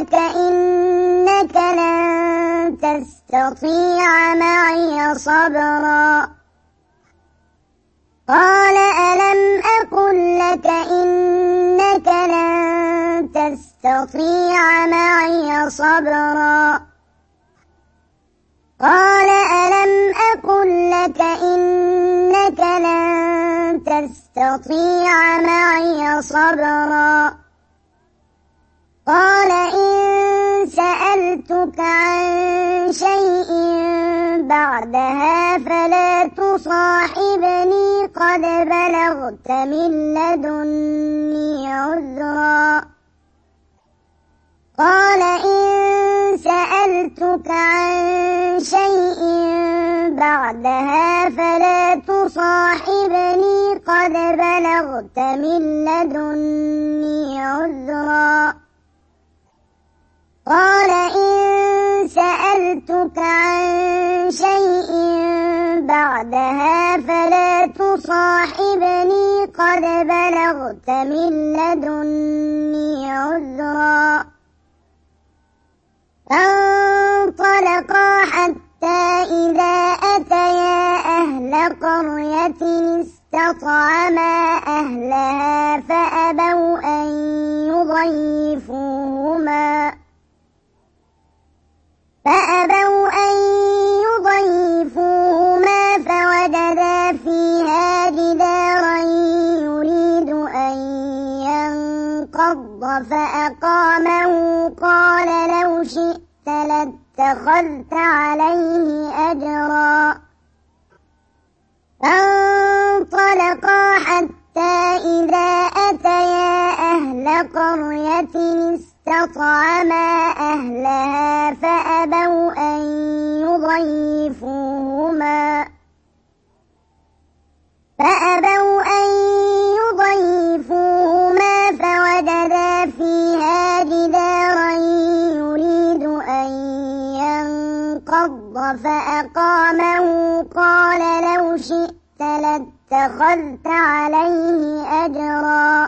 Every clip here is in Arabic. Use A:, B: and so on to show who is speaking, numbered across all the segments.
A: لك إنك لن تستطيع معي صبرا قال ألم أقل لك إنك لن تستطيع معي صبرا قال ألم أقل لك إنك لن تستطيع معي صبرا قال إن سألتك عن شيء بعدها فلا تصاحبني قد بلغت من لدني عذرا قال إن سألتك عن شيء بعدها فلا تصاحبني قد بلغت من لدني عذرا قال إن سألتك عن شيء بعدها فلا تصاحبني قد بلغت من لدني عذرا فانطلقا حتى إذا أتيا أهل قرية استطعما أهلها فأبوا أن يضيفوهما فوجدا فيها جدارا يريد أن ينقض فأقامه قال لو شئت لاتخذت عليه أجرا فانطلقا حتى إذا أتيا أهل قرية استطعما أهلها فأبوا أن يضيفوهما فوجدا فيها جدارا يريد أن ينقض فأقامه قال لو شئت لاتخذت عليه أجرا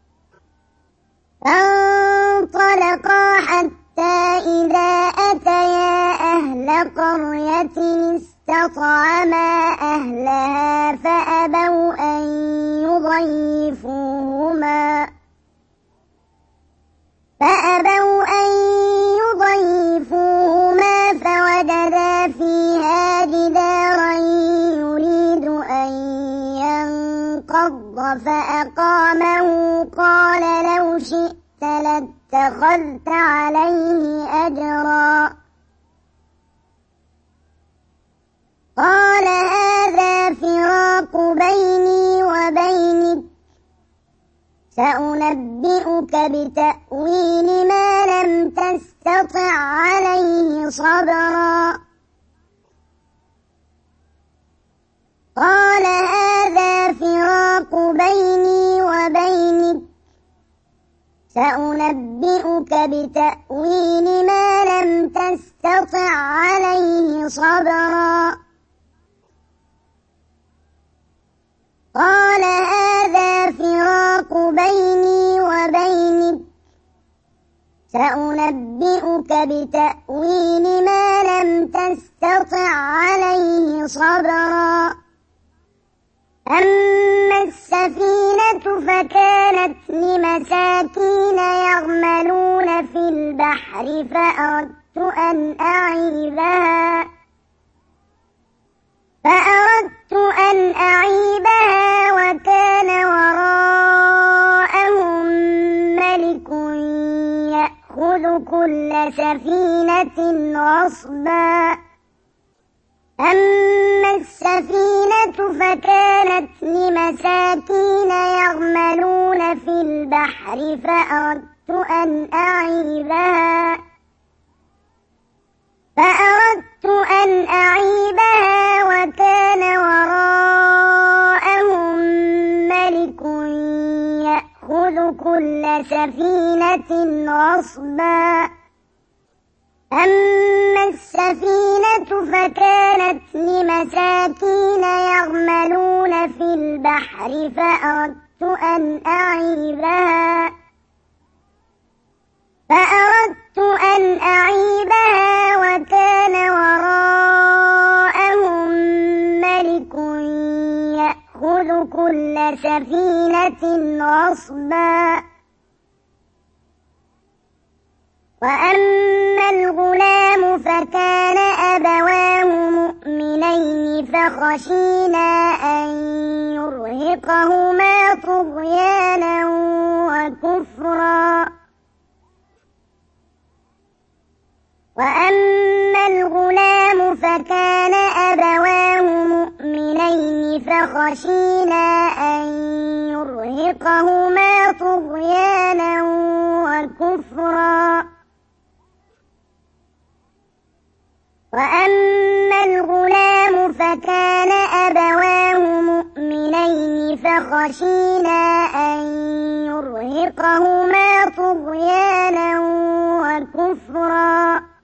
A: فانطلقا حتى إذا أتيا أهل قرية استطعما أهلها فأبوا أن يضيفوهما فوجدا فيها جدارا يريد أن ينقض فأقامه قال لو شئت لاتخذت عليه أجرا قال هذا فراق بيني وبينك سأنبئك بتأويل ما لم تستطع عليه صبرا قال هذا فراق بيني وبينك سأنبئك بتأويل ما لم تستطع عليه صبرا قال هذا فراق بيني وبينك سأنبئك بتأويل ما لم تستطع عليه صبرا أما السفينة فكانت لمساكين يعملون في البحر فأردت أن أعيبها وكان وراءهم ملك يأخذ كل سفينة غصبا أما السفينة فكانت لمساكين يعملون في البحر فأردت أن أعيبها وكان وراءهم ملك يأخذ كل سفينة غصبا أما السفينة فكانت لمساكين يعملون في البحر فأردت سفينة غصبا. وأما الغلام فكان أبواه مؤمنين فخشينا أن يرهقهما طغيانا وكفرا. وأما الغلام فكان أبواه مؤمنين فخشينا أن يرهقهما طغيانا وكفرا. وأما الغلام فكان أبواه مؤمنين فخشينا أن يرهقهما طغيانا وكفرا.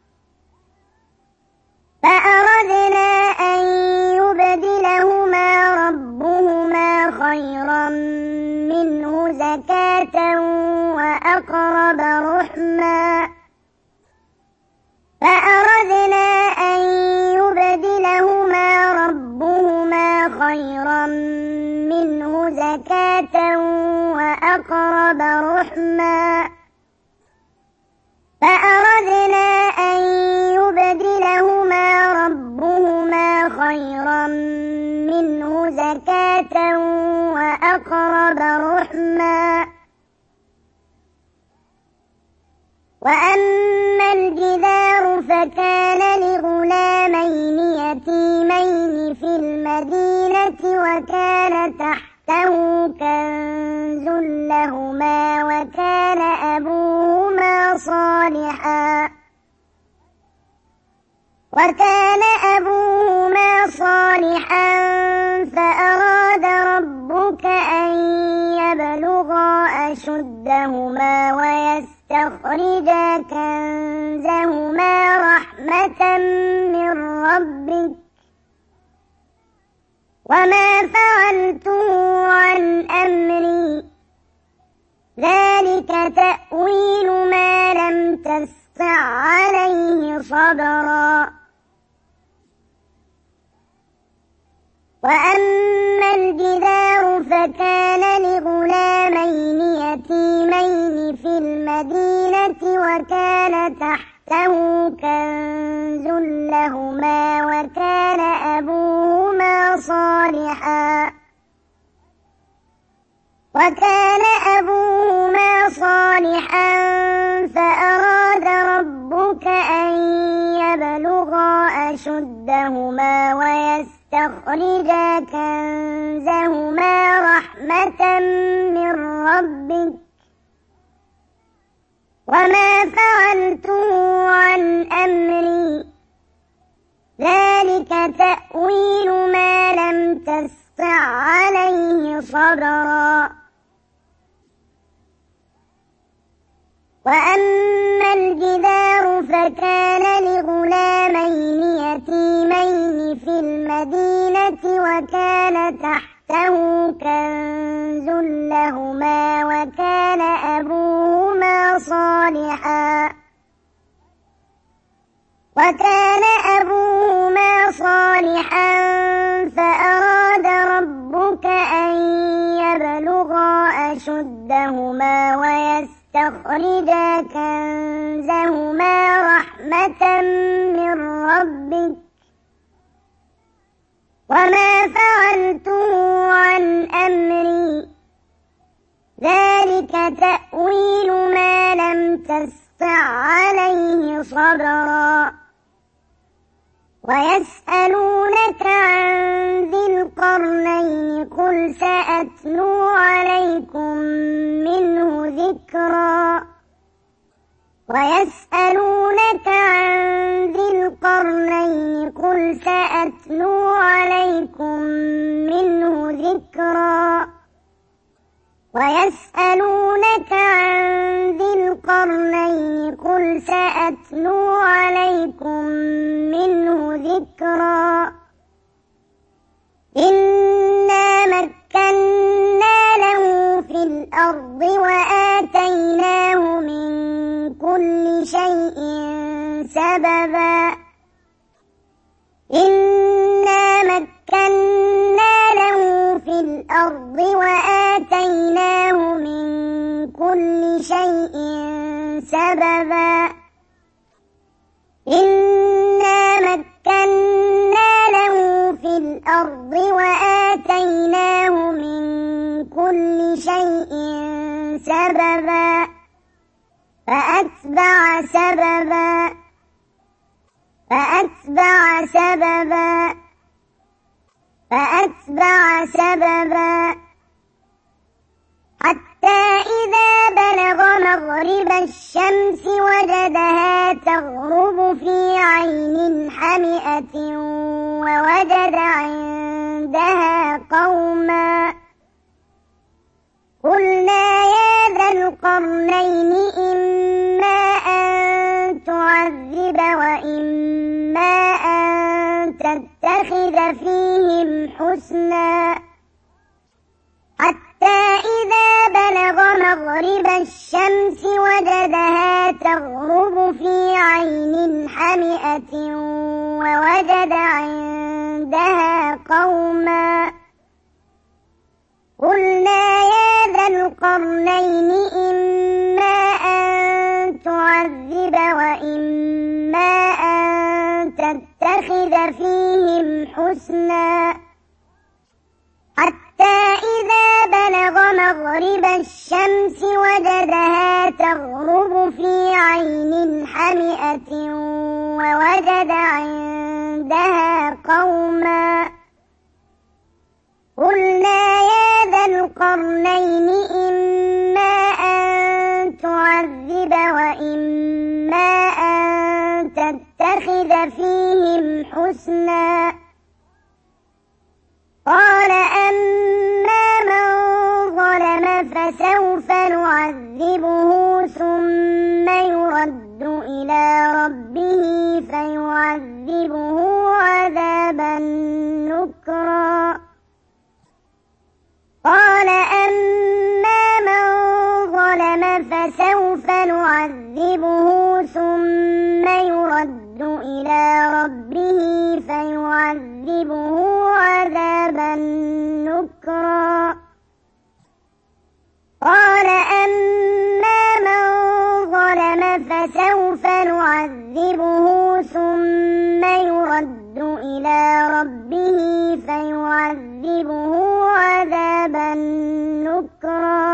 A: فأردنا أن يبدلهما ربهما خيرا منه زكاة وأقرب رحما. فأردنا أن يبدلهما ربهما خيرا منه زكاة وأقرب رحما. فأردنا أن يبدلهما ربهما خيرا منه زكاة وأقرب رحما. وأما الجدار فكان لغلامين يتيمين في المدينة وكان تحته كنز لهما وكان أبوهما صالحا فأراد ربك أن يبلغا أشدهما ويستخرجا كنزهما رحمة من ربك وما فعلته عن أمري ذلك تأويل ما لم تستطع عليه صبرا. وأما الجدار فكان لغلامين يتيمين في المدينة وكان تحته كنز لهما وكان أبوهما صالحا فأراد ربك أن يبلغا أشدهما ويستخرجا كنزهما رحمة من ربك وما فعلته عن أمري ذلك تأويل ما لم تستطع عليه صبرا. وأما الجدار فكان لغلامين يتيمين في المدينة وكان تحته كنز لهما وكان أبوهما صالحا فأراد ربك أن يبلغا أشدهما ويستخرجا كنزهما رحمة من ربك وما فعلته عن أمري ذلك تأويل ما لم تستطع عليه صبرا. ويسألونك عن ذي القرنين قل سأتلو عليكم منه ذكرا. ويسألونك عن ذي القرنين قل سأتلو عليكم منه ذكرا. ويسألونك عن ذي القرنين قل سأتلو عليكم منه ذكرا. إنا مكنا له في الأرض وآتيناه من كل شيء سببا. إنا مكنا له في الأرض وآتيناه شيء سببا إنا مكنا له في الأرض وآتيناه من كل شيء سببا فأتبع سببا حتى إذا بلغ مغرب الشمس وجدها تغرب في عين حمئة ووجد عندها قوما قلنا يا ذا القرنين إما أن تعذب وإما أن تتخذ فيهم حسنا حتى إذا بلغ مغرب الشمس وجدها تغرب في عين حمئة ووجد عندها قوما قلنا يا ذا القرنين إما أن تعذب وإما أن تتخذ فيهم حسنا حتى إذا بلغ مغرب الشمس وجدها تغرب في عين حمئة ووجد عندها قوما قلنا يا ذا القرنين إما أن تعذب وإما أن تتخذ فيهم حسنا قال أما من ظلم فسوف نعذبه ثم يرد إلى ربه فيعذبه عذابا نكرا قال أما من ظلم فسوف نعذبه ثم يرد إلى ربه فيعذبه عذابا نكرا قال أما من ظلم فسوف نعذبه ثم يرد إلى ربه فيعذبه عذابا نكرا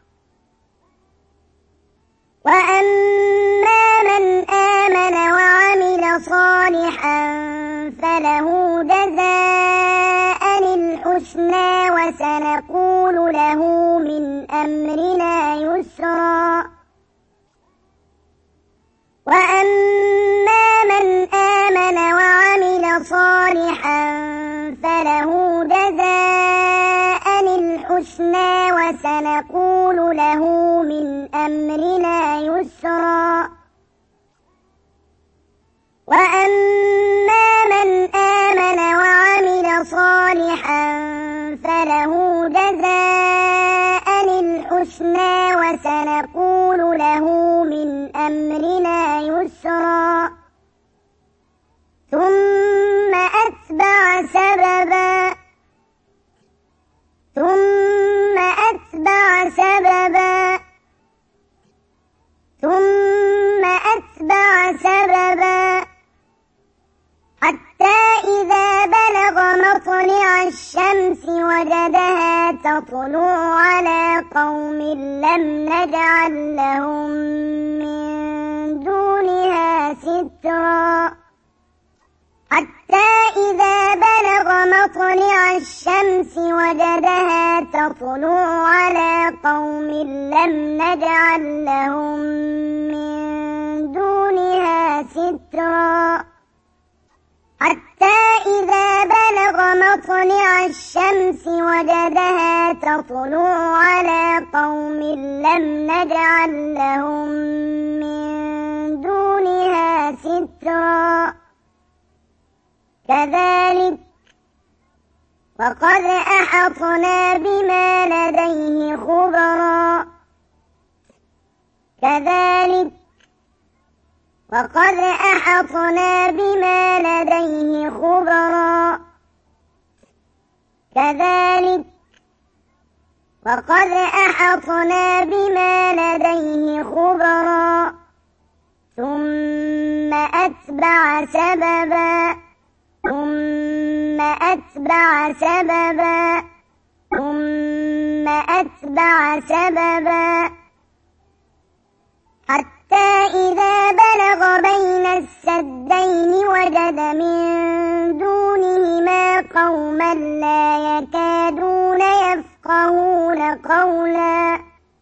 A: وأما من آمن وعمل صالحا فله جزاء الحسنى وسنقول له من أمرنا يسرا وأما من آمن وعمل صالحا فله جزاء الحسنى وسنقول له من أمرنا يسرا وأما من آمن وعمل صالحا فله جزاء الحسنى وسنقول له من أمرنا يسرا ثم أتبع سببا حتى إذا بلغ مطلع الشمس وجدها تطلع على قوم لم نجعل لهم من دونها سترا حتى إذا بلغ مطلع الشمس وجدها تطلع على قوم لم نجعل لهم من دونها سترا حتى إذا بلغ مطلع الشمس وجدها تطلع على قوم لم نجعل لهم من دونها سترا كذلك وقد أحطنا بما لديه خبرا وقد أحطنا بما لديه خبرا كذلك وقد أحطنا بما لديه خبرا ثم أتبع سببا ثم أتبع سببا ثم أتبع سببا حتى إذا بلغ بين السدين وجد من دونهما قوما لا يكادون يفقهون قولا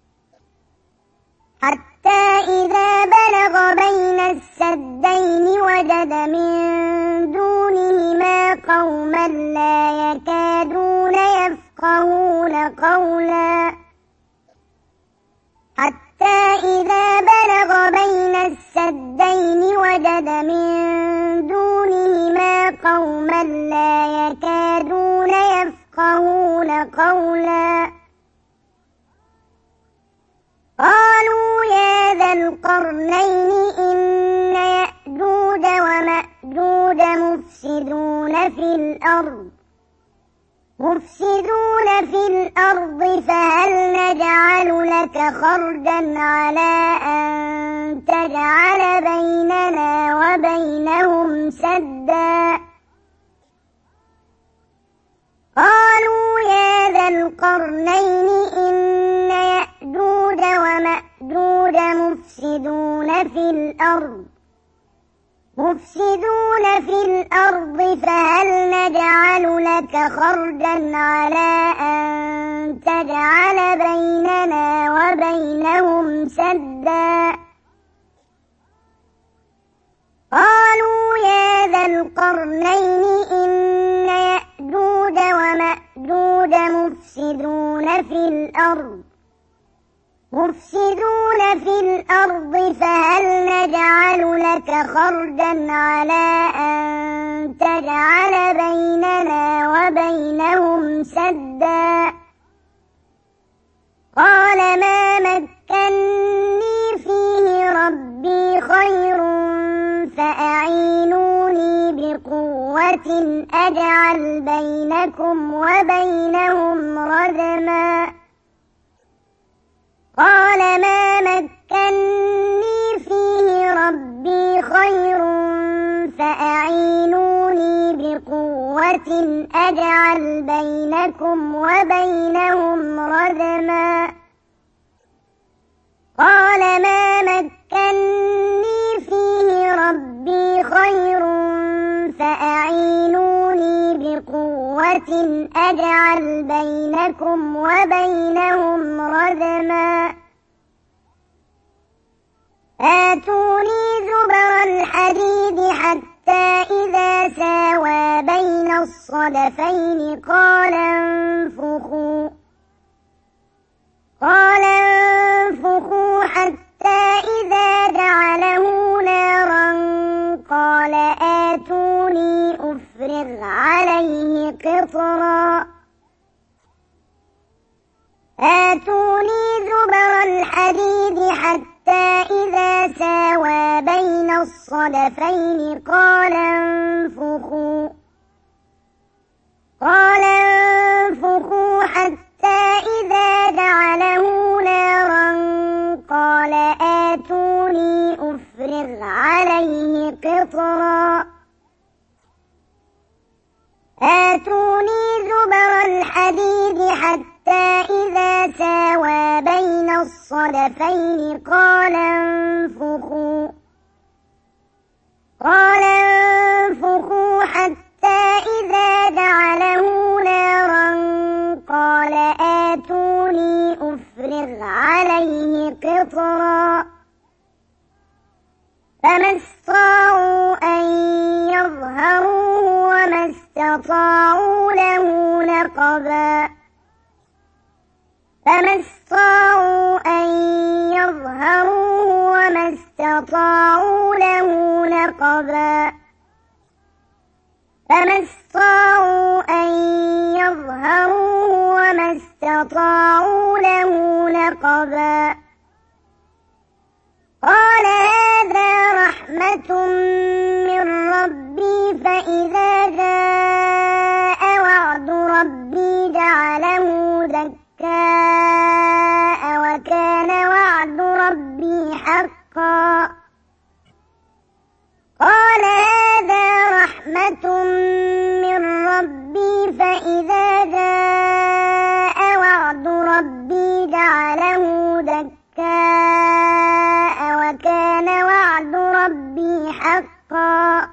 A: حتى إذا بلغ بين السدين وجد من دونهما قوما لا يكادون يفقهون قولا حتى إذا بلغ بين السدين وجد من دونهما قوما لا يكادون يفقهون قولا قالوا يا ذا القرنين إن يأجوج ومأجوج مفسدون في الأرض فهل نجعل لك خرجا على أن تجعل بيننا وبينهم سدا قالوا يا ذا القرنين إن يأجوج ومأجوج مفسدون في الأرض فهل نجعل لك خرجا على أن تجعل بيننا وبينهم سدا قالوا يا ذا القرنين إن يأجوج ومأجوج مفسدون في الأرض فهل نجعل لك خرجا على أن تجعل بيننا وبينهم سدا قال ما مكني فيه ربي خير فأعينوني بقوة أجعل بينكم وبينهم ردما قال ما مكني فيه ربي خير فأعينوني بقوة أجعل بينكم وبينهم ردما قال ما مكني فيه ربي خير فأعينوني بقوة أجعل بينكم وبينهم ردما آتوني زبر الحديد حتى إذا ساوى بين الصدفين قال انفخوا حتى إذا جعله نارا قال آتوني أفرغ عليه قطرا آتوني زبر الحديد حتى إذا ساوى بين الصدفين قال انفخوا حتى إذا جعله نارا قال آتوني أفرغ عليه قطرا آتوني زبر الحديد حتى إذا ساوى بين الصدفين قال انفخوا حتى إذا جعله نارا قال آتوني أفرغ عليه قطرا فما استطاعوا أن يظهروه وما استطاعوا له نقبا فما استطاعوا أن يظهروه وما استطاعوا له نقبا فما استطاعوا أن يظهروه وما استطاعوا له نقبا قال هذا رحمة من ربي فإذا جاء وعد ربي جعله دكا ربي حقا. قال هذا رحمة من ربي فإذا جاء وعد ربي جعله دكاء وكان وعد ربي حقا.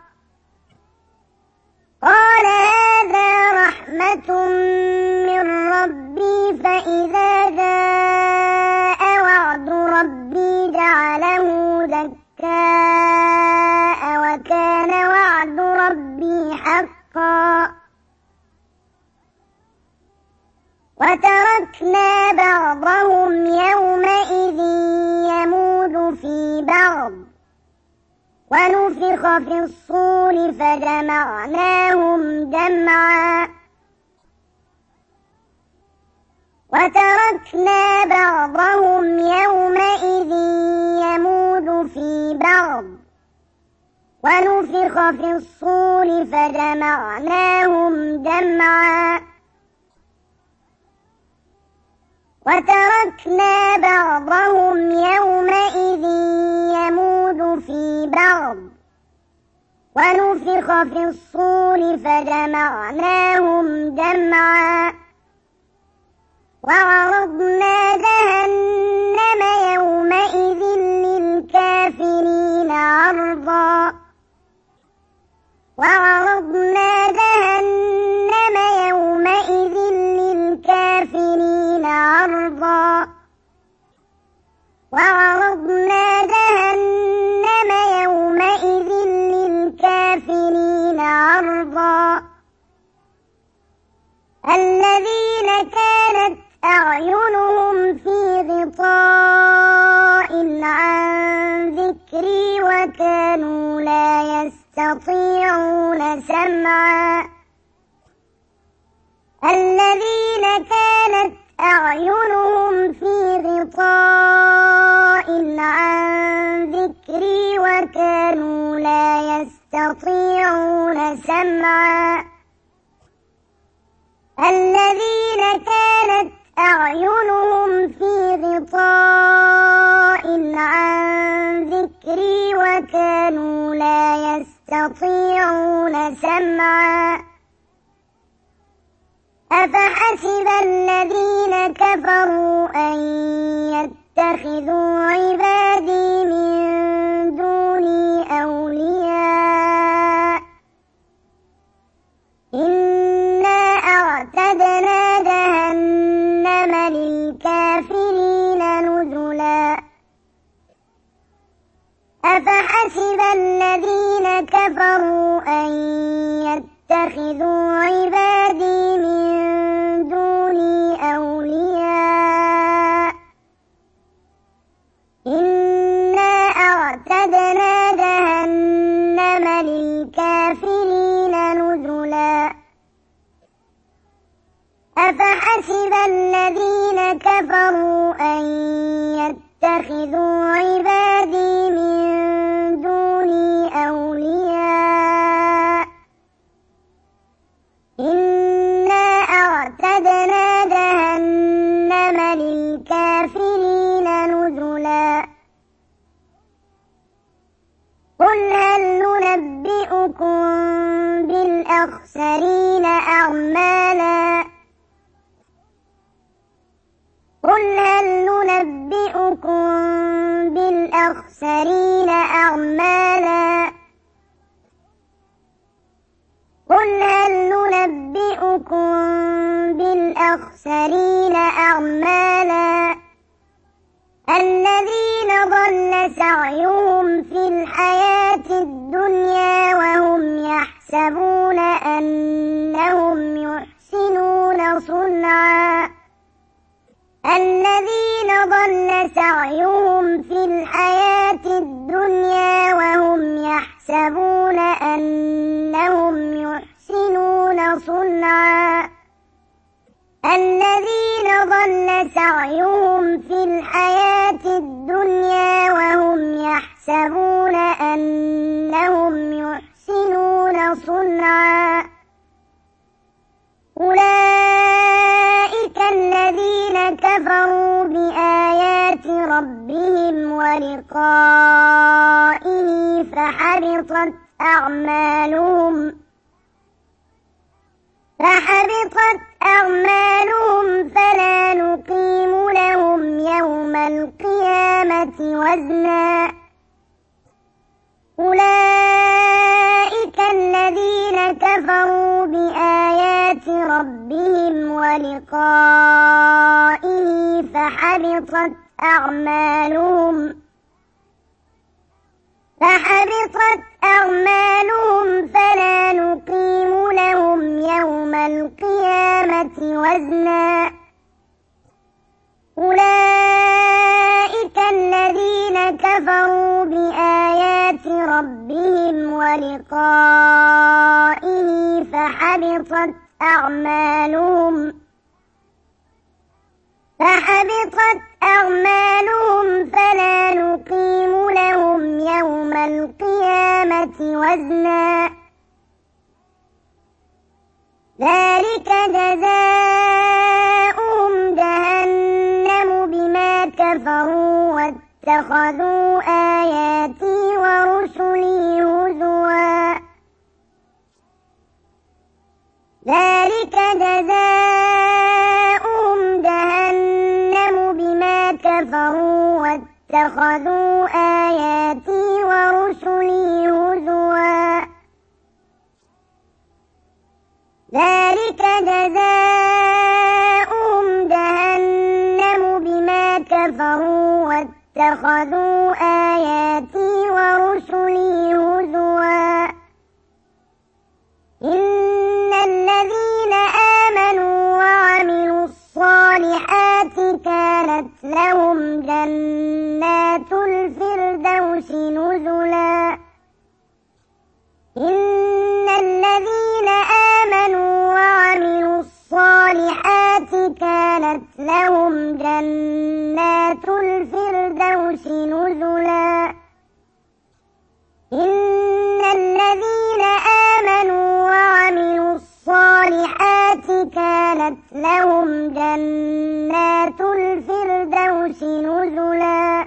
A: قال هذا رحمة من ربي فإذا جاء وعد ربي جعله دكاء وكان وعد ربي حقا. وتركنا بعضهم يومئذ يموج في بعض ونفخ في الصور فجمعناهم جمعا. وتركنا بعضهم يومئذ يموج في بعض ونفخ في الصور فجمعناهم جمعا. وتركنا بعضهم يومئذ يموج في بعض ونفخ في الصور فجمعناهم جمعا. وعرضنا جهنم يومئذ للكافرين عرضا. وعرضنا جهنم يومئذ للكافرين عرضا. وعرضنا جهنم يومئذ للكافرين عرضا. الذين كانت أعينهم في غطاء عن ذكري وكانوا لا يستطيعون سمعا. الذين كانت أعينهم في غطاء عن ذكري وكانوا لا يستطيعون سمعا. الذين كانت أعينهم في غطاء عن ذكري وكانوا لا يستطيعون سمعا. أفحسب الذين كفروا أن يتخذوا عبادي من دوني أولياء إنا أعتدنا جهنم للكافرين نزلا. أفحسب الذين كفروا أن يتخذوا عبادي من دوني أولياء إنا أعتدنا جهنم للكافرين نزلا. أفحسب الذين كفروا أن يتخذوا عبادي من دوني أولياء إنا أعتدنا جهنم للكافرين نزلا. قل هل ننبئكم بالأخسرين أعمالا. قل هل ننبئكم بالأخسرين أعمالا. قل هل ننبئكم بالأخسرين أعمالا. الذين ضل سعيهم في الحياة الدنيا وهم يحسبون أنهم يحسنون صنعا. الذين ضل سعيهم في الحياة الدنيا وهم يحسبون أنهم يحسنون صنعا. الذين ضل سعيهم في الحياة الدنيا وهم يحسبون أنهم يحسنون صنعا. أولئك الذين كفروا بآيات ربهم ربهم ولقائه فحبطت أعمالهم فلا نقيم لهم يوم القيامة وزنا أولئك الذين كفروا بآيات ربهم ولقائه فحبطت أعمالهم فلا نقيم لهم يوم القيامة وزنا أولئك الذين كفروا بآيات ربهم ولقائه فحبطت أعمالهم فلا نقيم لهم يوم القيامة وزنا ذلك جزاؤهم جهنم بما كفروا واتخذوا آياتي ورسلي هزوا ذلك جزاؤهم جهنم بما كفروا واتخذوا آياتي ورسلي هزوا ذلك جزاؤهم جهنم بما كفروا واتخذوا آياتي ورسلي هزوا إن الذين آمنوا وعملوا الصالحات كانت لهم جنات الفردوس نزلا إن الذين آمنوا وعملوا الصالحات كانت لهم جنات الفردوس نزلا إن الذين آمنوا وعملوا الصالحات كانت لهم جنات الفردوس نزلا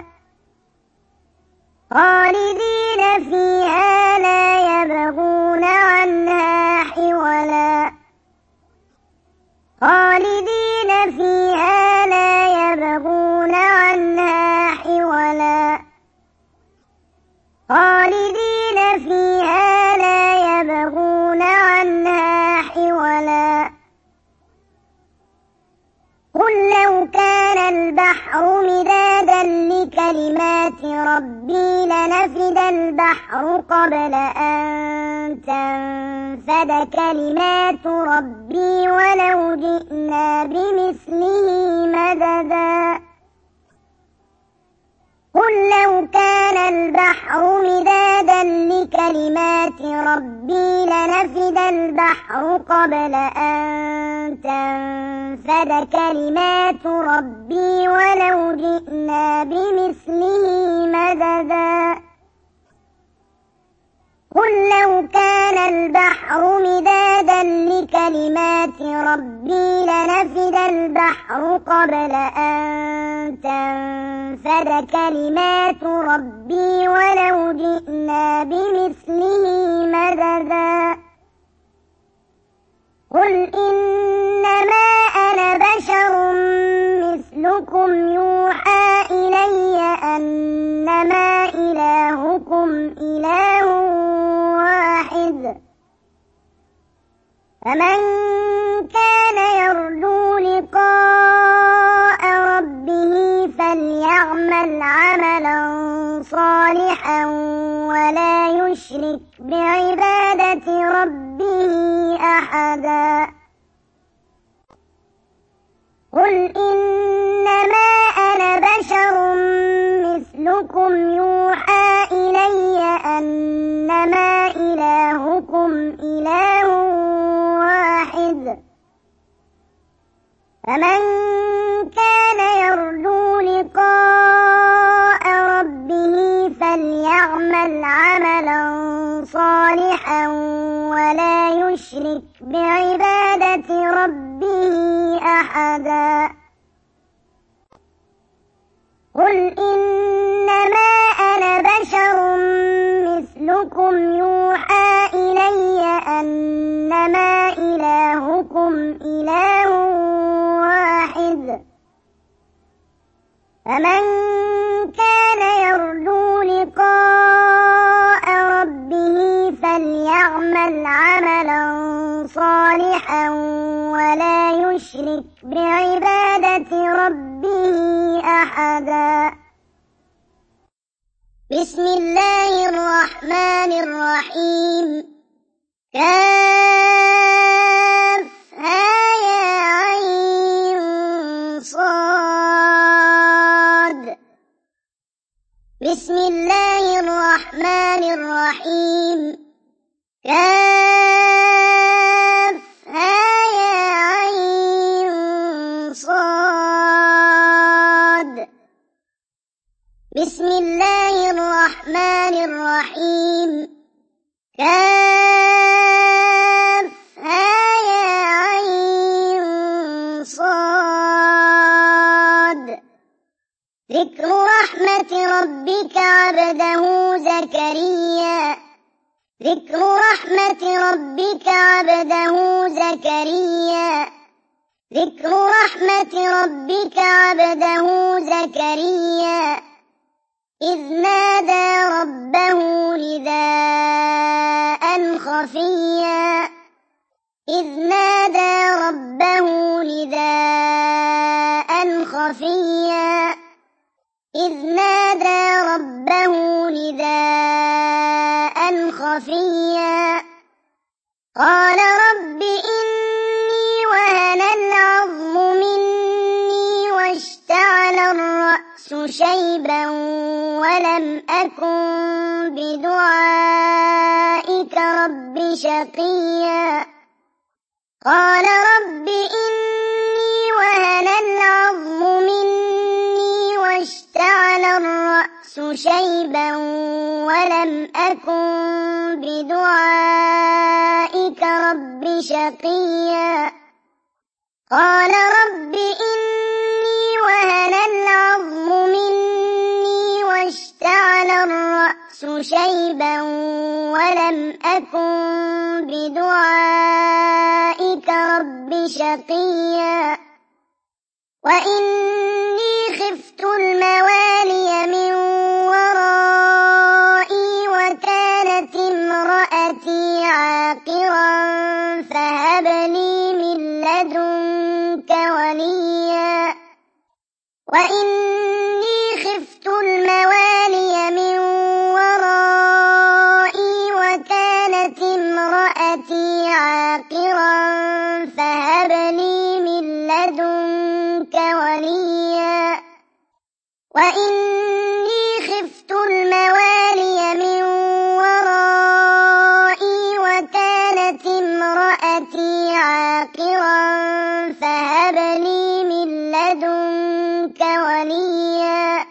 A: خالدين فيها لا يبغون عنها حولا خالدين فيها لا يبغون عنها حولا خالدين فيها لا يبغون عنها حولا قل لو كان البحر مدادا لكلمات ربي لنفد البحر قبل أن تنفد كلمات ربي ولو جئنا بمثله مددا قل لو كان البحر مدادا لكلمات ربي لنفد البحر قبل أن تنفد كلمات ربي ولو جئنا بمثله مددا قل لو كان البحر مدادا لكلمات ربي لنفد البحر قبل أن تنفد كلمات ربي ولو جئنا بمثله مددا قل إنما أنا بشر مثلكم يوحى إلي أنما إلهكم إله واحد فمن كان يرجو لقاء ربه فليعمل عملا صالحا ولا يشرك بعبادة ربه أحدا قل إنما أنا بشر مثلكم يوحى إلي أنما إلهكم إله واحد فمن كان يرجو لقاء ربه فليعمل عملا صالحا ولا يشرك بعبادة ربه أحدا قل إنما أنا بشر مثلكم يوحى إلي أنما إلهكم إله واحد فمن كان يرجو لقاء ربه فليعمل عملا صالحا ولا يشرك بعبادة ربه أحدا. بسم الله الرحمن الرحيم. كافها يا عين صاد. بسم الله الرحمن الرحيم. كافها يا عين صاد. بسم الله الرحمن الرحيم. كافها يا عين صاد. ذكر رحمة ربك عبده زكريا. ذكر رحمة ربك عبده زكريا. ذكر رحمة ربك عبده زكريا إذ نادى ربه نداء خفيا. إذ نادى ربه نداء خفيا. إذ نادى ربه نداء خفيا. قال رب إني وهن العظم مني واشتعل الرأس شيبا ولم أكن بدعائك رب شقيا. قال رب إني وهن العظم مني واشتعل الرأس شيبا ولم أكن بدعائك رب شقيا. قال رب إني وهن العظم مني واشتعل الرأس شيبا ولم أكن بدعائك رب شقيا. وإني خفت الموالي من ورائي وكانت امرأتي عاقرا فهب لي من لدنك وليا. وإني خفت الموالي من ورائي وكانت امرأتي عاقرا فهب لي من لدنك وليا. وإني خفت الموالي من ورائي وكانت امرأتي عاقرا فهب لي من لدنك وليا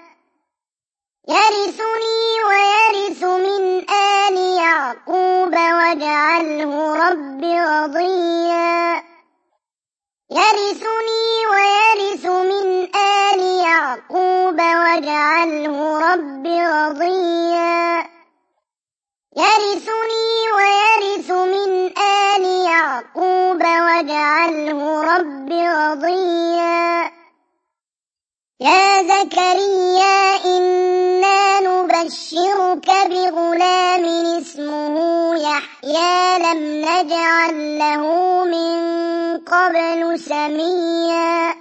A: يرثني ويرث من آل يعقوب واجعله رب رضيا. يرثني ويرث من آل يعقوب واجعله رب رضيا. يرثني ويرث من آل يعقوب واجعله رب رضيا. يا زكريا إنا نبشرك بغلام اسمه يحيى لم نجعل له من قبل سميا.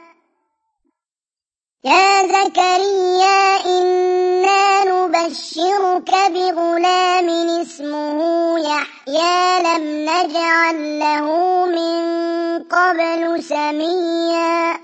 A: يا زكريا إنا نبشرك بغلام اسمه يحيى لم نجعل له من قبل سميا.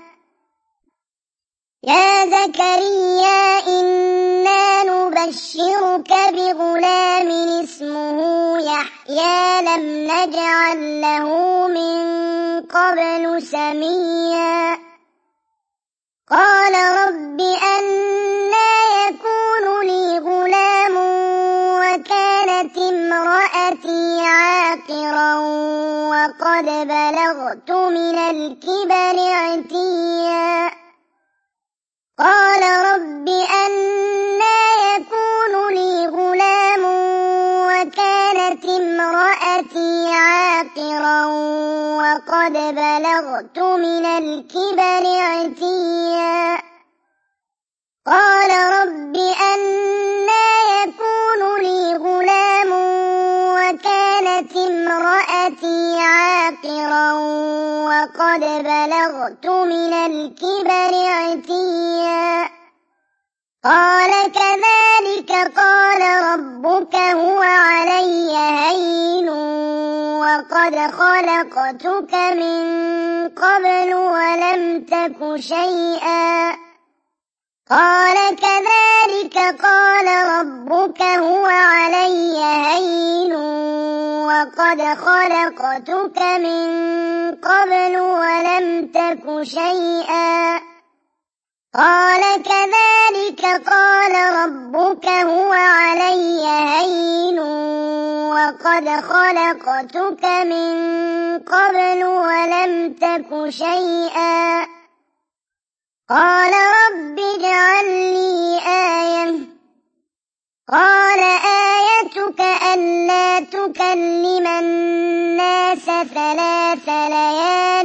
A: يا زكريا إنا نبشرك بغلام اسمه يحيى لم نجعل له من قبل سميا. قال رب أنى يكون لي غلام وكانت امرأتي عاقرا وقد بلغت من الكبر عتيا. قال رب أنى يكون لي غلام وكانت امرأتي عاقرا وقد بلغت من الكبر عتيا قال رب أنى يكون لي غلام وكانت امرأتي عاقرا وقد بلغت من الكبر عتيا قال كذلك قال ربك هو علي هين وقد خلقتك من قبل ولم تك شيئا قال كذلك قال ربك هو علي هين وقد خلقتك من قبل ولم تك شيئا قال كذلك قال ربك هو علي هين وقد خلقتك من قبل ولم تك شيئا قال رب اجعل لي آية قال آيتك ألا تكلم الناس 3 ليال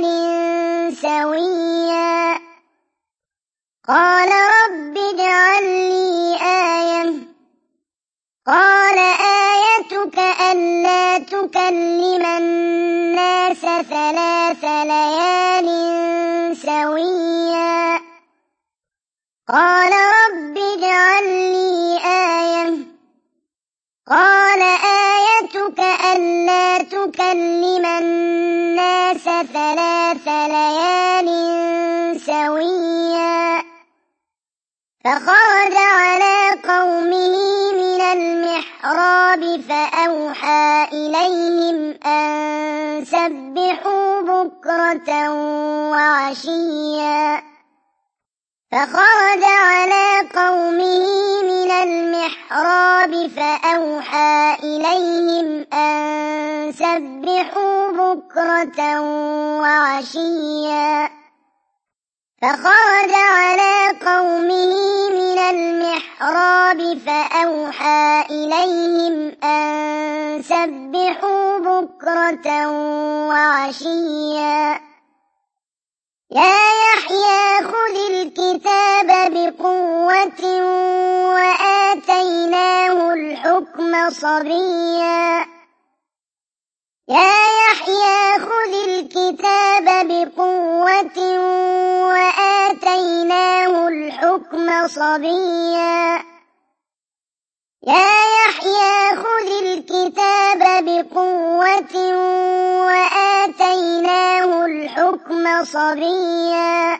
A: سويا قال رب اجعل لي آية قال آيتك ألا تكلم الناس 3 ليال سويا قال رب اجعل لي آية قال آيتك ألا تكلم الناس 3 ليال سويا فخرج على قومه من المحراب فأوحى إليهم أن سبحوا بكرة وعشيا فخرج على قومه من المحراب فأوحى إليهم أن سبحوا بكرة وعشيا فخرج على قومه من المحراب فأوحى إليهم أن سبحوا بكرة وعشيا يا يحيى خذ الكتاب بقوة وآتيناه الحكم صبيا يا يحيى خذ الكتاب بقوة وآتيناه الحكم صبيا يا يحيى خذ الكتاب بقوة وآتيناه الحكم صبيا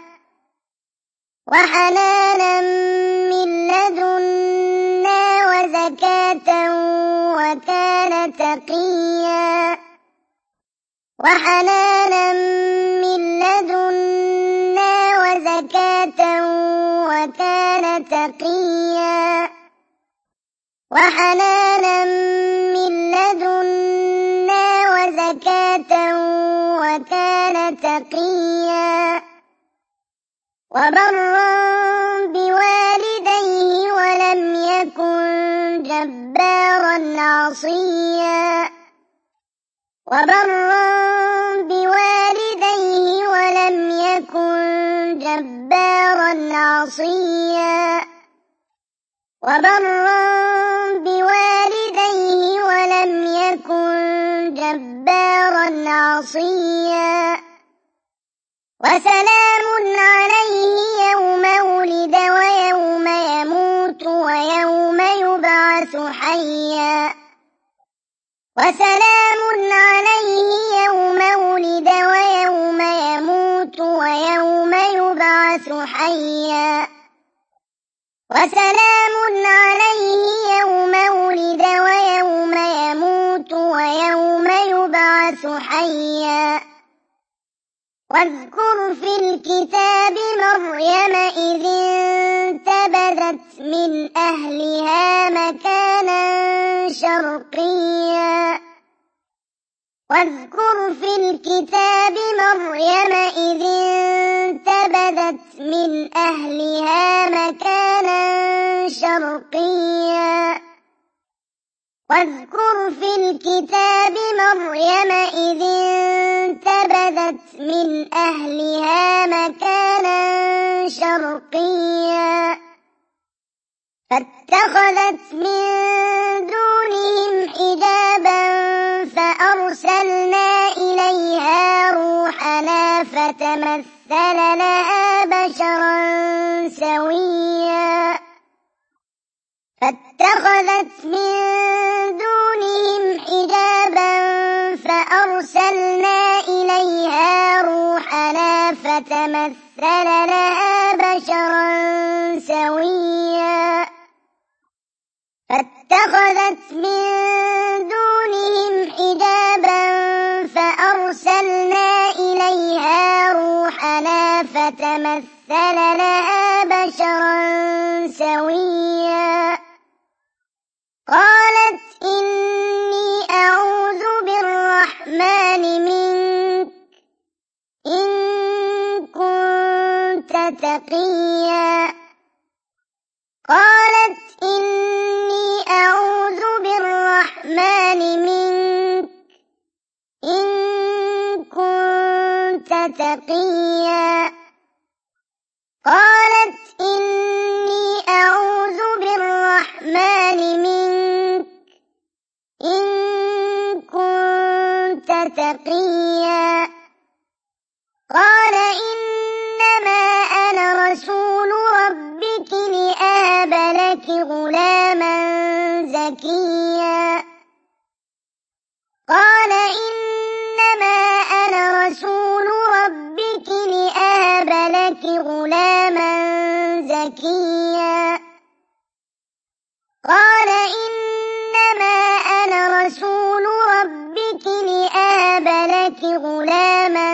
A: وحنانا من لدنا وزكاة وكان تقيا وحنانا من لدنا وزكاة وكان تقيا وحنانا من لدنا وزكاة وكان تقيا وبرا بوالديه ولم يكن جبارا عصيا وبرا بوالديه ولم يكن جبارا عصيا وبرا بوالديه ولم يكن جبارا عصيا وسلام عليه يوم ولد ويوم يموت ويوم يبعث حيا وسلام عليه يوم ولد ويوم يموت ويوم يبعث حيا وسلام عليه يوم ولد ويوم يموت ويوم يبعث حيا واذكر في الكتاب مريم إذ انتبذت من أهلها مكانا شرقيا واذكر في الكتاب مريم إذ انتبذت من أهلها مكانا شرقيا واذكر في الكتاب مريم إذ انتبذت من أهلها مكانا شرقيا فاتخذت من دونهم حجابا فأرسلنا إليها روحنا فتمثل لها بشرا سويا فاتخذت من دونهم حجابا فأرسلنا إليها روحنا فتمثل لها بشرا سويا فاتخذت من دونهم حجابا فأرسلنا إليها روحنا فتمثل لها بشرا سويا قالت إني أعوذ بالرحمن منك إن كنت تقيا قالت إني أعوذ بالرحمن منك إن كنت تقيا قالت إني أعوذ بالرحمن منك إن كنت تقيا قال إنما أنا رسول ربك لأهب لك غلاما زكيا قال إنما أنا رسول ربك لأهب لك غلاما زكيا قال إنما أنا رسول ربك لأهب لك غلاما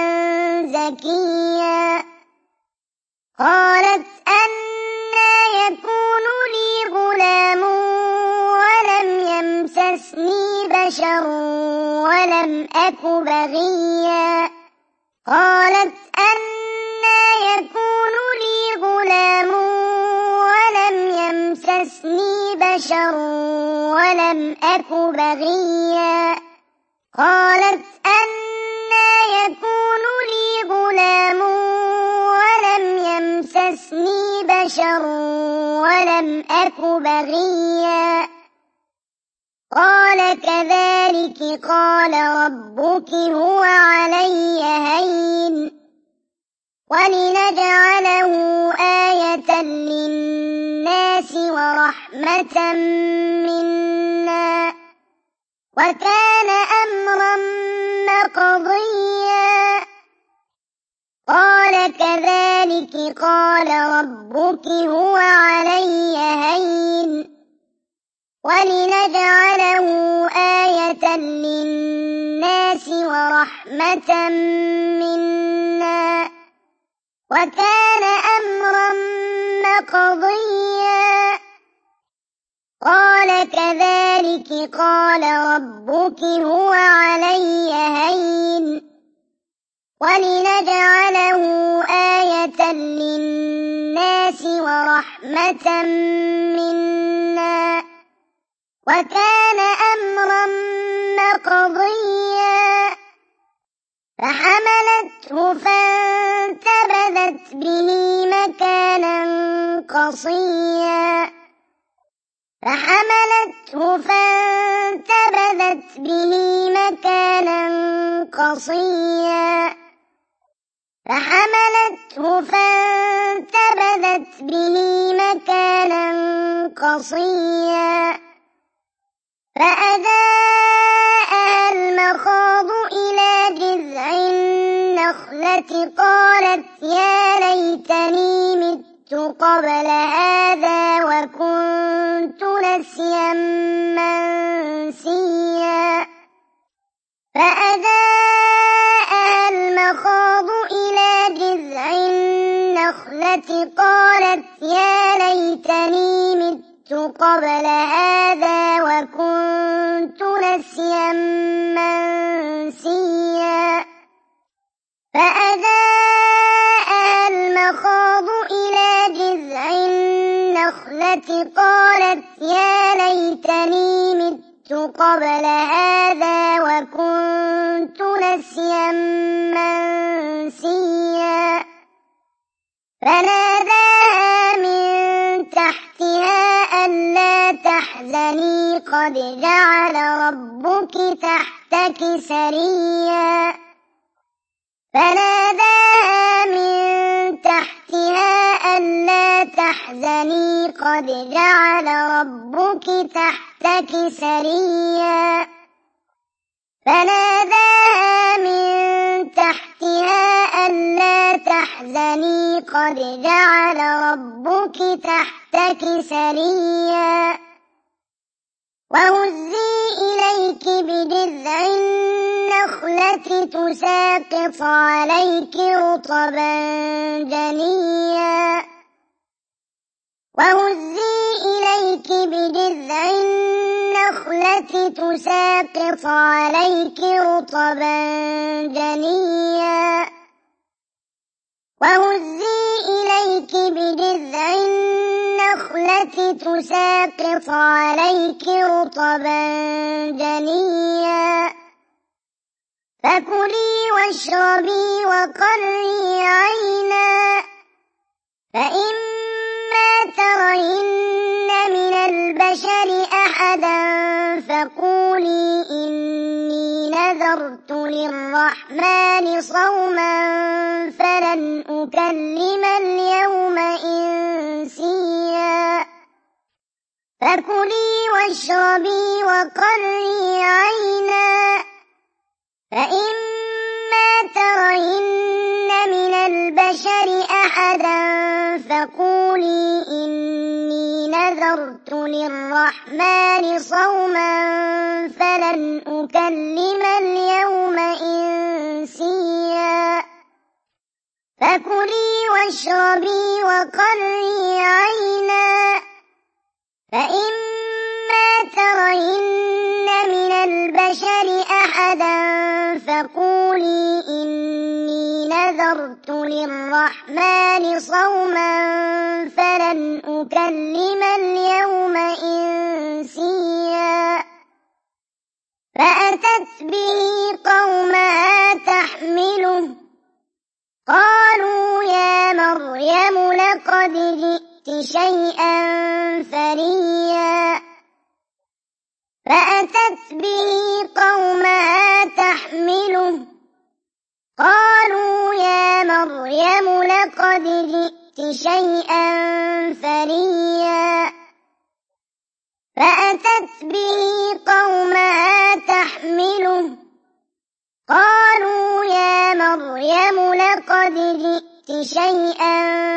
A: زكيا قالت أنى يكون لي غلام ولم يمسسني بشر ولم أك بغيا قالت أنى يكون لي غلام ولم يمسسني بشر ولم أك بغيا قالت أنى يكون لي غلام ولم يمسسني بشر ولم أك بغيا قال كذلك قال ربك هو علي هين ولنجعله آية للناس ورحمة منا وكان أمرا مقضيا قال كذلك قال ربك هو علي هين ولنجعله آية للناس ورحمة منا وكان أمرا مقضيا قال كذلك قال ربك هو علي هين ولنجعله آية للناس ورحمة منا وكان أمرا مقضيا فحملته فانتبذت به مكانا قصيا فحملته فانتبذت به مكانا قصيا فحملته فانتبذت به مكانا قصيا فأذاءها المخاض إلى جذع النخلة قالت يا ليتني مت قبل هذا وكنت نسيا منسيا فأذاءها المخاض إلى جذع النخلة قالت يا ليتني مت قبل هذا وكنت نسيا منسيا فأجاءها المخاض إلى جذع النخلة قالت يا ليتني مت قبل هذا وكنت نسيا منسيا فناداها من تحتها ألا تحزني قد جعل ربك تحتك سريا فناداها من تحتها ألا تحزني قد جعل ربك تحتك سريا فناداها من تحتها ألا تحزني قد جعل ربك تحتك سريا وهزي إليك بجذع النخلة تساقط عليك رطبا جنيا وهزي إليك بجذع النخلة تساقط عليك رطبا جنيا وهزي إليك بجذع النخلة تساقط عليك رطبا جنيا فكلي واشربي وقري عينا فإما ترين من البشر أحدا فقولي إني نذرت للرحمن صوما فلن أكلم اليوم إنسيا فكلي واشربي وقري عينا فإما ترين من البشر أحدا فقولي إني نذرت للرحمن صوما فلن أكلم اليوم إنسيا فكلي واشربي وقري عينا فإما ترين من البشر أحدا فقولي إني نذرت للرحمن صوما فلن أكلم اليوم إنسيا فأتت به قومها تحمله قالوا يا مريم لقد جئت شيئا فريا فأتت به قومها تحمله قالوا يا مريم لقد جئت شيئا فريا فأتت به قومها تحمله قالوا يا مريم لقد جئت شيئا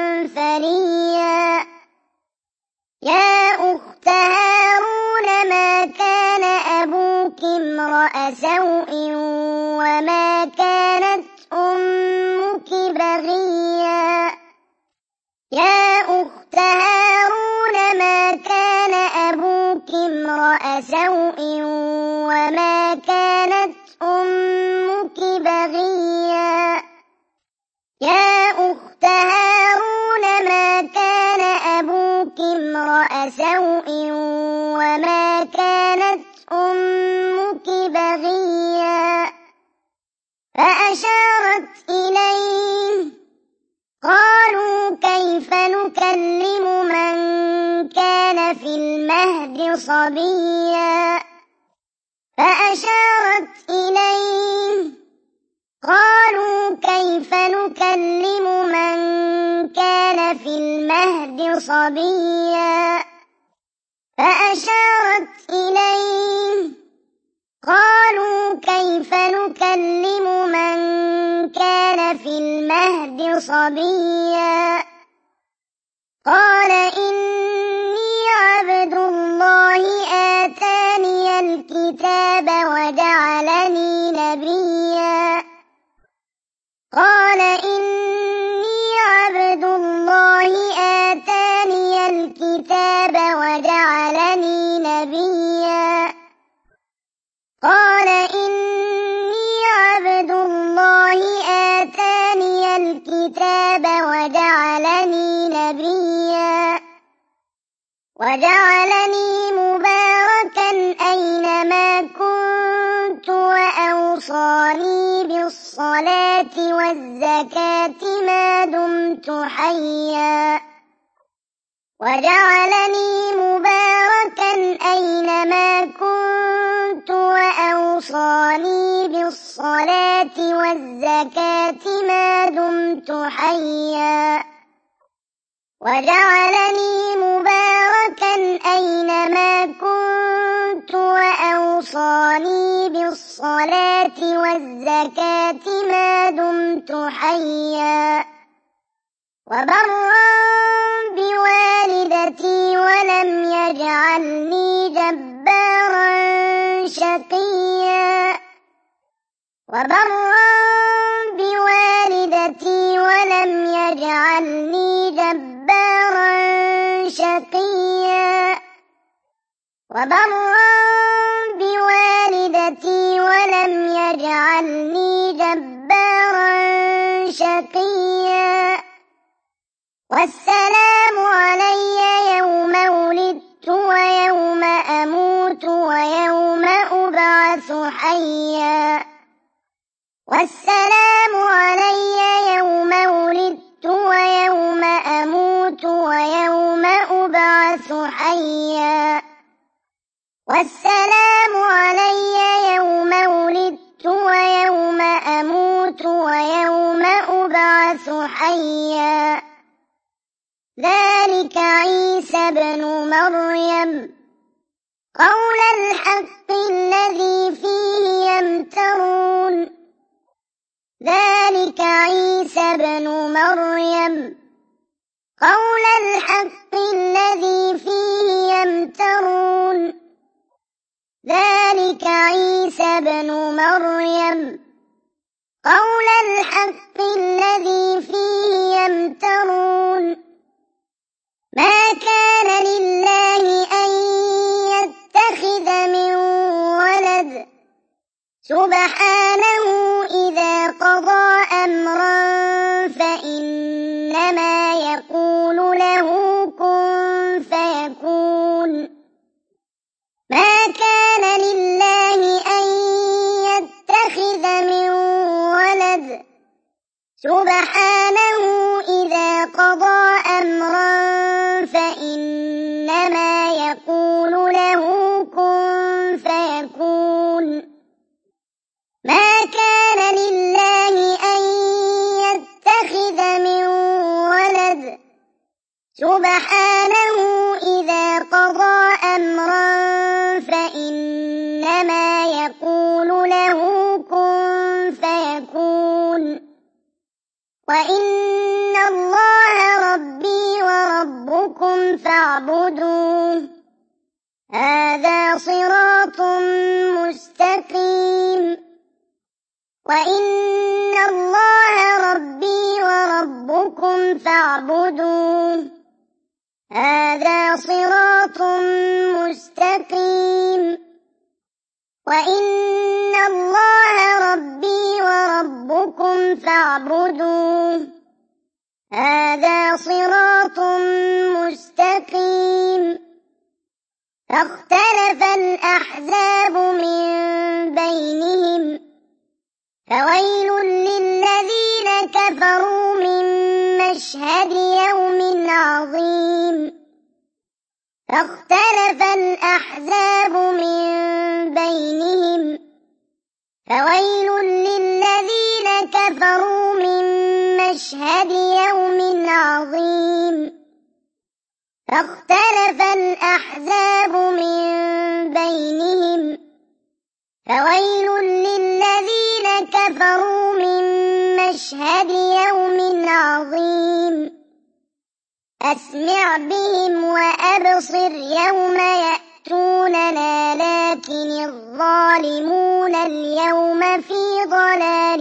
A: فريا يا أخت هارون ما كان أبوك امرأ سوء وما كانت أمك بغيا يا أخت هارون ما كان أبوك امرأ سوء وما كانت أمك بغيا يا أخت هارون ما كان أبوك امرأ سوء وما كانت أمك بغيا فأشارت إليه قالوا كيف نكلم من كان في المهد صبيا فأشارت إليه قالوا كيف نكلم من كان في المهد صبيا فأشارت إليه قالوا كيف نكلم من كان في المهد صبيا قال إني عبد الله آتاني الكتاب وجعلني نبيا قال إني عبد الله آتاني الكتاب وجعلني نبيا قال إني عبد الله آتاني الكتاب وجعلني مباركا أينما كنت وأوصاني بالصلاة والزكاة ما دمت حيا وجعلني مباركا أينما كنت وأوصاني بالصلاة والزكاة ما دمت حيا وجعلني مباركا أينما كنت وأوصاني بالصلاة والزكاة ما دمت حيا وبرا بوالدتي ولم يجعلني جبارا شقيا وبرا بوالدتي ولم يجعلني جبارا شقيا وبرا بوالدتي ولم يجعلني جبارا شقيا والسلام علي يوم ولدت ويوم أموت ويوم أبعث حيا والسلام علي يوم ولدت ويوم أموت ويوم أبعث حيا والسلام علي يوم ولدت ويوم أموت ويوم أبعث حيا ذلك عيسى بن مريم قول الحق الذي فيه يمترون ذلك عيسى بن مريم قول الحق الذي فيه يمترون ذلك عيسى بن مريم قول الحق الذي فيه يمترون ما كان لله أن يتخذ من ولد سبحانه إذا قضى أمرا فإنما يقول له كن فيكون ما كان لله أن يتخذ من ولد سبحانه إذا قضى أمرا فإنما يقول له كن فيكون ما كان لله أن يتخذ من ولد سبحانه إذا قضى أمرا فإنما يقول له كن فيكون وإن الله ربي وربكم فاعبدوه هذا صراط مستقيم وإن الله ربي وربكم فاعبدوه هذا صراط مستقيم وإن الله ربي وربكم فاعبدوه هذا صراط مستقيم فاختلف الأحزاب من بينهم فويل للذين كفروا من مشهد يوم عظيم فاختلف الأحزاب من بينهم فويل للذين كفروا من مشهد يوم عظيم فاختلف الأحزاب من بينهم فويل للذين كفروا من مشهد يوم عظيم أسمع بهم وأبصر يوم يأتوننا لكن الظالمون اليوم في ضلال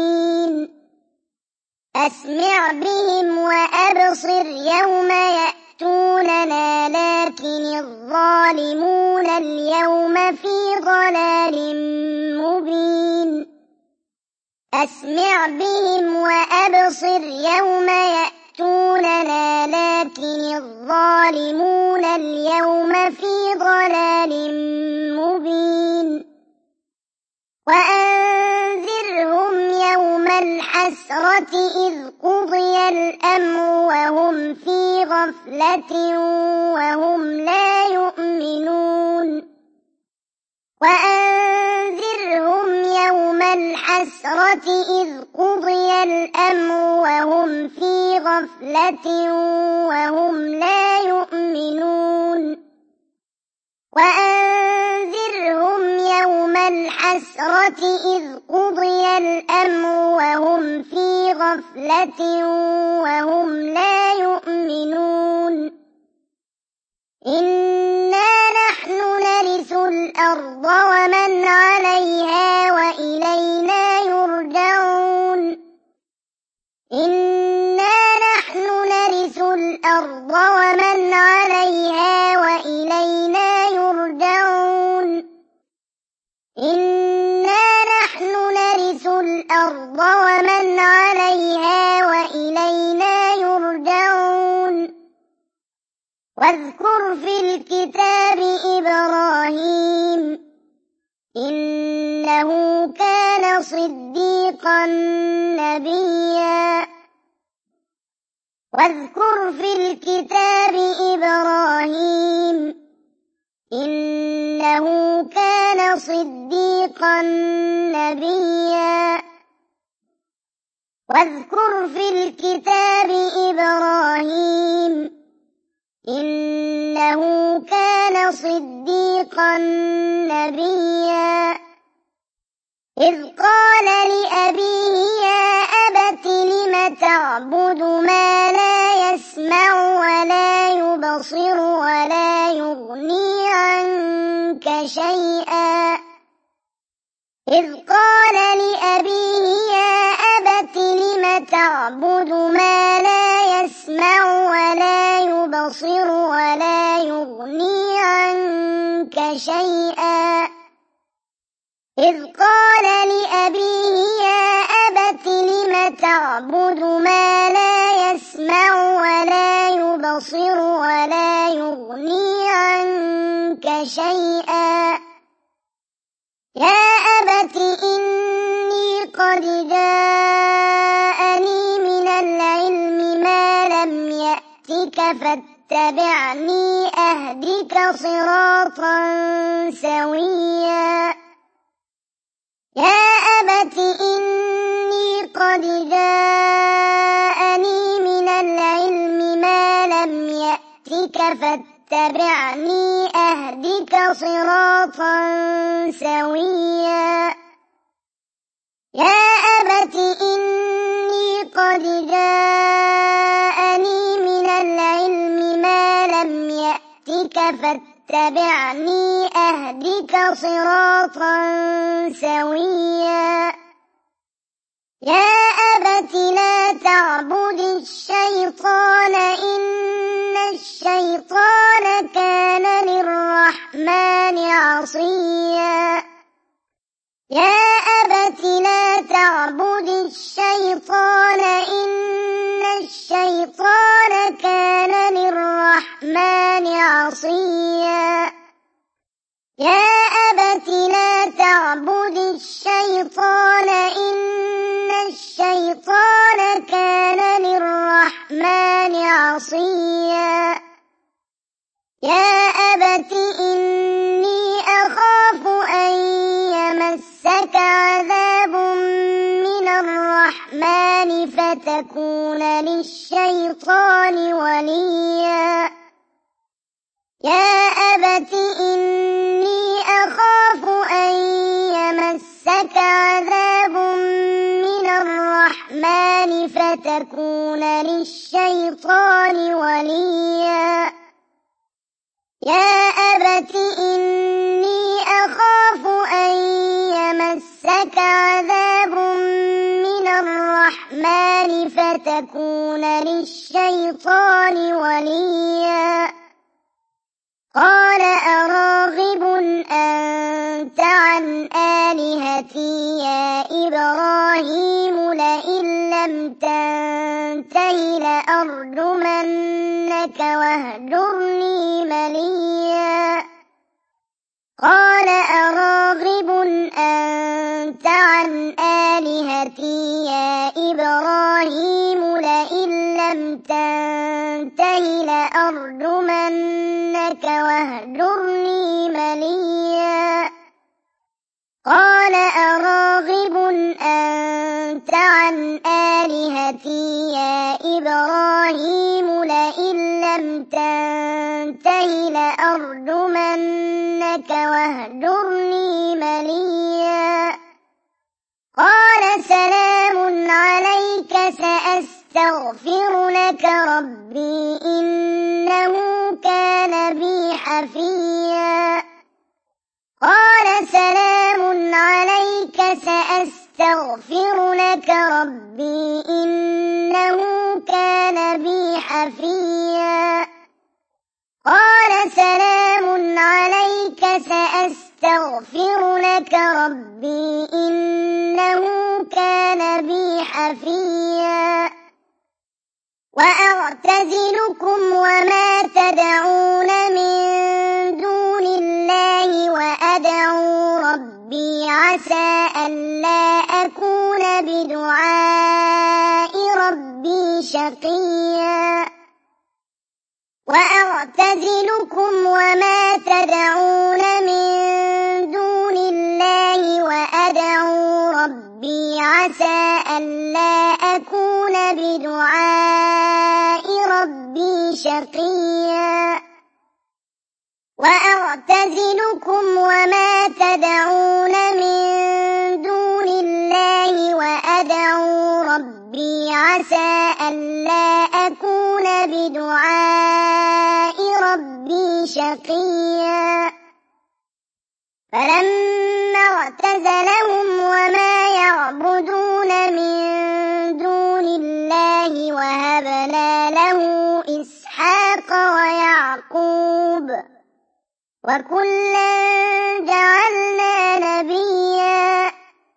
A: مبين أسمع بهم وأبصر يوم يأتوننا لكن الظالمون اليوم في ضلال مبين أسمع بهم وأبصر يوم يأتوننا لكن الظالمون اليوم في ضلال مبين وأنذرهم يوم الحسرة إذ قضي الأمر وهم في غفلة وهم لا يؤمنون وأنذرهم يوم الحسرة إذ قضي الأمر وهم في غفلة وهم لا يؤمنون وأنذرهم يوم الحسرة إذ قضي الأمر وهم في غفلة وهم لا يؤمنون إنا نحن نرث الأرض ومن عليها وإلينا يرجعون إنا نحن نرث الأرض ومن عليها وإلينا يرجعون إنا نحن نرث الأرض ومن عليها وإلينا يرجعون واذكر في الكتاب إبراهيم إنه كان صديقا نبيا واذكر في الكتاب إبراهيم إنه كان صديقا نبيا واذكر في الكتاب إبراهيم إنه كان صديقا نبيا إذ قال لأبيه يا أبت لم تعبد ما لا يسمع ولا يبصر ولا يغني عنك شيئا إذ قال لأبيه يا أبت لم تعبد ما لا يسمع ولا يبصر ولا يغني عنك شيئا إذ قال لأبيه يا أبت لم تعبد ما لا يسمع ولا يبصر ولا يغني عنك شيئا يا أبت إني قد جاءني من العلم ما لم يأتك فاتبعني أهدك صراطا سويا يا أبت إني قد جاءني من العلم ما لم يأتك فاتبعني أهدك صراطا سويا يا أبت إني قد جاءني من العلم ما لم يأتك فاتبعني أهدك صراطا سويا يا أبت لا تعبد الشيطان إن الشيطان كان للرحمن عصيا يا أبت لا تعبد الشيطان إن الشيطان كان للرحمن عصيا يا أبت لا تعبد الشيطان إن الشيطان كان للرحمن عصيا يا أبت إني أخاف أن يمسك عذاب من الرحمن فتكون للشيطان وليا يا أبت إني أخاف أن يمسك عذاب من الرحمن فتكون للشيطان وليا يا أبت إني أخاف أن يمسك عذاب من الرحمن فتكون أكون للشيطان وليا قال أراغب أنت عن آلهتي يا إبراهيم لئن لم تنته لأرجمنك واهجرني مليا قال أراغب أنت عن آلهتي يا إبراهيم لئن لم تنته لأرجمنك واهجرني مليا قال أراغب أنت عن آلهتي يا إبراهيم لئن لم تنته لأرجمنك واهجرني مليا قال سلام عليك سأستغفر لك ربي إنه كان بي حفيا قال سلام عليك سأستغفر لك ربي إنه كان بي حفيا قال سلام عليك سأستغفر لك ربي إنه كان بي حفيا وأعتزلكم وما تدعون من دون الله وأدعو ربي عسى ألا أكون بدعاء ربي شقيا وأعتزلكم وما تدعون من دون الله وأدعو ربي عسى ألا أكون بدعاء ربي شقيا وأعتزلكم وما تدعون من دون الله وأدعو ربي عسى ألا أكون بدعاء ربي شقيا فلما اعتزلهم وما يعبدون من دون الله وهبنا له إسحاق ويعقوب وكلا جعلنا نبيا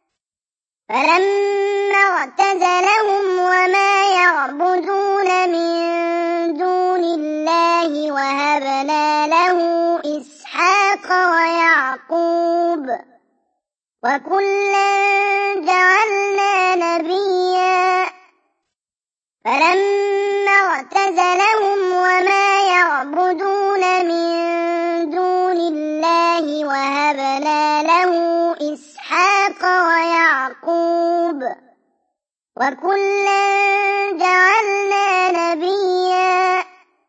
A: فلما اعتزلهم وما يعبدون من دون الله وهبنا له إسحاق ويعقوب وكلا جعلنا نبيا فلما اعتزلهم وما يعبدون من دون الله وهبنا له إسحاق ويعقوب وكلا جعلنا نبيا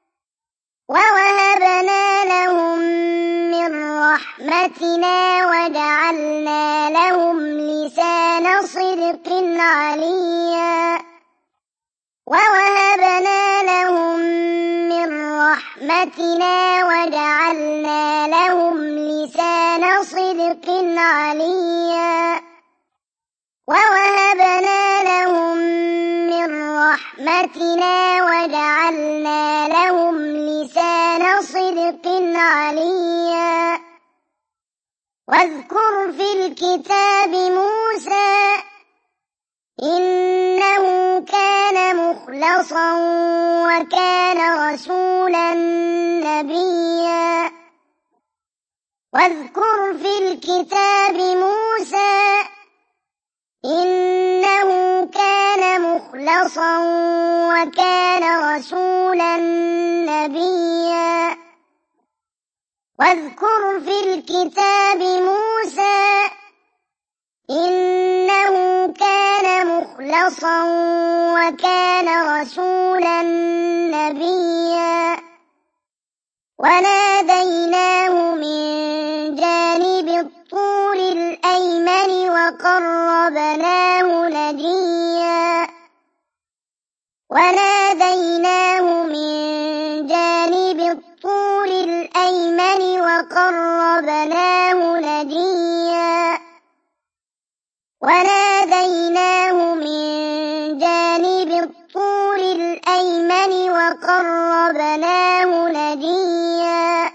A: ووهبنا لهم من رحمتنا وجعلنا لهم لسان صدق عليا ووهبنا لهم من رحمتنا وجعلنا لهم لسان صدق عليا ووهبنا لهم من رحمتنا وجعلنا لهم لسان صدق عليا واذكر في الكتاب موسى إنه كان مخلصا وكان رسولا نبيا واذكر في الكتاب موسى إنه كان مخلصا وكان رسولا نبيا واذكر في الكتاب موسى إنه كان مخلصا وكان رسولا نبيا وناديناه من جانب الطور الأيمن وقربناه نجيا وناديناه من جانب الطور الأيمن وقربناه نجيا وناديناه من جانب الطور وقربناه نجيا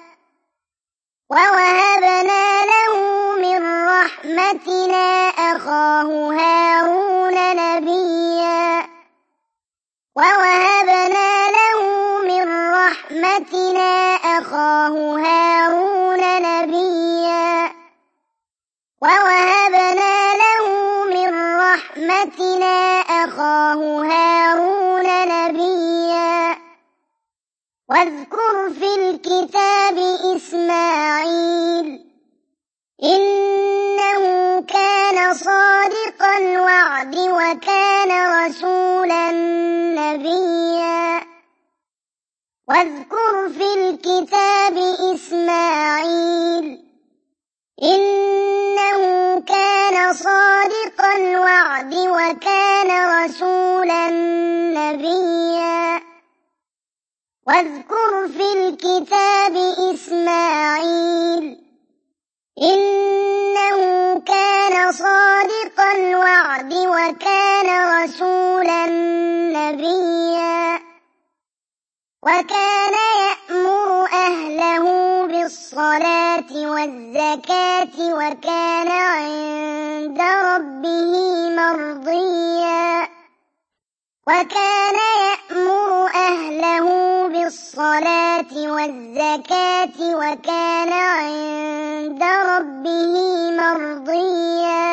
A: ووهبنا له من رحمتنا أخاه هارون نبيا ووهبنا له من رحمتنا أخاه هارون نبيا ووهبنا له من رحمتنا أخاه هارون نبيا واذكر في الكتاب إسماعيل إنه كان صادق الوعد وكان رسولا نبيا واذكر في الكتاب إسماعيل إنه كان صادق الوعد وكان رسولا نبيا واذكر في الكتاب إسماعيل إنه كان صادق الوعد وكان رسولا نبيا وكان يأمر أهله بالصلاة والزكاة وكان عند ربه مرضيا وكان يأمر أهله بالصلاة والزكاة وكان عند ربه مرضيا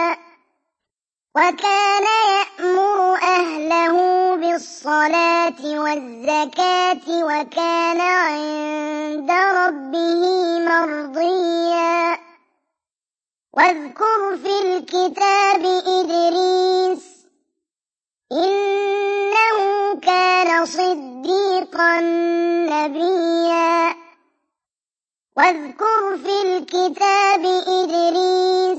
A: وكان يأمر أهله بالصلاة والزكاة وكان عند ربه مرضيا واذكر في الكتاب إدريس إنه كان صديقا نبيا واذكر في الكتاب إدريس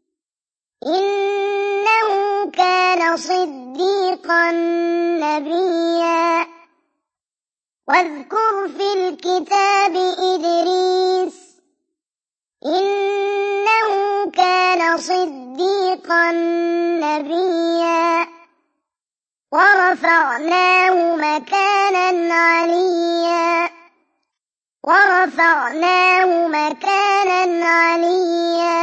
A: إنه كان صديقا نبيا واذكر في الكتاب إدريس إنه كان صديقا نبيا ورفعناه مكانا عليا ورفعناه مكانا عليا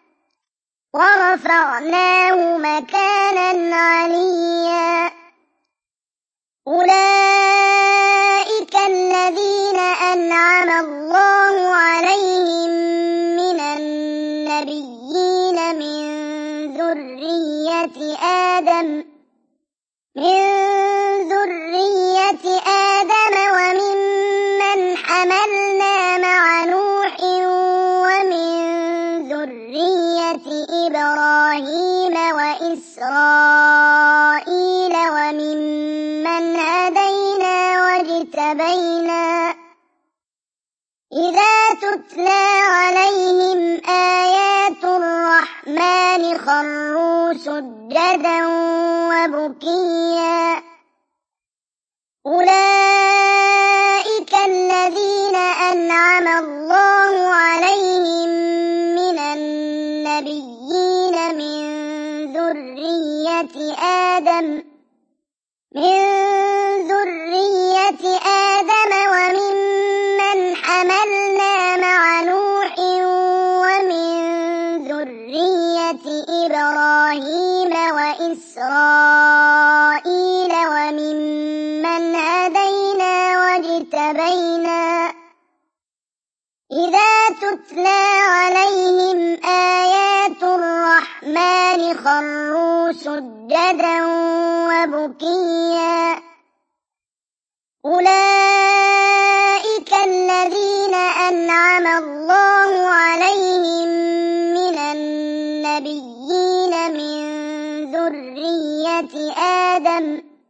A: ورفعناه مكانا عليا أولئك الذين أنعم الله عليهم من النبيين من ذرية آدم وممن حملنا مع نوح ومن ذرية إبراهيم وإسرائيل وممن هدينا واجتبينا إذا تتلى عليهم آيات الرحمن خروا سجدا وبكيا أولئك الذين أنعم الله عليهم من النبيين من ذرية آدم وممن حملنا مع نوح ومن ذرية إبراهيم وإسرائيل وممن هدينا واجتبينا إذا تتلى عليهم آيات الرحمن خروا سجدا وبكيا أولئك الذين أنعم الله عليهم من النبيين من ذرية آدم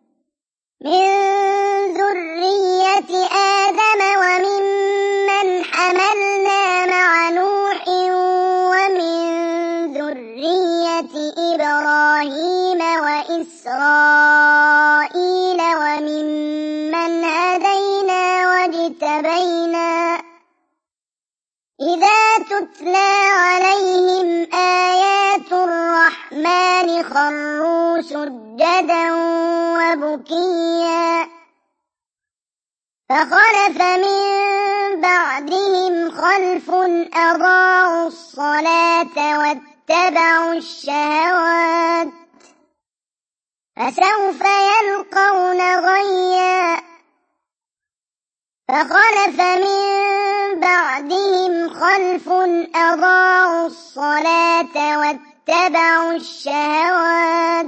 A: وممن حملنا مع نوح ومن ذرية إبراهيم وإسرائيل وممن هدينا واجتبينا إذا تتلى عليهم آيات الرحمن خروا سجدا وبكيا فخلف من بعدهم خلف أضاعوا الصلاة واتبعوا الشهوات فسوف يلقون غيا فخلف من بعدهم خلف أضاعوا الصلاة واتبعوا الشهوات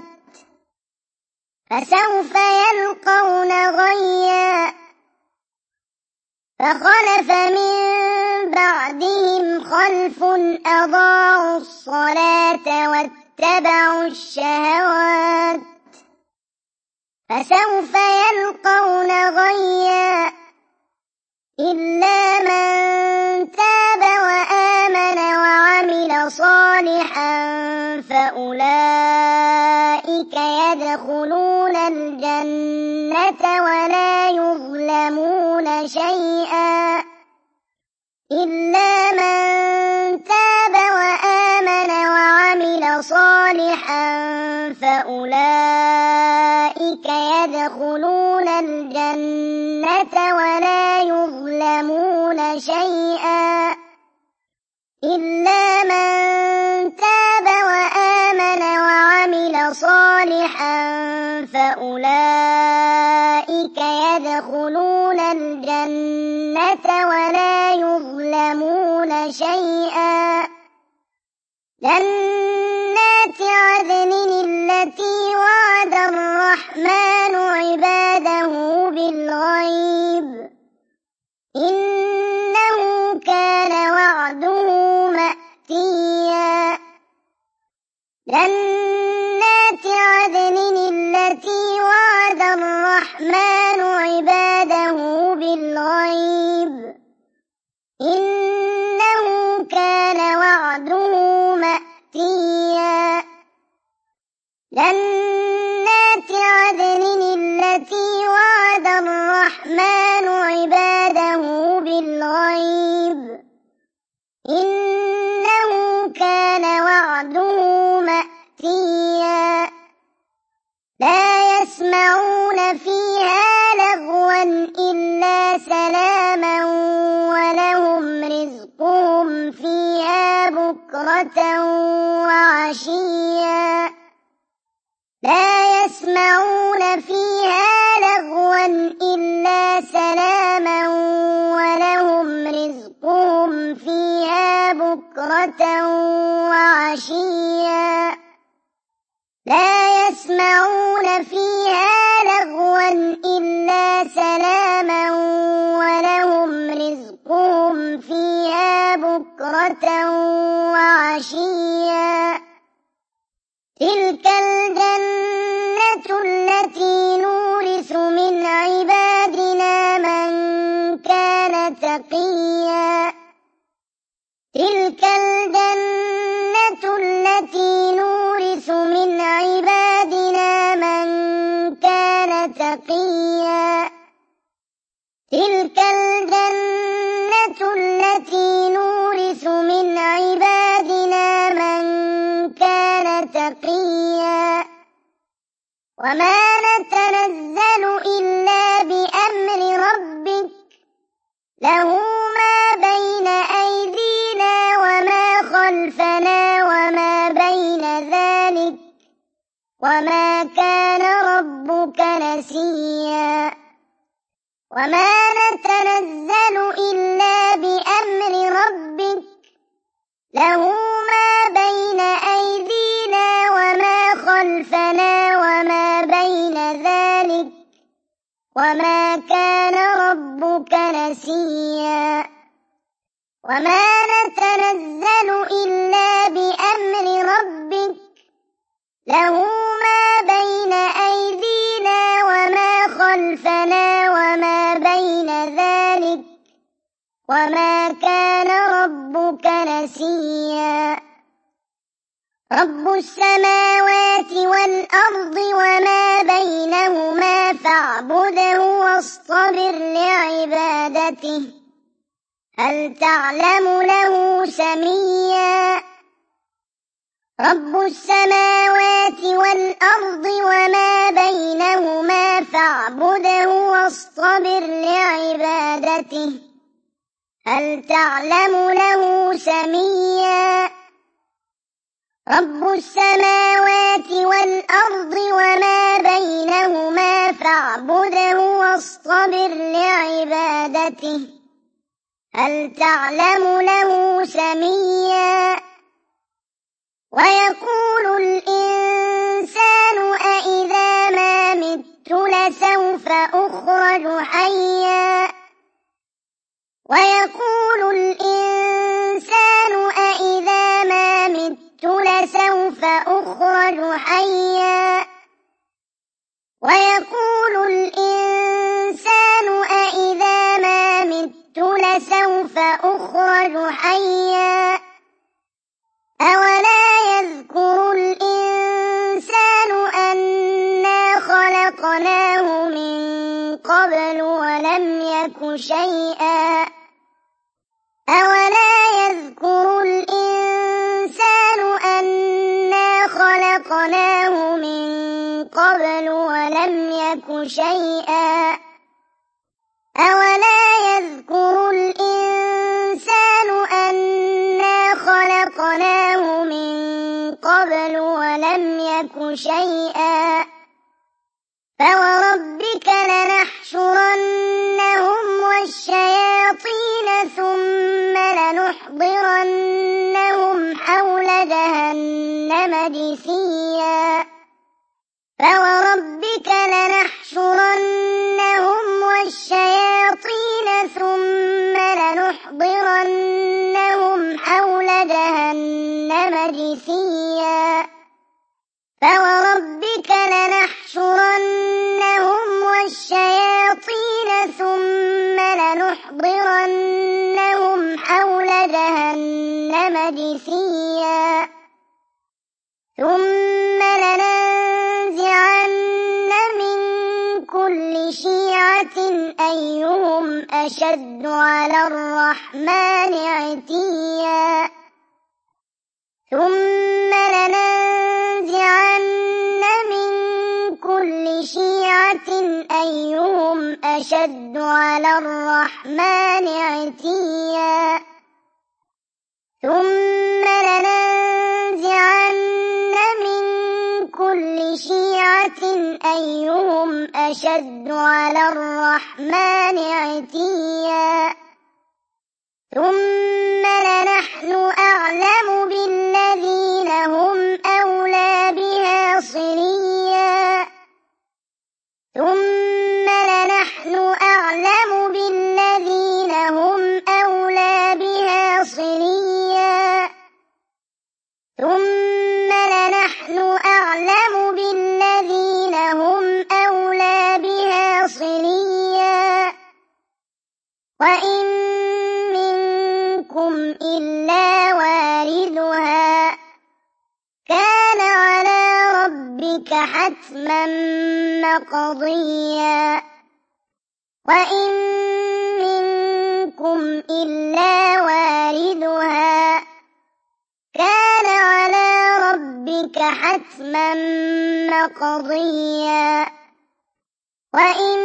A: فسوف يلقون غيا فخلف من بعدهم خلف أضاعوا الصلاة واتبعوا الشهوات فسوف يلقون غيا إلا من تاب وآمن وعمل صالحا فأولئك يدخلون الجنة ولا يظلمون شيئا إلا من تاب وآمن وعمل صالحا فأولئك يدخلون الجنة ولا يظلمون شيئا إلا من تاب وآمن وعمل صالحا فأولئك يدخلون الجنة ولا يظلمون شيئا جنات عدن التي وعد الرحمن عباده بالغيب إنه كان وعده مأتيا جنات عدن التي وعد الرحمن عباده بالغيب إنه كان وعده مأتيا جنات عدن التي وعد الرحمن عباده بالغيب إنه كان وعده مأتيا لا يسمعون فيها لغوا إلا سلاما ولهم رزقهم فيها بكرة وعشيا لا يسمعون فيها لغوا إلا سلاما ولهم رزقهم فيها بكرة وعشيا لا يسمعون فيها لغوا إلا سلاما ولهم رزقهم فيها بكرة وعشيا تلك الجنة التي نورث من عبادنا من كان تقيا تلك الجنة التي نورث من عبادنا من كان تقيا تلك الجنة التي نورث من عبادنا من كان تقيا وما نتنزل إلا بأمر ربك له ما بين أيدينا وما خلفنا وما بين ذلك وما كان ربك نسيا وما نتنزل إلا بأمر ربك له ما بين أيدينا وما خلفنا وما بين ذلك وما كان ربك نسيا وما نتنزل إلا بأمر ربك له ما بين أيدينا وما خلفنا وما بين ذلك وما كان ربك نسيا رب السماوات والأرض وما بينهما فاعبده واصطبر لعبادته هل تعلم له سميا رب السماوات والأرض وما بينهما فاعبده واصطبر لعبادته هل تعلم له سميا رب السماوات والأرض وما بينهما فاعبده واصطبر لعبادته هل تعلم له سميا ويقول الإنسان أإذا ما مت لسوف أخرج حيا ويقول الإنسان أإذا ما مت لسوف أخرج حيا ويقول الإنسان أإذا ما مت لسوف أخرج حيا أولا يذكر الإنسان أنا خلقناه من قبل ولم يك شيئا أولا يذكر الإنسان أنا خلقناه من قبل ولم يك شيئا أولا يذكر الإنسان أنا خلقناه من قبل ولم يك شيئا فوربك لنحشرنهم والشياطين ثم لنحضرنهم حول جهنم جثيا فوربك لنحشرنهم والشياطين ثم لنحضرنهم حول جهنم جثيا فوربك لنحشرنهم والشياطين ثم لنحضرنهم حول جهنم جثيا ثم لننزعن من كل شيعة أيهم أشد على الرحمن عتيا ثم لننزعن من كل شيعة أيهم أشد على الرحمن عتيا ثم لننزعن من كل شيعة أيهم أشد على الرحمن عتيا ثم لنحن أعلم بالذين هم أولى بها صليا ثم لنحن أعلم بالذين هم أولى بها صليا ثم لنحن أعلم بالذين هم أولى بها صليا وإن منكم إلا واردها كان على ربك حتما مقضيا وإن منكم إلا واردها كان على ربك حتما مقضيا وإن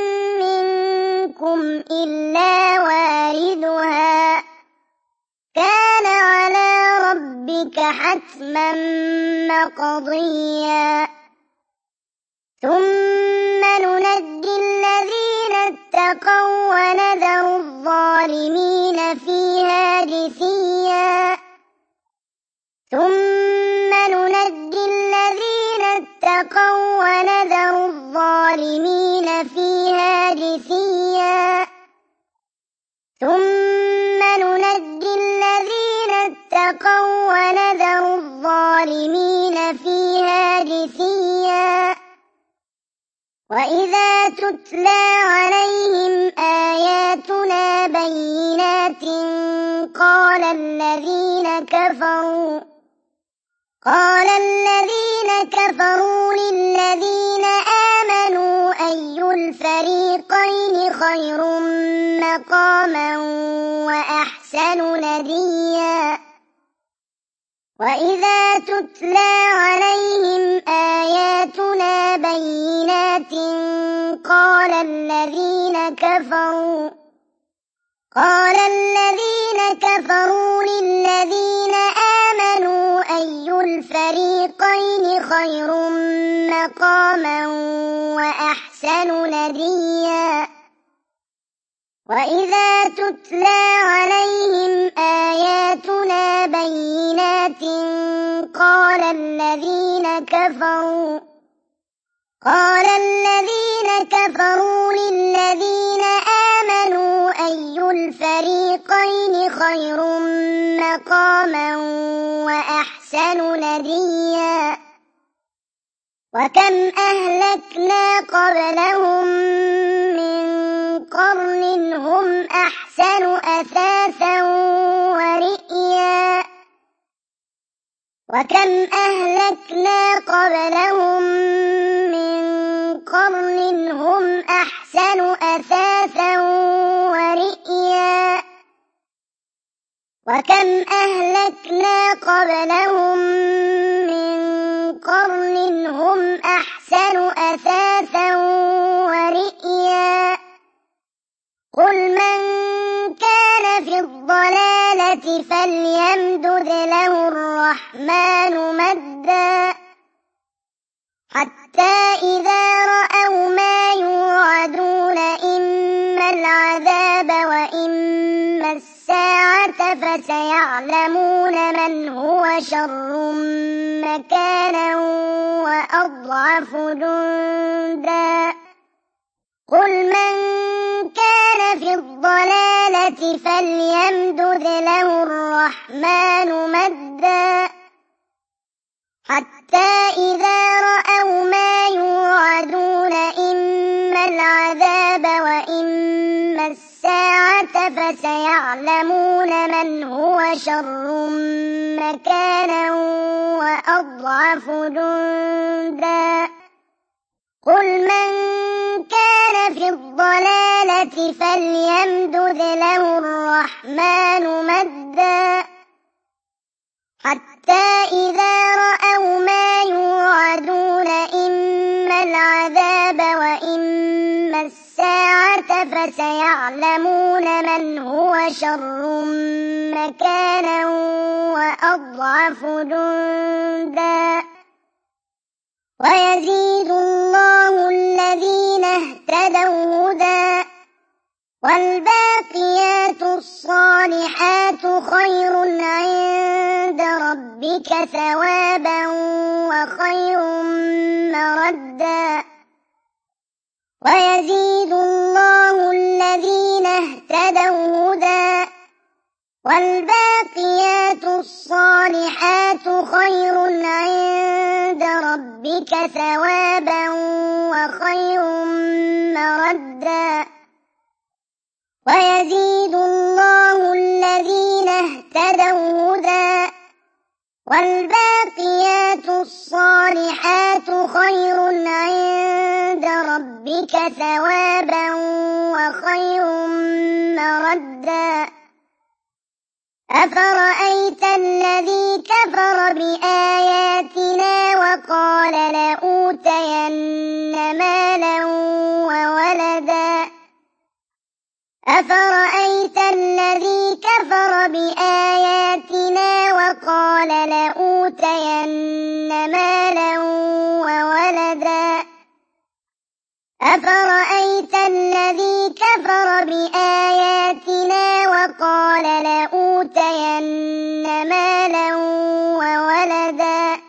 A: منكم إلا واردها كان على ربك حتما مقضيا ثم ننجي الذين اتقوا ونذر الظالمين فيها جثيا ثم ننجي الذين اتقوا ونذر الظالمين فيها جثيا ثم ننجي الذين اتقوا ونذر الظالمين فيها جثيا وإذا تتلى عليهم آياتنا بينات قال الذين كفروا للذين آمنوا أي الفريقين خير مقاما وأحسن نديا وإذا تتلى عليهم آياتنا بينات قال الذين كفروا للذين آمنوا أي الفريقين خير مقاما وأحسن نديا وإذا تتلى عليهم آياتنا بينات قال الذين كفروا للذين آمنوا أي الفريقين خير مقاما وأحسن نديا وكم أهلكنا قبلهم من قرن هم أحسن أثاثا ورئيا وكم أهلكنا قبلهم من قرن هم أحسن أثاثا ورئيا وكم أهلكنا قبلهم من قرن هم أحسن أثاثا ورئيا قل من كان في الضلالة فليمدد له الرحمن مدا حتى إذا رأوا ما يوعدون إما العذاب وإما الساعة فسيعلمون من هو شر مكانا وأضعف جندا قل من كان في الضلالة فليمدد له الرحمن مدا حتى إذا رأوا ما يوعدون إما العذاب وإما الساعة فسيعلمون من هو شر مكانا وأضعف جندا قل من كان في الضلالة فليمدد له الرحمن مدا حتى إذا رأوا ما يوعدون إما العذاب وإما الساعة فسيعلمون من هو شر مكانا وأضعف جندا ويزيد الله الذين اهتدوا هدى والباقيات الصالحات خير عند ربك ثوابا وخير مردا ويزيد الله الذين اهتدوا هدى والباقيات الصالحات خير عند ربك ثوابا وخير مردا ويزيد الله الذين اهتدوا هدى والباقيات الصالحات خير عند ربك ثوابا وخير مردا أفرأيت الذي كفر بآياتنا وقال لأوتين مالا وولدا أفرأيت الذي كفر بآياتنا وقال لأوتين مالا وولدا أفرأيت الذي كفر بآياتنا وقال لأوتين مالا وولدا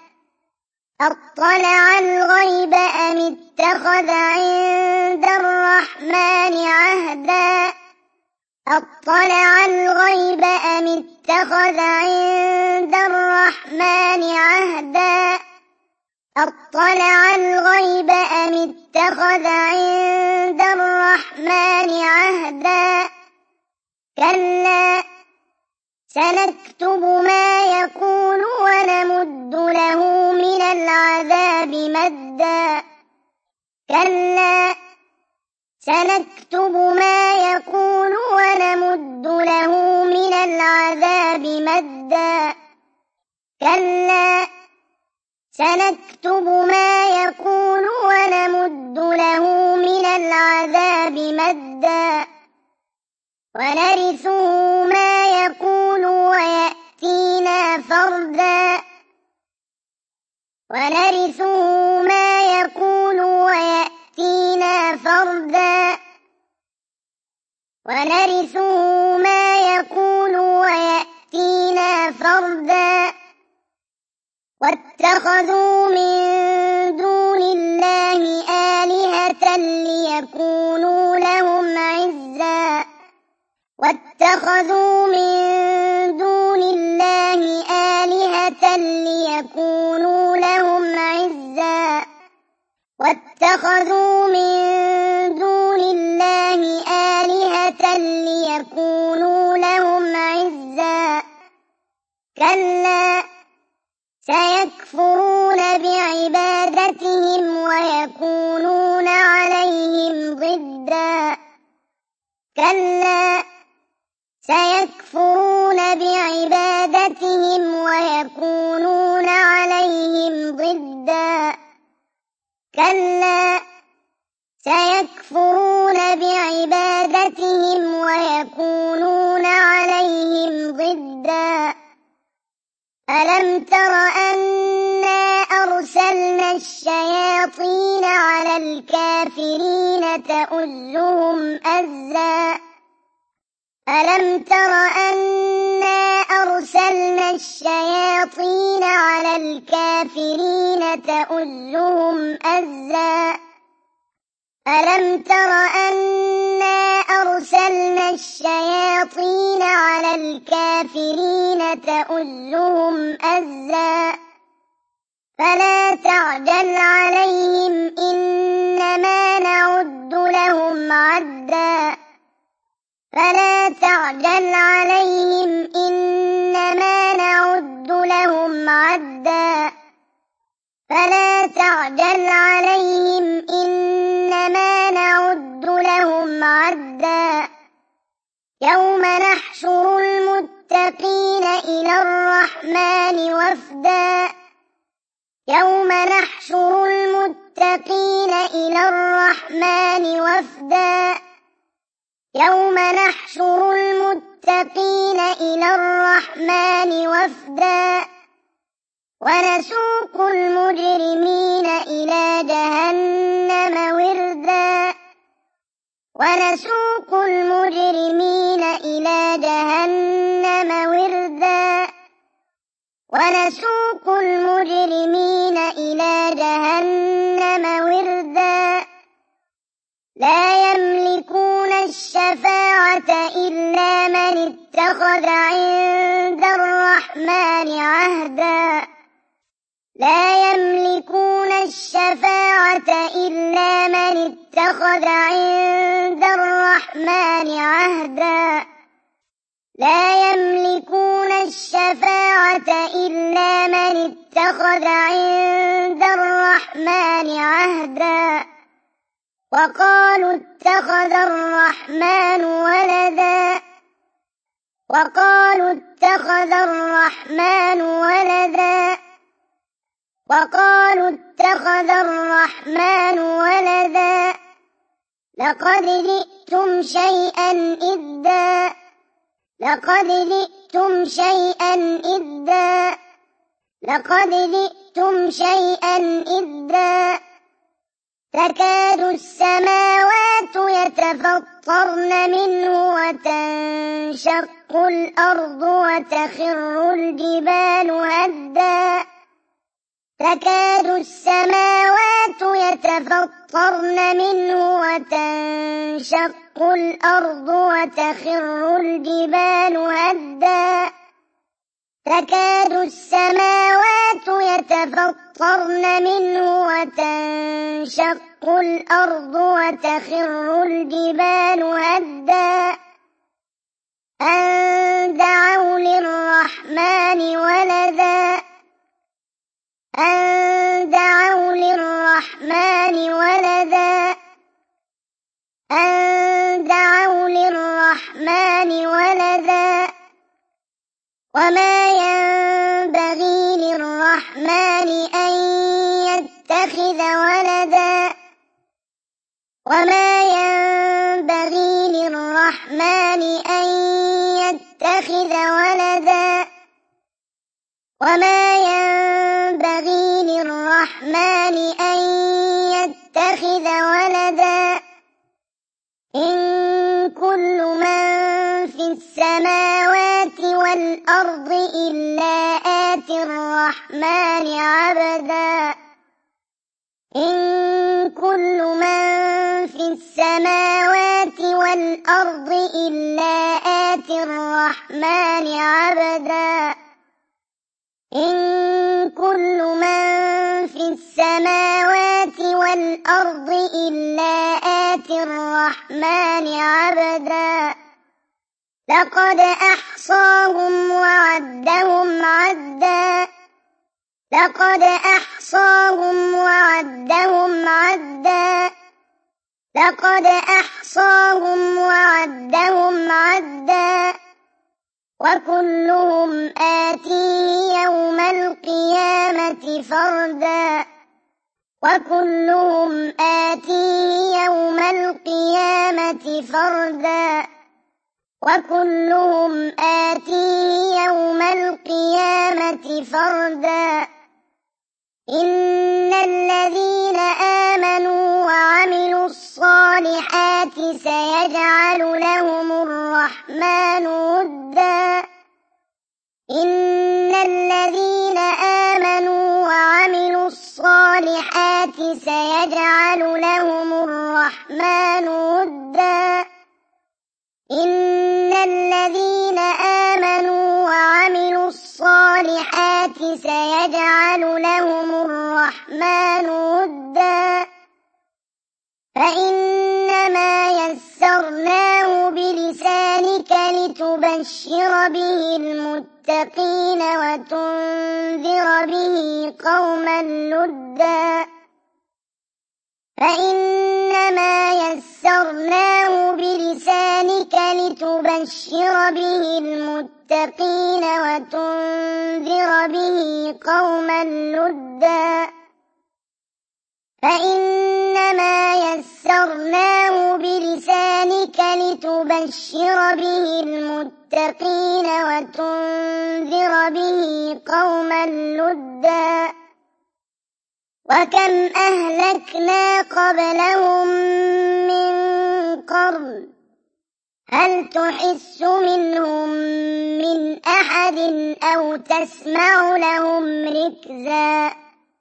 A: أطلع الغيب أم اتخذ عند الرحمن عهدا أطلع الغيب أم اتخذ عند الرحمن عهدا أطلع الغيب أم اتخذ عند الرحمن عهدا كلا سنكتب ما يقول ونمد له من العذاب مدا كلا سنكتب ما يقول ونمد له من العذاب مدا كلا سنكتب ما يقول ونمد له من العذاب مدا ونرثه ما يقول ويأتينا فردا ونرثه ما يقول ويأتينا فردا ونرثه ما يقول ويأتينا فردا واتخذوا من دون الله آلهة ليكونوا لهم عزا واتخذوا من دون الله آلهة ليكونوا لهم عزا واتخذوا من دون الله آلهة ليكونوا لهم عزا كلا سيكفرون بعبادتهم ويكونون عليهم ضدا كلا سيكفرون بعبادتهم ويكونون عليهم ضدا كلا سيكفرون بعبادتهم ويكونون عليهم ضدا ألم تر أنا أرسلنا الشياطين على الكافرين تؤزهم أزا ألم تر أنا أرسلنا الشياطين على الكافرين تؤزهم أزا ألم تر أنا أرسلنا الشياطين على الكافرين تؤزهم أزا فلا تعجل عليهم إنما نعد لهم عدا فلا تعجل عليهم إنما نعد لهم عدا فلا تعجل عليهم إنما نعد لهم عدا يوم نحشر المتقين إلى الرحمن وفدا يوم نحشر المتقين إلى الرحمن وفدا يوم نحشر المتقين إلى الرحمن وفدا ونسوق المجرمين إلى جهنم وردا ونسوق المجرمين إلى جهنم وردا ونسوق المجرمين إلى جهنم وردا لا يملكون الشفاعة إلا من اتخذ عند الرحمن عهدا لا يملكون الشفاعة إلا من اتخذ عند الرحمن عهدا لا يملكون الشفاعة إلا من اتخذ عند الرحمن عهدا وقالوا اتخذ الرحمن ولدا وقالوا اتخذ الرحمن ولدا وقالوا اتخذ الرحمن ولدا لقد جئتم شيئا إدا لقد جئتم شيئا إدا لقد جئتم شيئا إدا تكاد السماوات يتفطرن منه وتنشق الأرض وتخر الجبال هدا تكاد السماوات يتفطرن منه وتنشق الأرض وتخر الجبال هدا تكاد السماوات يتفطرن منه وتنشق الأرض وتخر الجبال هدا أن دعوا للرحمن ولدا أن دعوا للرحمن ولدا أن دعوا للرحمن ولدا وما ينبغي وما ينبغي للرحمن أن يتخذ ولدا وما ينبغي للرحمن أن يتخذ ولدا إن كل من في السماوات والأرض إلا آتي الرحمن عبدا إن كل من في السماوات والأرض إلا آتي الرحمن عبدا إن كل من في السماوات والأرض إلا آتي الرحمن عبدا لقد أحصاهم وعدهم عدا لقد أحصاهم وعدهم عدا لقد أحصاهم وعدهم عدا وكلهم آتيه يوم القيامة فردا وكلهم آتيه يوم القيامة فردا وكلهم آتيه يوم القيامة فردا إن الذين آمنوا وعملوا الصالحات سيجعل لهم الرحمن ودا إن الذين آمنوا وعملوا الصالحات سيجعل لهم الرحمن ودا إن الذين آمنوا وعملوا الصالحات سيجعل لهم الرحمن ودا فإنما يسرناه بلسانك لتبشر به المتقين وتنذر به قوما لدا فإنما يسرناه بلسانك لتبشر به المتقين وتنذر به قوما لدا فإنما يسرناه بلسانك لتبشر به المتقين وتنذر به قوما لدا وكم أهلكنا قبلهم من قرن هل تحس منهم من أحد أو تسمع لهم ركزا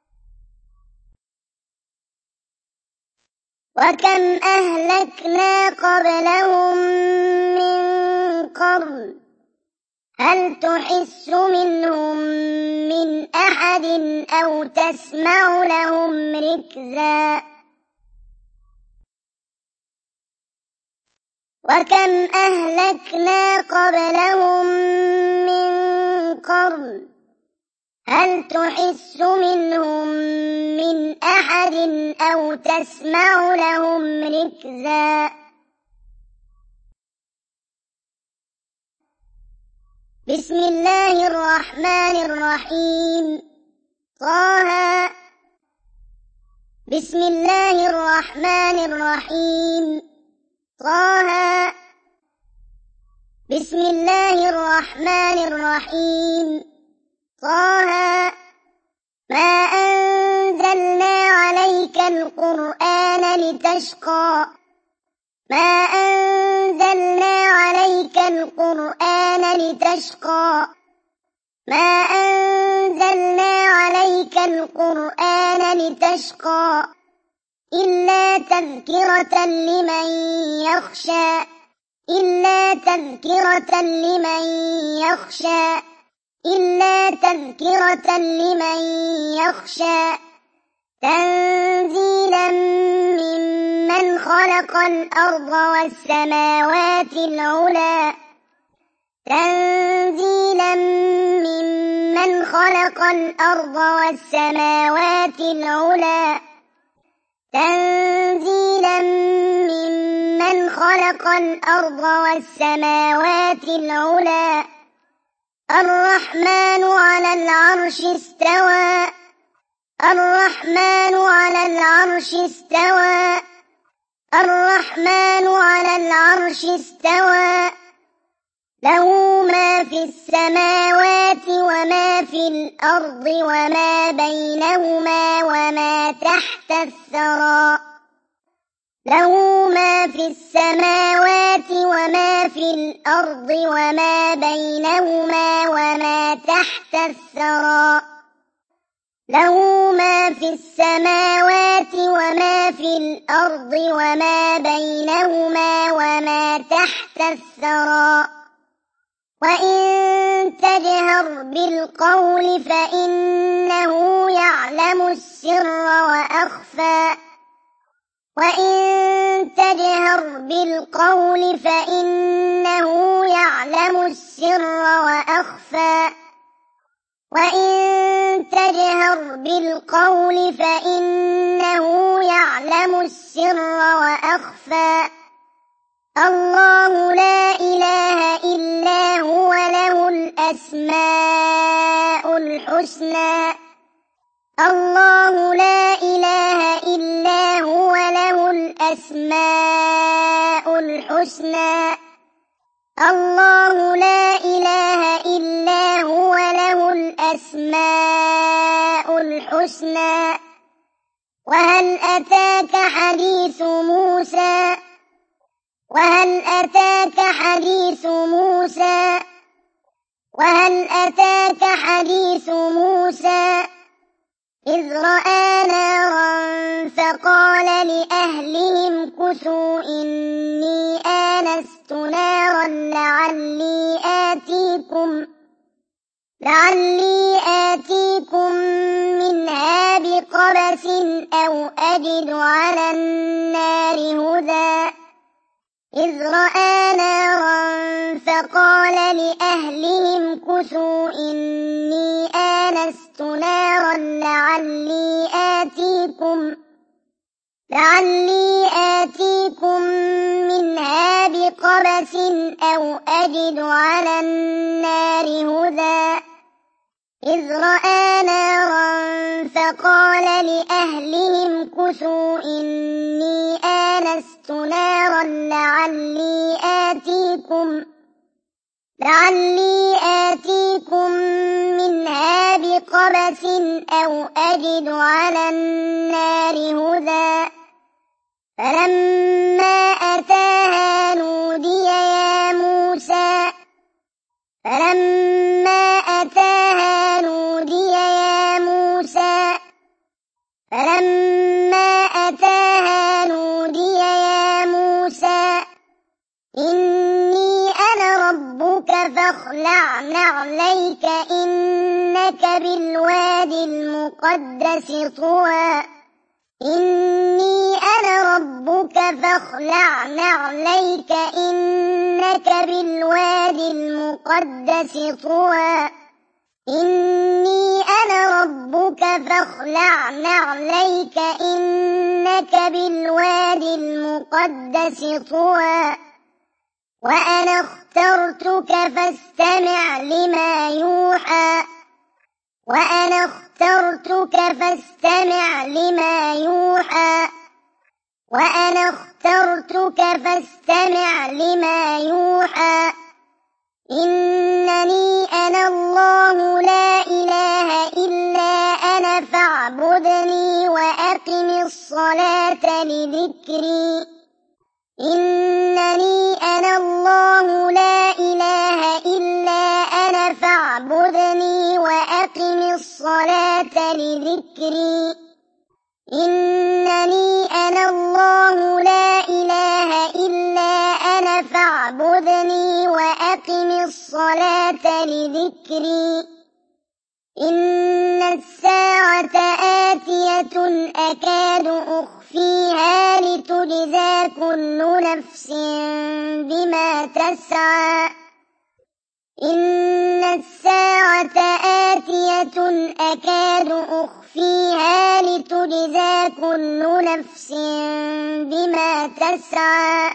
A: وكم أهلكنا قبلهم من قرن هل تحس منهم من أحد أو تسمع لهم ركزا وكم أهلكنا قبلهم من قرن هل تحس منهم من أحد أو تسمع لهم ركزا بسم الله الرحمن الرحيم طه بسم الله الرحمن الرحيم طه بسم الله الرحمن الرحيم طه ما أنزلنا عليك القرآن لتشقى ما أنزلنا عليك القرآن لتشقى ما أنزلنا عليك القرآن لتشقى إلا تذكرة لمن يخشى إلا تذكرة لمن يخشى إلا تذكرة لمن يخشى تنزيلا ممن خلق الأرض والسماوات العلى تنزيلا ممن خلق الأرض والسماوات العلى تنزيلا ممن خلق الأرض والسماوات العلى الرحمن على العرش استوى الرحمن على العرش استوى الرحمن على العرش استوى له ما في السماوات وما في الأرض وما بينهما وما تحت الثرى له ما في السماوات وما في الأرض وما بينهما وما تحت الثرى له ما في السماوات وما في الأرض وما بينهما وما تحت الثرى وإن تجهر بالقول فإنه يعلم السر وأخفى وإن تجهر بالقول فإنه يعلم السر وأخفى وإن تجهر بالقول فإنه يعلم السر وأخفى الله لا إله إلا هو له الأسماء الحسنى الله لا إله إلا هو له الأسماء الحسنى الله لا إله إلا هو له الأسماء الحسنى وهل أتاك حديث موسى وهل أتاك حديث موسى وهل أتاك حديث موسى إذ رأى نارا فقال لأهلهم كثوا إني آنست نارا لعلي آتيكم منها بقبس أو أجد على النار هدى إذ رأى نارا فقال لأهلهم كثوا إني آنست نارا لعلي آتيكم منها بقبس أو أجد على النار هدى إذ رأى نارا فقال لأهلهم كثوا إني آنست نارا لعلي آتيكم منها بقبس أو أجد على النار هدى فلما أتاها نودي يا موسى فلما أتاها نودي يا موسى إني أنا ربك فاخلع نعليك إنك بالوادي المقدس طوى إني أنا ربك فاخلع نعليك إنك بالوادي المقدس طوى إني أنا ربك فاخلع نعليك إنك بالوادي المقدس طوى وأنا اخترتك فاستمع لما يوحى وأنا اخترتك فاستمع لما يوحى وأنا اخترتك فاستمع لما يوحى إنني أنا الله لا إله إلا أنا فاعبدني وأقم الصلاة لذكري إنني أنا الله لا إله إلا أنا فاعبدني وأقم الصلاة لذكري إنني أنا الله لا إله إلا أنا فاعبدني وأقم الصلاة لذكري إن الساعة آتية أكاد أخفيها لتجزى كل نفس بما تسعى إن الساعة آتية أكاد أخفيها لتجزى كل نفس بما تسعى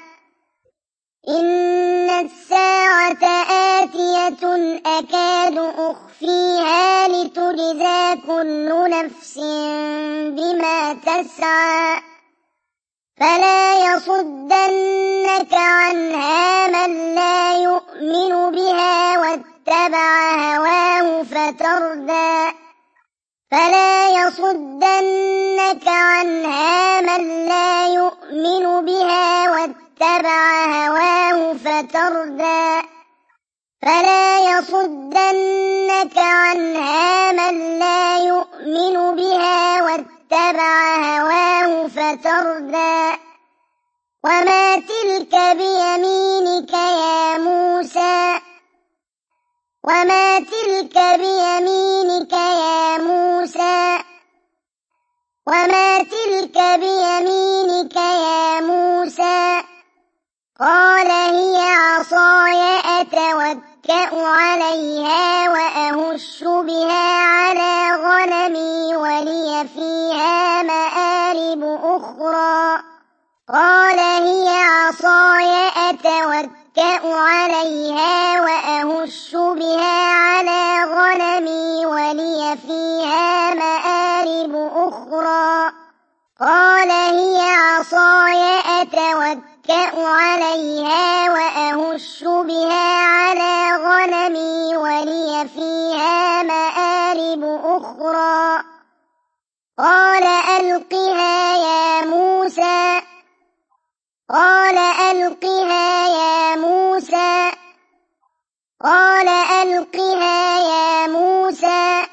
A: إن الساعة آتية أكاد أخفيها لتجزى كل نفس بما تسعى فلا يصدنك عنها من لا يؤمن بها واتبع هواه فتردى فلا يصدنك عنها من لا يؤمن بها واتبع هواه فتردى فلا يصدنك عنها من لا يؤمن بها واتبع هواه فتردى وما تلك بيمينك يا موسى وما تلك بيمينك يا موسى وما تلك بيمينك يا موسى قال هي عصاي أتوكأ عليها وأهش بها على غنمي ولي فيها مآرب أخرى قال هي عصاي أتوكأ عليها وأهش بها على غنمي ولي فيها مآرب أخرى قال هي عصاي أتوكأ عليها وأهش بها على غنمي ولي فيها مآرب أخرى قال ألقها يا موسى قال ألقها يا موسى قال ألقها يا موسى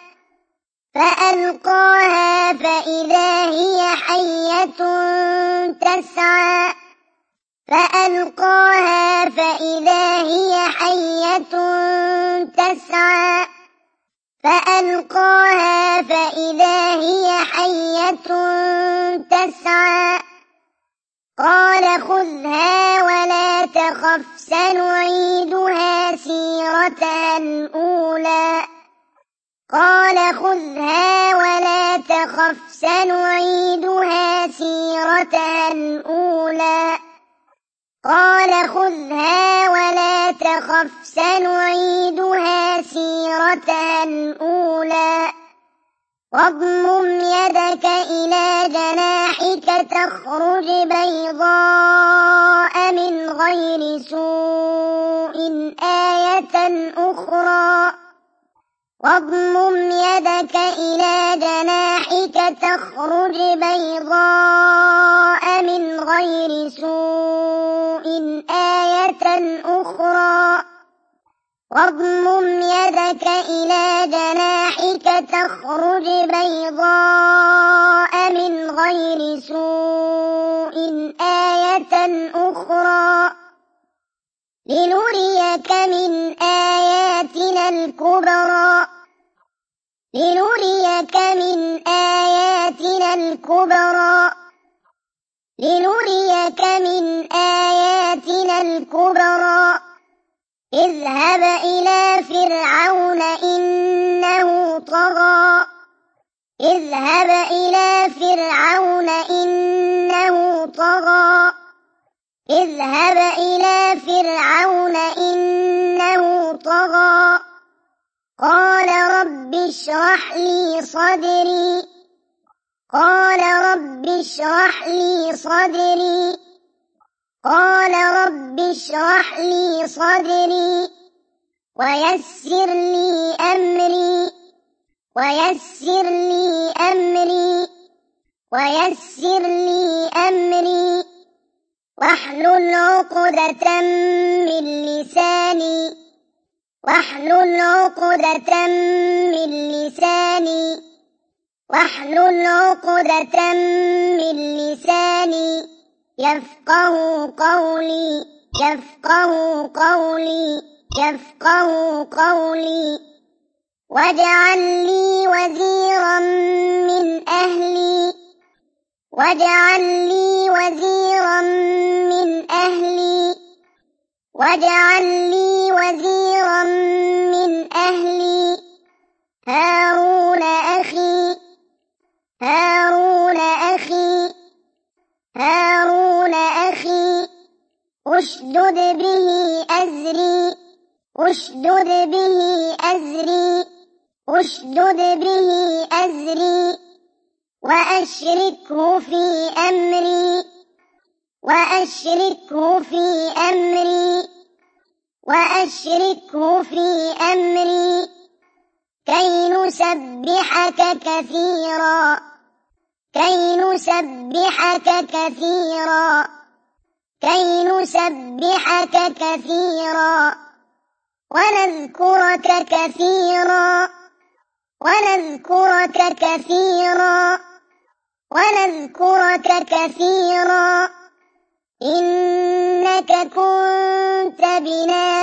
A: فألقاها فإذا هي حية تسعى فألقاها فإذا هي حية تسعى فألقاها فإذا هي حية تسعى قال خذها ولا تخف سنعيدها سيرتها الأولى قال خذها ولا تخف سنعيدها سيرتها الأولى قال خذها ولا تخف سنعيدها سيرتها الأولى واضمم يدك إلى جناحك تخرج بيضاء من غير سوء آية أخرى واضمم يدك إلى جناحك تخرج بيضاء من غير سوء آية أخرى واضمم يدك إلى جناحك تخرج بيضاء من غير سوء آية أخرى لنريك من آياتنا الكبرى لنريك من آياتنا الكبرى لنريك من آياتنا الكبرى اذهب إلى فرعون إنه طغى اذهب إلى فرعون إنه طغى اذهب إلى فرعون إنه طغى قال رب اشرح لي صدري قال رب اشرح لي صدري قال رب اشرح لي صدري ويسر لي أمري ويسر لي أمري ويسر لي أمري واحلل عقدة من لساني واحلل عقدة من لساني واحلل عقدة من لساني يفقه قولي يفقه قولي يفقه قولي واجعل لي وزيرا من أهلي واجعل لي وزيرا من أهلي واجعل لي وزيرا من أهلي هارون أخي هارون أخي هارون أخي اشدد به أزري اشدد به أزري اشدد به أزري وأشركه في أمري وأشركه في أمري كي نسبحك كثيرا ونذكرك كثيرا إنك كنت بنا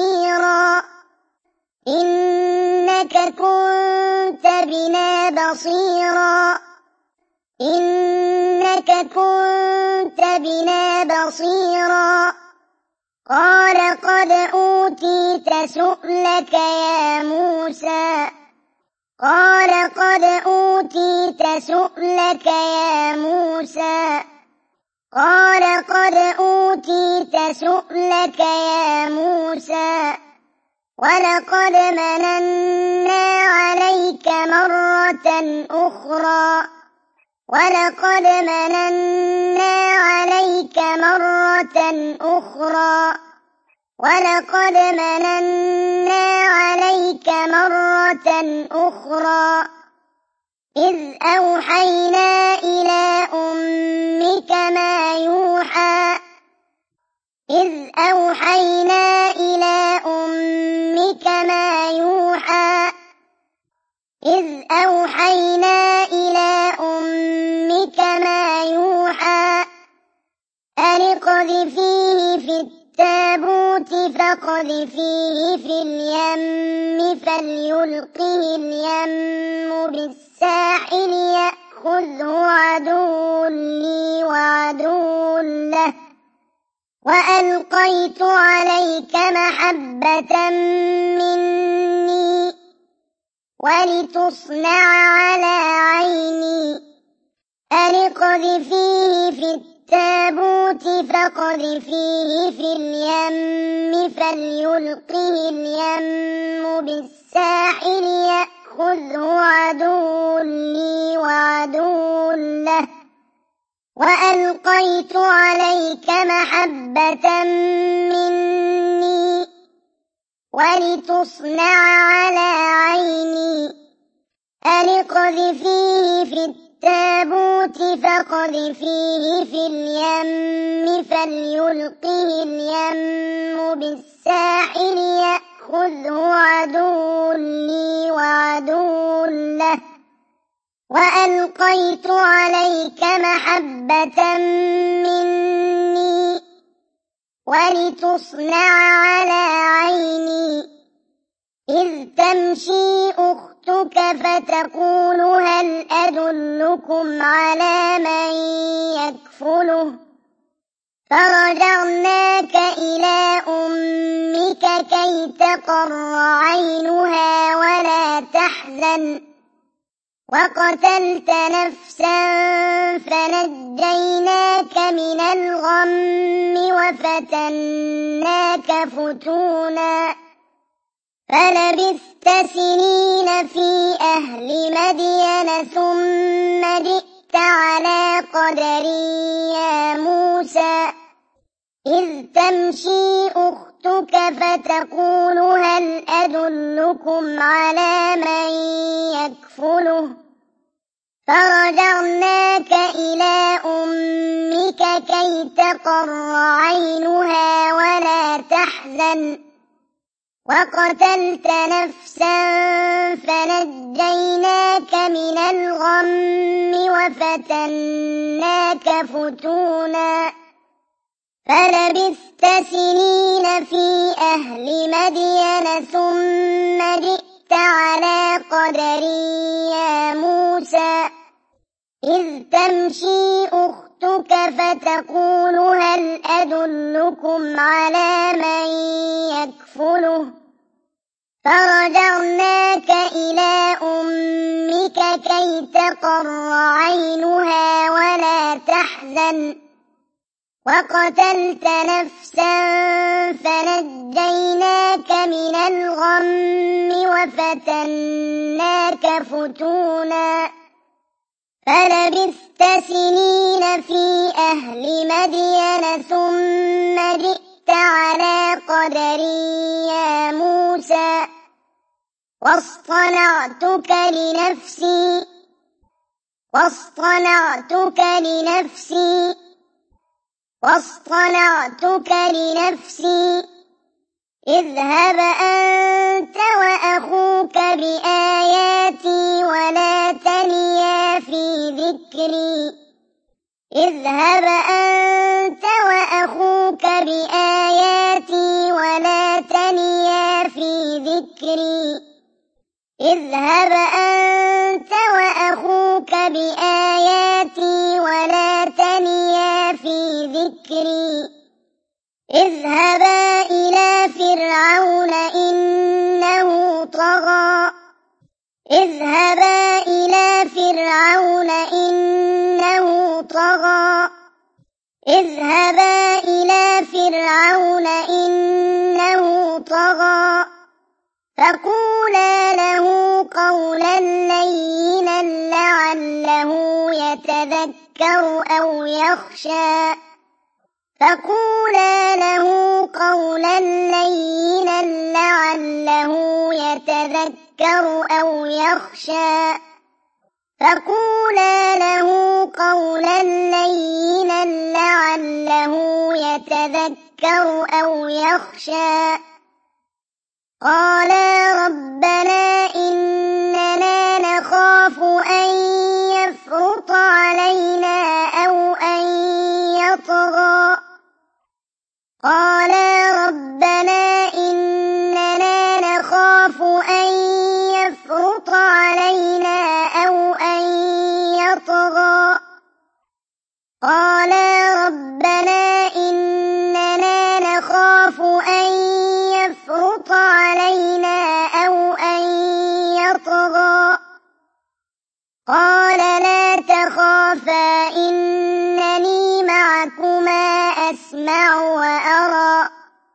A: بصيرا قال قد أوتيت سؤلك يا موسى ولقد مننا عليك مرة أخرى إذ أوحينا إلى أمك ما يوحى أن اقذفيه في التابوت فاقذفيه في اليم فليلقه اليم بالساحل يأخذه عدو لي وعدو له وألقيت عليك محبة مني ولتصنع على عيني أن اقذفيه في التابوت فاقذفيه في اليم فليلقه اليم بالساحل يأخذه عدو لي وعدو له وألقيت عليك محبة مني ولتصنع على عيني أن اقذفيه في التابوت فاقذفيه في اليم فليلقه اليم بالساحل يأخذه عدو لي وعدو له وألقيت عليك محبة مني ولتصنع على عيني إذ تمشي أختك فتقول هل أدلكم على من يكفله فرجعناك إلى أمك كي تقر عينها ولا تحزن وقتلت نفسا فنجيناك من الغم وفتناك فتونا فلبثت سنين في أهل مدين ثم جئت على قدر يا موسى إذ تمشي أختك فتقول هل أدلكم على من يكفله فرجعناك إلى أمك كي تقر عينها ولا تحزن وقتلت نفسا فنجيناك من الغم وفتناك فتونا فلبثت سنين في أهل مدين ثم جئت على قدر يا موسى إذ تمشي أختك فتقول هل أدلكم على من يكفله فرجعناك إلى أمك كي تقر عينها ولا تحزن وقتلت نفسا فنجيناك من الغم وفتناك فتونا فلبثت سنين في أهل مدين ثم جئت على قدر يا موسى واصطنعتك لنفسي اذهب أنت وأخوك بآياتي ولا تنيا في ذكري اذهبا إلى فرعون إنه طغى فقولا له قولا لينا لعله يتذكر أو يخشى قالا ربنا إننا نخاف أن يفرط علينا أو أن يطغى قال لا تخافا إنني معكما أسمع وأرى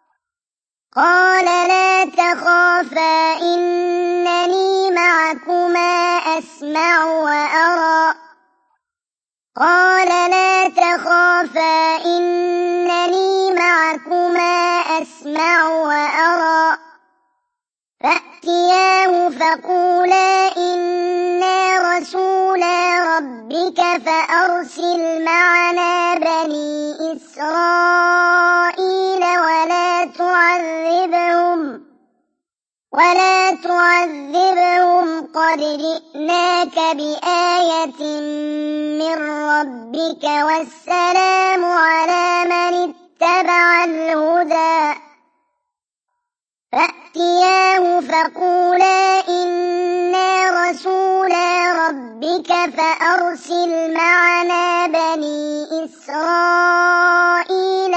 A: فأتياه فقولا إنا رسولا ربك فأرسل معنا بني إسرائيل ولا تعذبهم قد جئناك بآية من ربك والسلام على من اتبع الهدى فأتياه فقولا إنا رسولا ربك فأرسل معنا بني إسرائيل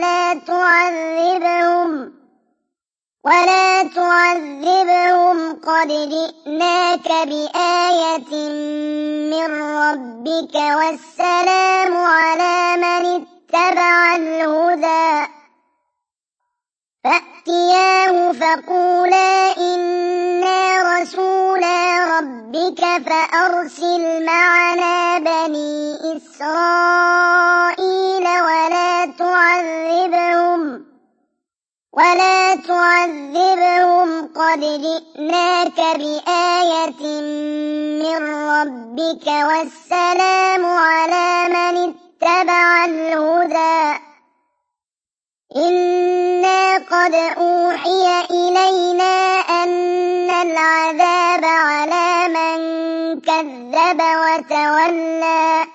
A: ولا تعذبهم قد جئناك بآية من ربك والسلام على من اتبع الهدى فأتياه فقولا إنا رسولا ربك فأرسل معنا بني إسرائيل ولا تعذبهم قد جئناك بآية من ربك والسلام على من اتبع الهدى إنا قد أوحي إلينا أن العذاب على من كذب وتولى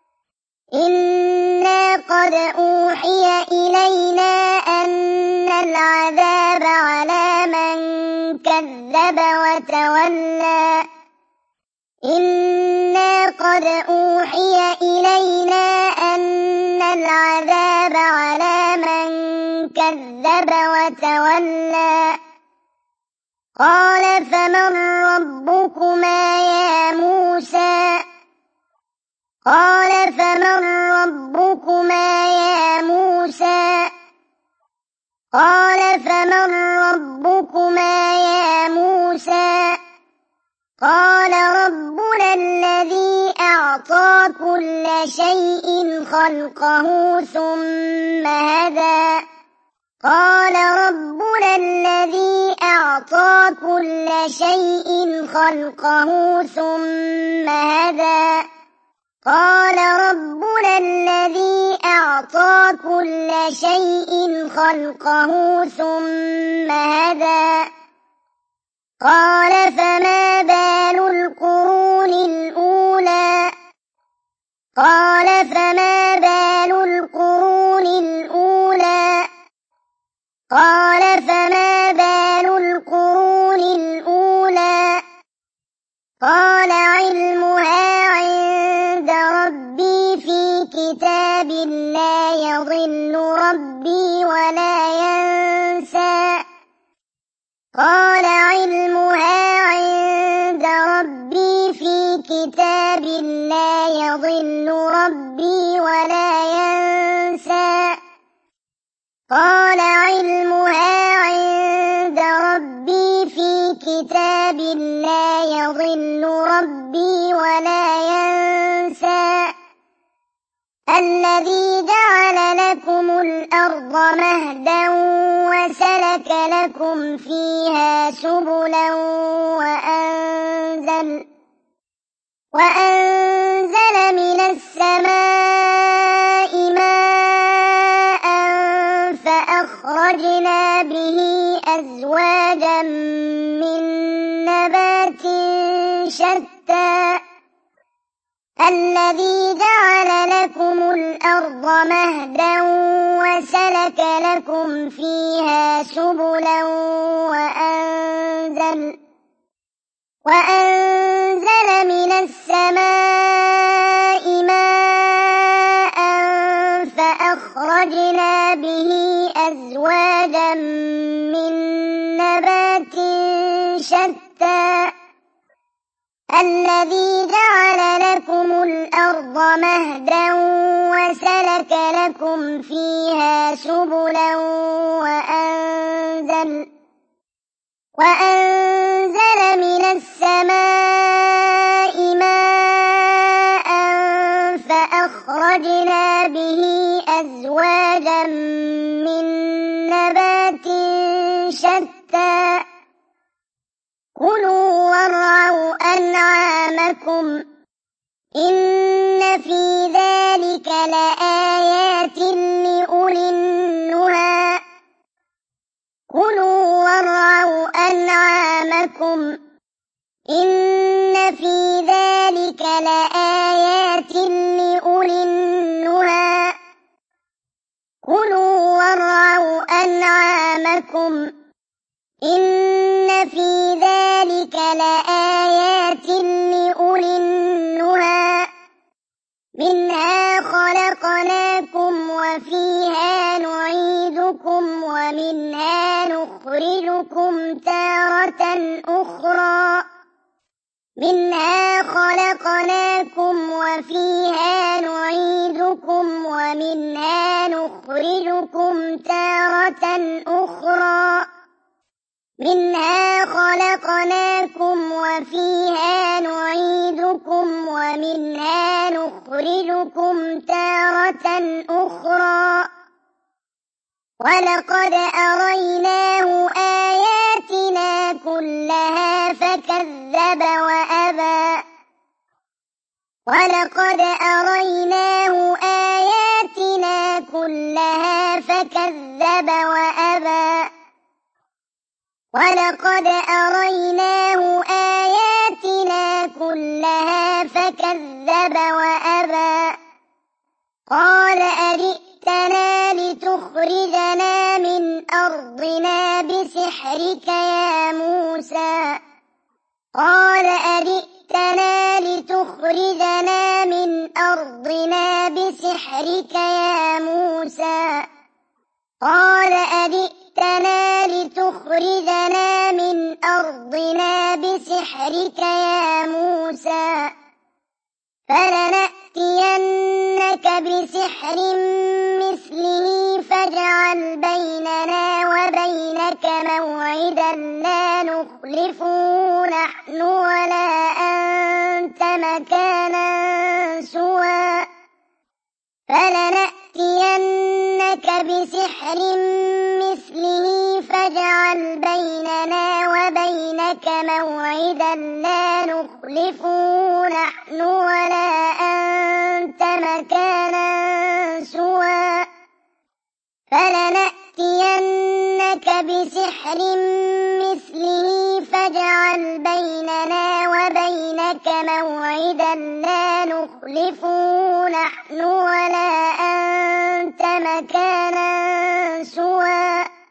A: قال فمن ربكما يا موسى قال ربنا الذي أعطى أعطى كل شيء خلقه ثم هدى قال ربنا الذي أعطى كل شيء خلقه ثم هدى قال ربنا الذي أعطى كل شيء خلقه ثم هدى قال فما بال القرون الأولى قال فما بال القرون الأولى قال فما بال القرون الأولى قال علمها عند ربي في كتاب لا يضل ربي ولا ينسى قال علمها عند ربي في كتاب لا يضل ربي ولا ينسى قال علمها عند ربي في كتاب لا يضل ربي ولا ينسى الذي جعل لكم الأرض مهدا وسلك لكم فيها سبلا وأنزل من السماء ماء فأخرجنا به أزواجا من نبات شتى الذي جعل لكم الأرض مهدا وسلك لكم فيها سبلا وأنزل من السماء ماء فأخرجنا به أزواجا من نبات شتى الذي جعل لكم الأرض مهدا وسلك لكم فيها سبلا وأنزل من السماء ماء فأخرجنا به أزواجا من نبات شتى كلوا وارعوا أنعامكم إن في ذلك لآيات لأولي النهى كلوا وارعوا أنعامكم إن في ذلك لآيات لأولي النهى كلوا وارعوا أنعامكم إن في ذلك لآيات لأولي النهى منها خلقناكم وفيها نعيدكم ومنها نخرجكم تارة أخرى منها خلقناكم وفيها نعيدكم ومنها نخرجكم تارة أخرى منها خلقناكم وفيها نعيدكم ومنها نخرجكم تارة أخرى ولقد أريناه آياتنا كلها فكذب وأبى ولقد أريناه آياتنا كلها فكذب وأبى ولقد أريناه آياتنا كلها فكذب وأبى قال أجئتنا لتخرجنا من أرضنا بسحرك يا موسى قال أجئتنا لتخرجنا من أرضنا بسحرك يا موسى قال أجئتنا لتخرجنا من أرضنا بسحرك يا موسى فلنأتينك بسحر مثله فاجعل بيننا وبينك موعدا لا نخلفه نحن ولا أنت مكانا فلنأتينك بسحر مثله فاجعل بيننا وبينك موعدا لا نخلفه نحن ولا أنت مكانا سوى فلنأتينك بسحر مثله فاجعل بيننا وبينك موعدا لا نخلفه نحن ولا أنت مكانا سوى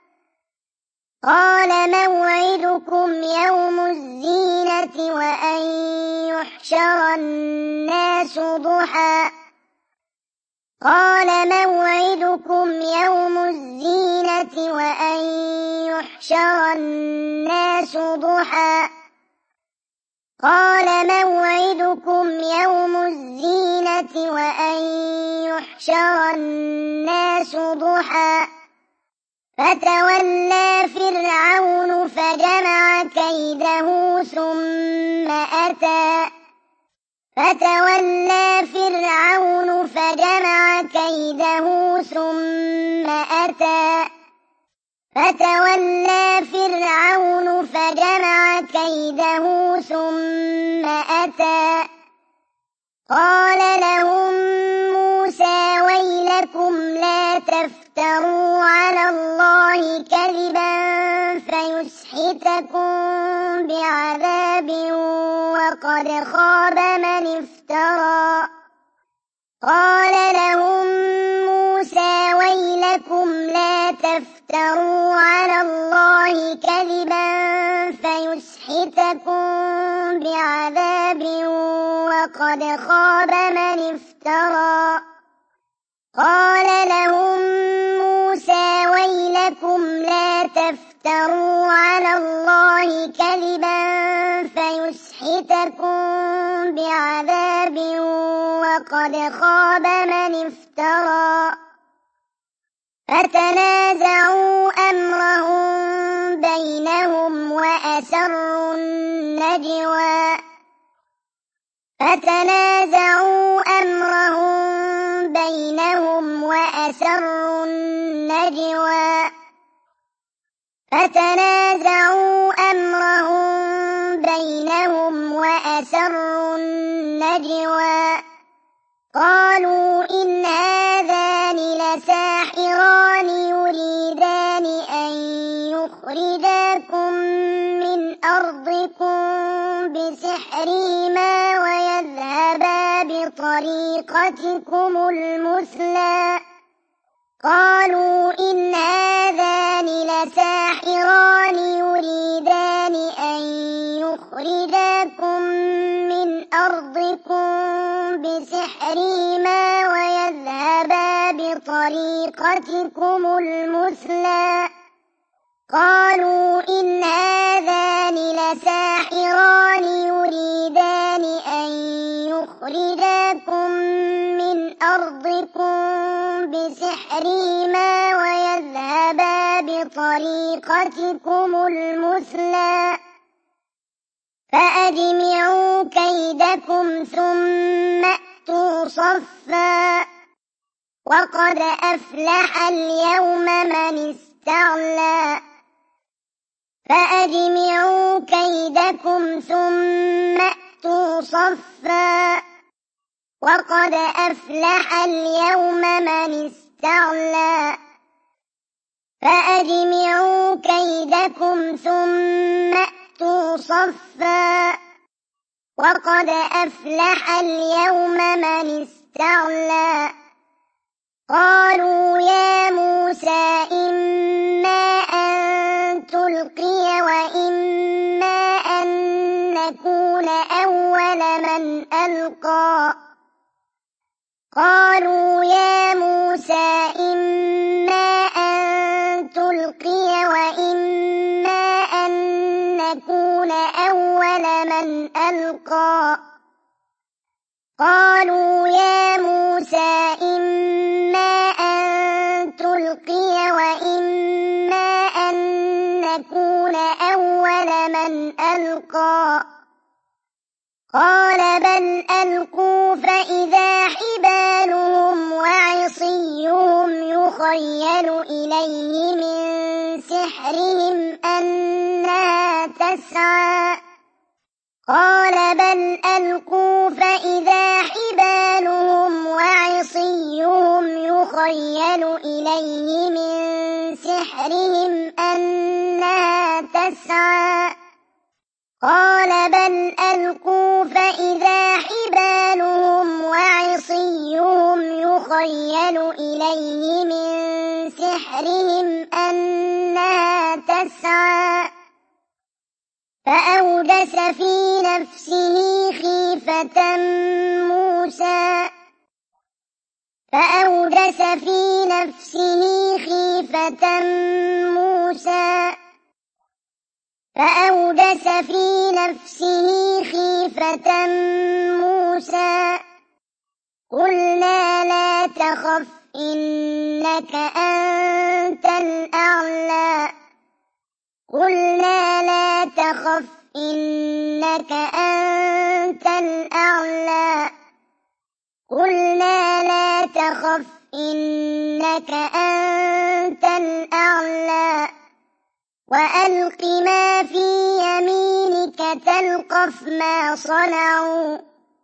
A: قال موعدكم يوم الزينة وأن يحشر الناس ضحى قال موعدكم يوم الزينة وأن يحشر الناس ضحى قال موعدكم يوم الزينة وأن يحشر الناس ضحى فتولى فرعون فجمع كيده ثم أتى فتولى فرعون فجمع كيده ثم أتى فتولى فرعون فجمع كيده ثم أتى قال لهم موسى ويلكم لا تفتروا على الله كذبا فيسحتكم بعذاب وقد خاب من افترى قال لهم موسى ويلكم لا تفتروا على الله كذبا فيسحتكم بعذاب وقد خاب من افترى قال لهم موسى ويلكم لا تفتروا على الله كذبا فيسحتكم بعذاب وقد خاب من افترى فتنازعوا أمرهم بينهم وأسروا النجوى فتنازعوا أمرهم بينهم وأسروا النجوى فتنازعوا أمرهم بينهم وأسروا النجوى قالوا إن هذان لساحران يريدان أن يخرجاكم من أرضكم بسحرهما ويذهبا بطريقتكم المثلى قالوا إن هذان لساحران يريدان أن يخرجاكم من أرضكم بسحرهما ويذهبا بطريقتكم المثلى قالوا إن هذان لساحران يريدان أن يخرجاكم من أرضكم بسحرهما ويذهبا بطريقتكم المثلى فأجمعوا كيدكم ثم أتوا صفا وقد أفلح اليوم من استعلى فأجمعوا كيدكم ثم أتوا صفا وقد أفلح اليوم من استعلى فأجمعوا كيدكم ثم أتوا صفا وقد أفلح اليوم من استعلى قالوا يا موسى إما أن تلقي وإما أن نكون أول من ألقى قالوا يا موسى إما أن تلقي وإما أن نكون أول من ألقى قالوا يا موسى إما أن تلقي وإما أن نكون أول من ألقى قال بل ألقوا فإذا حبالهم وعصيهم يخيل إليه من سحرهم أنها تسعى قال بل ألقوا فإذا حبالهم وعصيهم يخيل إليه من سحرهم أنها تسعى قال بل ألقوا فإذا حبالهم وعصيهم يخيل إليه من سحرهم أنها تسعى فأوجس في نفسه خيفة موسى فأوجس في نفسه خيفة موسى فأوجس في نفسه خيفة موسى قلنا لا تخف إنك أنت الأعلى قلنا لا تخف إنك أنت الأعلى قلنا لا تخف إنك أنت الأعلى وألق ما في يمينك تلقف ما صنعوا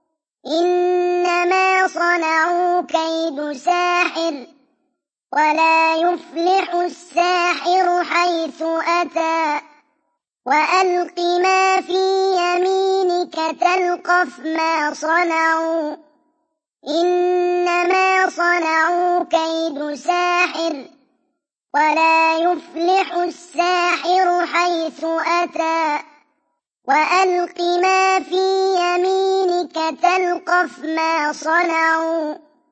A: إنما صنعوا كيد ساحر ولا يفلح الساحر حيث أتى وألق ما في يمينك تلقف ما صنعوا إنما صنعوا كيد ساحر ولا يفلح الساحر حيث أتى وألق ما في يمينك تلقف ما صنعوا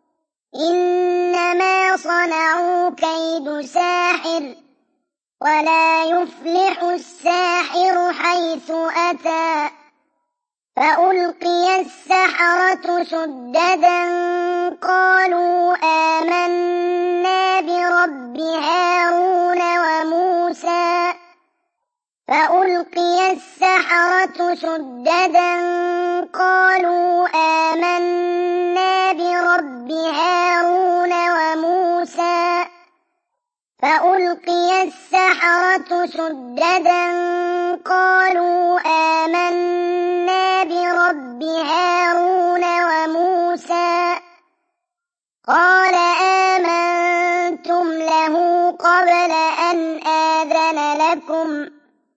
A: إنما صنعوا كيد ساحر ولا يفلح الساحر حيث أتى فألقي السحرة سجدا قالوا آمنا برب هارون وموسى فألقي السحرة سجدا قالوا آمنا برب هارون وموسى فألقي السحرة سجدا قالوا آمنا برب هارون وموسى قال آمنتم له قبل أن آذن لكم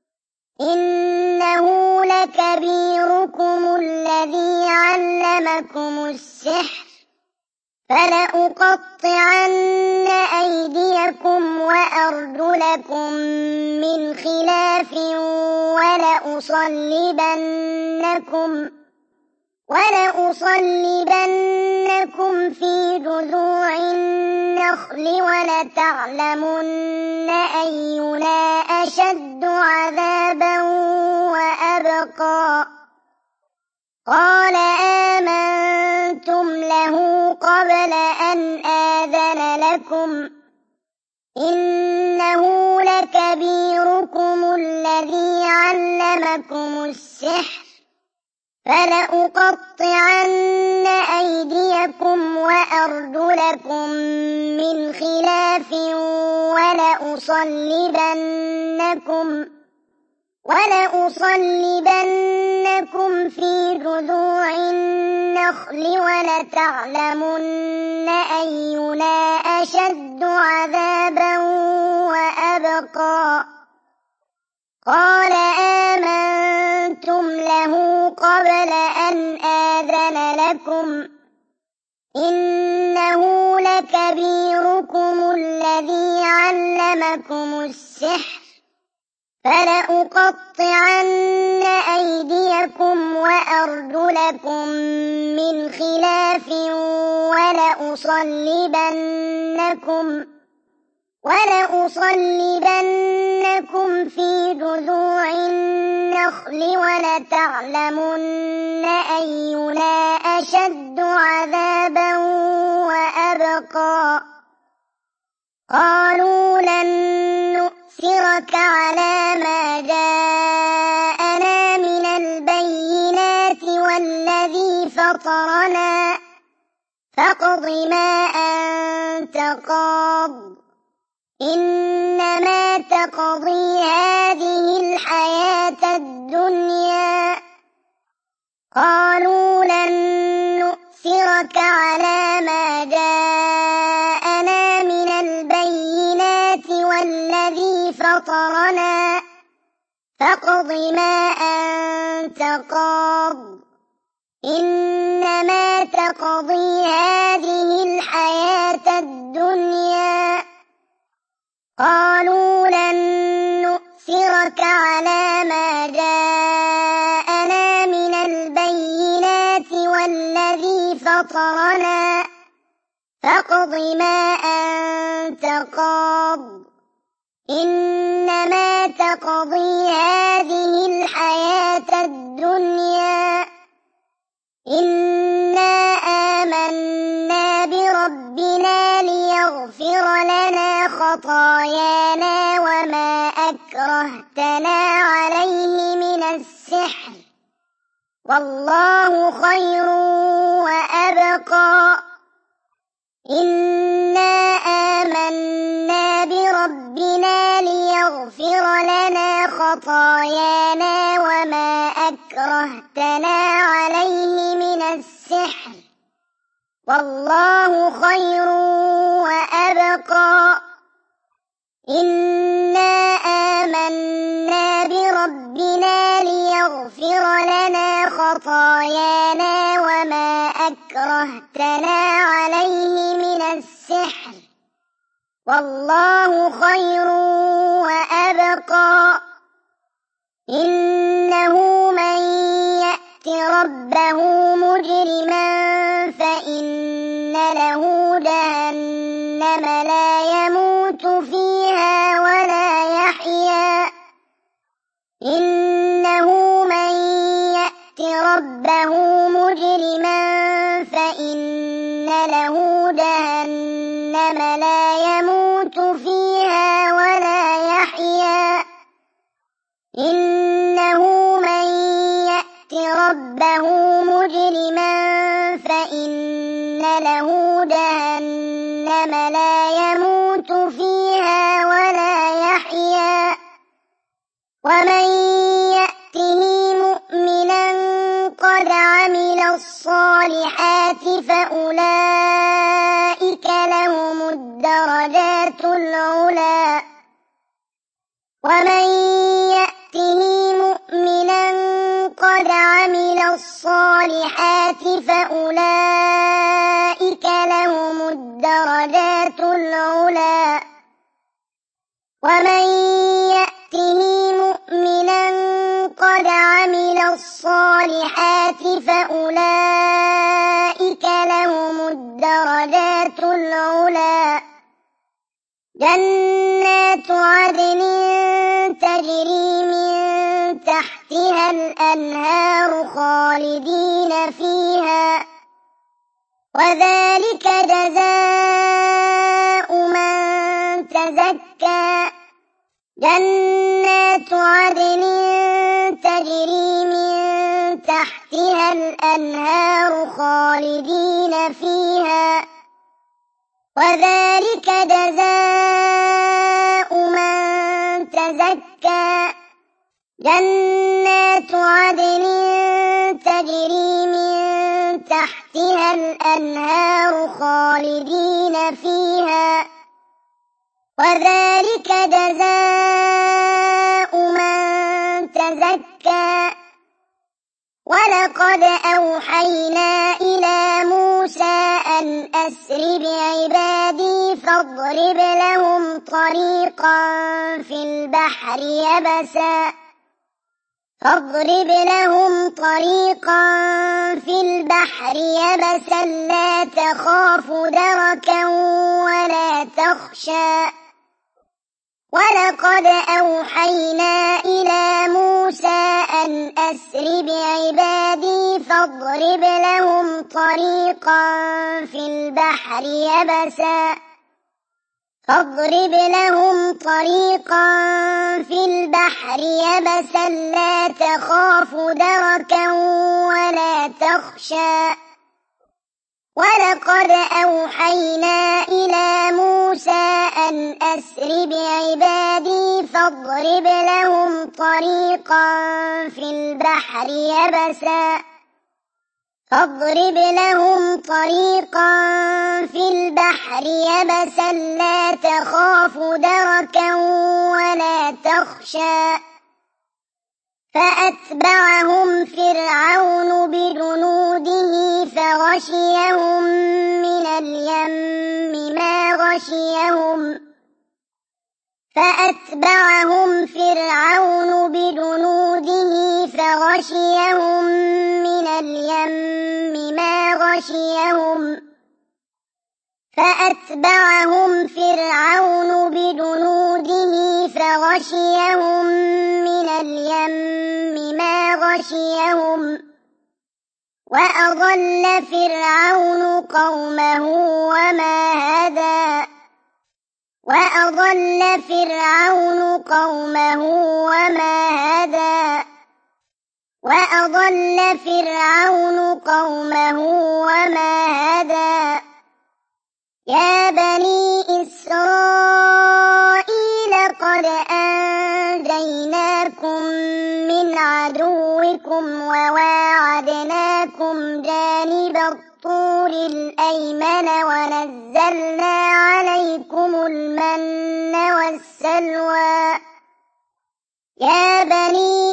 A: إنه لكبيركم الذي علمكم السحر فلأقطعن أيديكم وأرجلكم من خلاف ولأصلبنكم في جذوع النخل ولتعلمن أينا أشد عذابا وأبقى قال آمنتم له قبل أن آذن لكم إنه لكبيركم الذي علمكم السحر فلأقطعن أيديكم وأرجلكم من خلاف ولأصلبنكم في جذوع النخل ولتعلمن أينا أشد عذابا وأبقى قال آمنتم له قبل أن آذن لكم إنه لكبيركم الذي علمكم السحر فلأقطعن أيديكم وأرجلكم من خلاف ولأصلبنكم في جذوع النخل ولتعلمن أينا أشد عذابا وأبقى قالوا لن نؤثرك على ما جاءنا من البينات والذي فطرنا فاقض ما أنت قاض إنما تقضي هذه الحياة الدنيا. قالوا لن نؤثرك على ما جاءنا من البينات والذي فطرنا فاقض ما أنت قاض إنما تقضي هذه الحياة الدنيا. قالوا لن نؤثرك على ما جاءنا من البينات والذي فطرنا فاقض ما أنت قاض إنما تقضي هذه الحياة الدنيا. إنا آمنا بربنا ليغفر لنا خطايانا وما أكرهتنا عليه من السحر والله خير وأبقى. إنا آمنا بربنا ليغفر لنا خطايانا وما أكرهتنا عليه من السحر والله خير وأبقى. إنا آمنا بربنا ليغفر لنا خطايانا وما أكرهتنا عليه من السحر والله خير وأبقى. إنه من يأت ربه مجرما فإن له جهنم لا يموت فيها ولا يحيا. إنه من يأت ربه مجرما فإن له جهنم لا يموت فيها ولا يحيا. إنه من يأت ربه مجرما فإن له جهنم لا يموت فيها ولا يحيا. ومن يأته مؤمنا قد عمل الصالحات فأولئك لهم الدرجات العلى. ومن يأته مؤمنا قد عمل الصالحات فأولئك لهم الدرجات العلى. ومن يأته مؤمنا قد عمل الصالحات فأولئك لهم الدرجات العلى. جنات عدن تجري من تحتها الأنهار خالدين فيها وذلك جزاء من تزكى. جنات عدن تجري من تحتها الأنهار خالدين فيها وذلك جزاء من تزكى. جنات عدن تجري من تحتها الأنهار خالدين فيها وذلك جزاء من تزكى. ولقد أوحينا إلى موسى أن أسر بعبادي فاضرب لهم طريقا في البحر يبسا لا تخاف دركا ولا تخشى. ولقد أوحينا إلى موسى أن أسر بعبادي فاضرب لهم طريقا في البحر يبسا لا تخاف دركا ولا تخشى. ولقد أوحينا إلى موسى أن أسر بعبادي فاضرب لهم طريقا في البحر يبسا لا تخاف دركا ولا تخشى فأتبعهم فرعون بجنوده فغشيهم من اليم ما غشيهم وأضل فرعون قومه وما هدى يا بني إسرائيل قد أنجيناكم من عدوكم وواعدناكم جانب الطور الأيمن ونزلنا عليكم المن والسلوى يا بني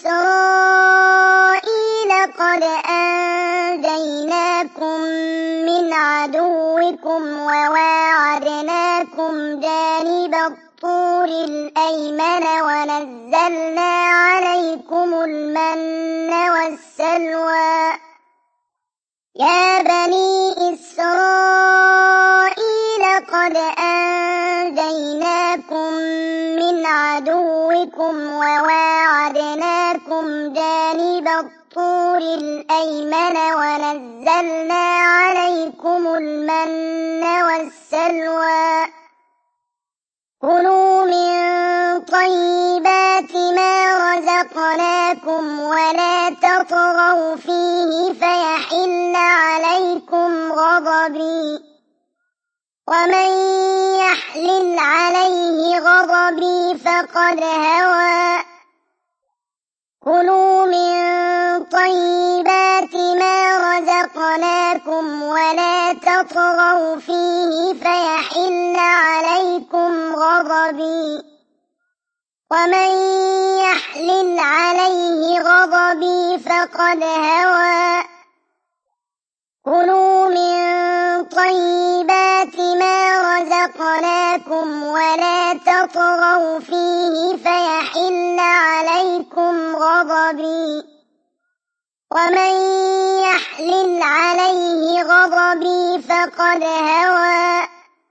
A: إسرائيل قد أنجيناكم من عدوكم وواعدناكم جانب الطور الأيمن ونزلنا عليكم المن والسلوى يا بني إسرائيل قد أنجيناكم من عدوكم وواعدناكم جانب الطور الأيمن ونزلنا عليكم المن والسلوى كلوا من طيبات ما رزقناكم ولا تطغوا فيه فيحل عليكم غضبي ومن يحلل عليه غضبي فقد هوى كلوا من طيبات ما رزقناكم ولا تطغوا فيه فيحل عليكم غضبي ومن يحلل عليه غضبي فقد هوى كلوا من طيبات ما رزقناكم ولا تطغوا فيه فيحل عليكم غضبي ومن يحلل عليه غضبي فقد هوى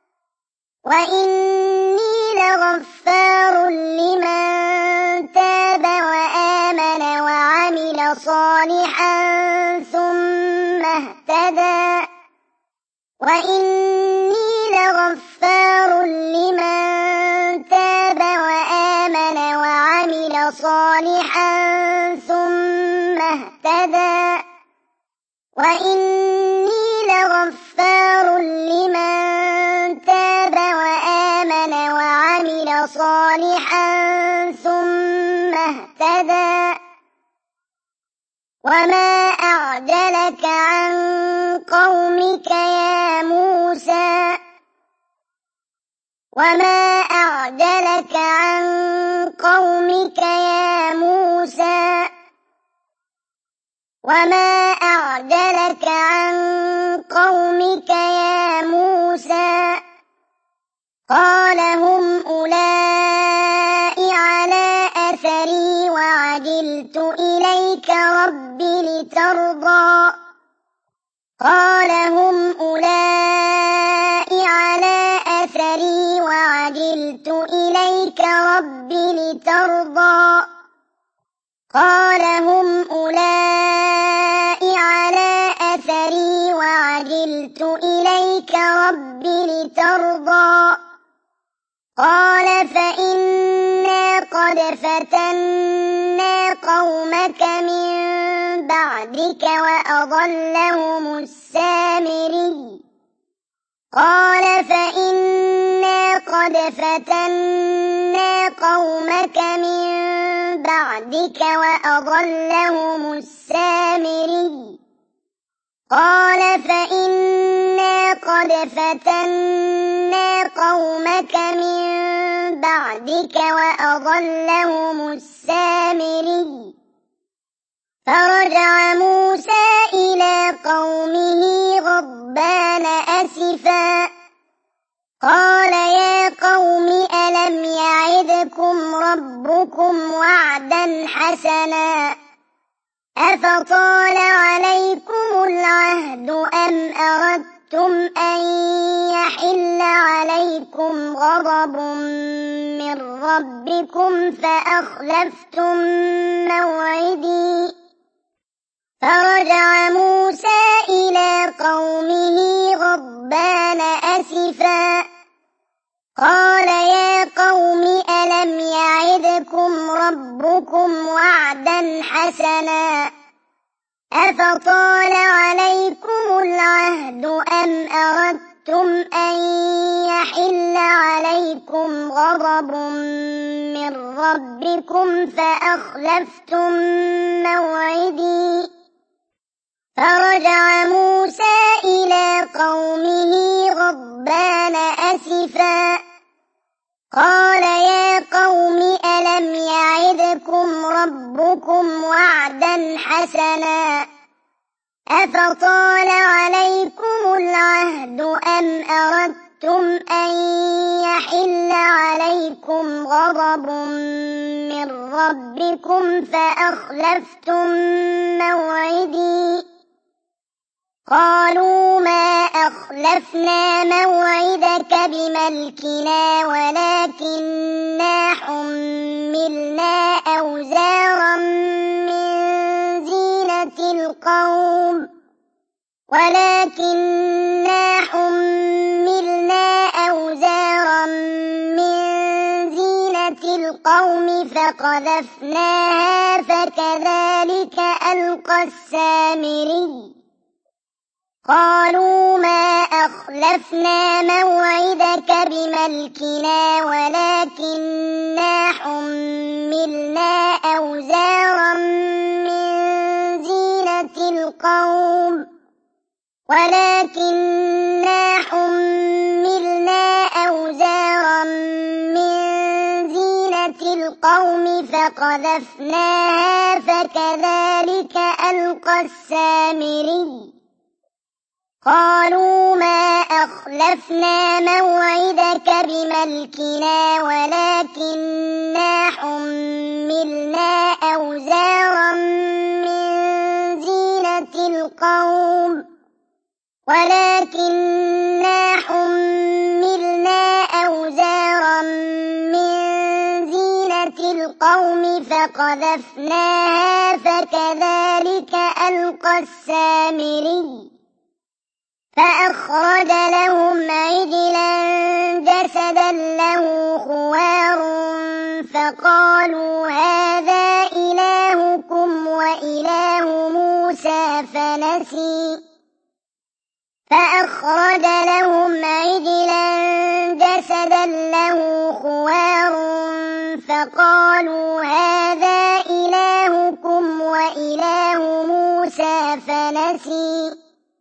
A: وإني لغفار لمن تاب وآمن وعمل صالحا ثم اهتدى وإني لغفار لمن تاب وآمن وعمل صالحا ثم اهتدى وما أعجلك عن قومك يا موسى قال هم أولئك على أثري وعجلت إليك رب لترضى قال فإنا قد فتنا قومك من بعدك وأضلهم السامري قال فإنا قد فتنا قومك من بعدك وأضلهم السامري قال فإنا قد فتنا قومك من بعدك وأضلهم السامري فرجع موسى إلى قومه غضبان أسفا قال يا قوم ألم يعدكم ربكم وعدا حسنا أفطال عليكم العهد أم أردتم أن يحل عليكم غضب من ربكم فأخلفتم موعدي فرجع موسى إلى قومه غضبان أسفا قال يا قوم ألم يعدكم ربكم وعدا حسنا أفطال عليكم العهد أم أردتم أن يحل عليكم غضب من ربكم فأخلفتم موعدي فرجع موسى إلى قومه غضبان أسفا قال يا قوم ألم يعدكم ربكم وعدا حسنا أفطال عليكم العهد أم أردتم أن يحل عليكم غضب من ربكم فأخلفتم موعدي قالوا ما أخلفنا موعدك بملكنا ولكننا حملنا أوزارا من زينة القوم فقذفناها فكذلك ألقى السامري قالوا ما أخلفنا موعدك بملكنا ولكننا حملنا أوزارا من زينة القوم فقذفناها فكذلك ألقى السامري قالوا ما أخلفنا موعدك بملكنا ولكننا حملنا أوزارا من زينة القوم فقذفناها فكذلك ألقى السامري فأخرج لهم عجلا جسدا له خوار فقالوا هذا إلهكم وإله موسى فنسي فأخرج لهم عجلا جسدا له خوار فقالوا هذا إلهكم وإله موسى فنسي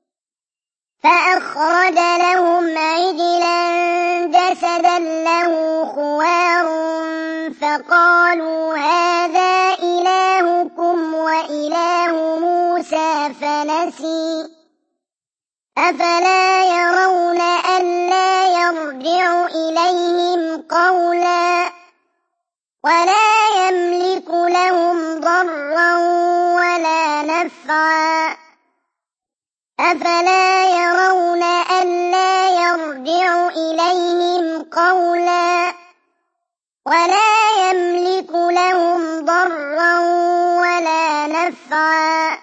A: فأخرج لهم عجلا جسدا له خوار فقالوا هذا إلهكم وإله موسى فنسي أفلا يرون ألا يرجع إليهم قولا ولا يملك لهم ضرا ولا نفعا أفلا يرون ألا يرجع إليهم قولا ولا يملك لهم ضرا ولا نفعا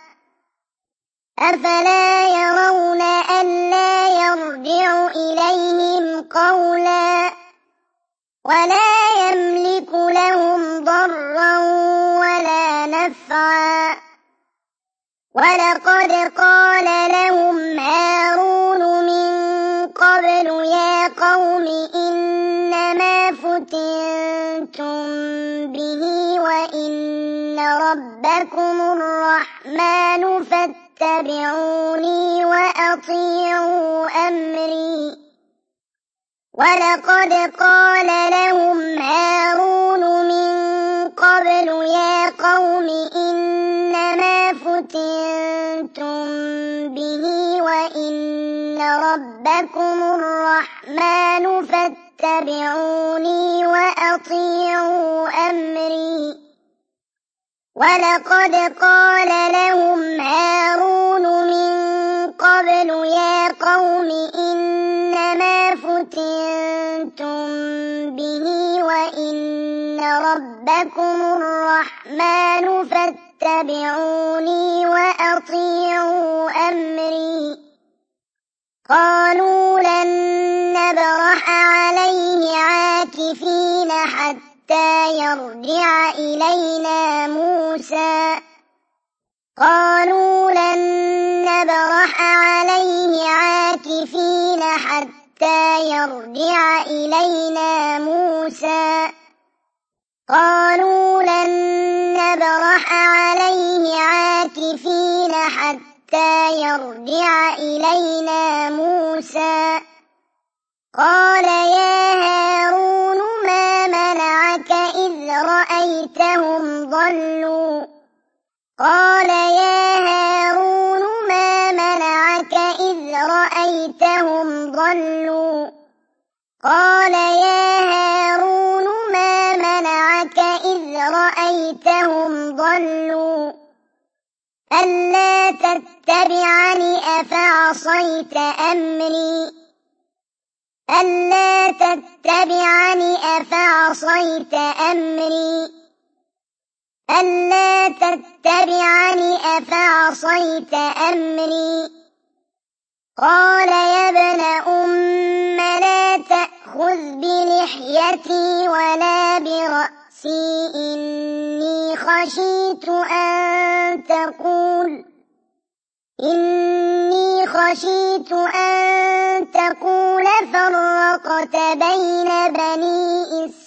A: أفلا يرون ألا يرجع إليهم قولا ولا يملك لهم ضرا ولا نفعا ولقد قال لهم هارون من قبل يا قوم إنما فتنتم به وإن ربكم الرحمن فاتبعوني وأطيعوا أمري. ولقد قال لهم هارون من قبل يا قوم إنما فتنتم به وإن ربكم الرحمن فاتبعوني وأطيعوا أمري. ولقد قال لهم هارون من قبل يا قوم إنما فتنتم به وإن ربكم الرحمن فاتبعوني وأطيعوا أمري. قالوا لن نبرح عليه عاكفين حتى يرجع إلينا موسى. قالوا لن نبرح عليه عاكفين حتى يرجع إلينا موسى. قالوا لن نبرح عليه عاكفين حتى يرجع إلينا موسى. قال يا هارون ما منعك إذ رأيتهم ضلوا. قال يا هارون ما منعك إذ رأيتهم ضلوا. قال يا هارون ما منعك إذ رأيتهم ضلوا ألا تتبعني أفعصيت أمري. ألا تتبعني أفعصيت أمري. ألا تتبعني أفعصيت أمري. قال يا ابن أم لا تأخذ بلحيتي ولا برأسي إني خشيت أن تقول فرقت بين بني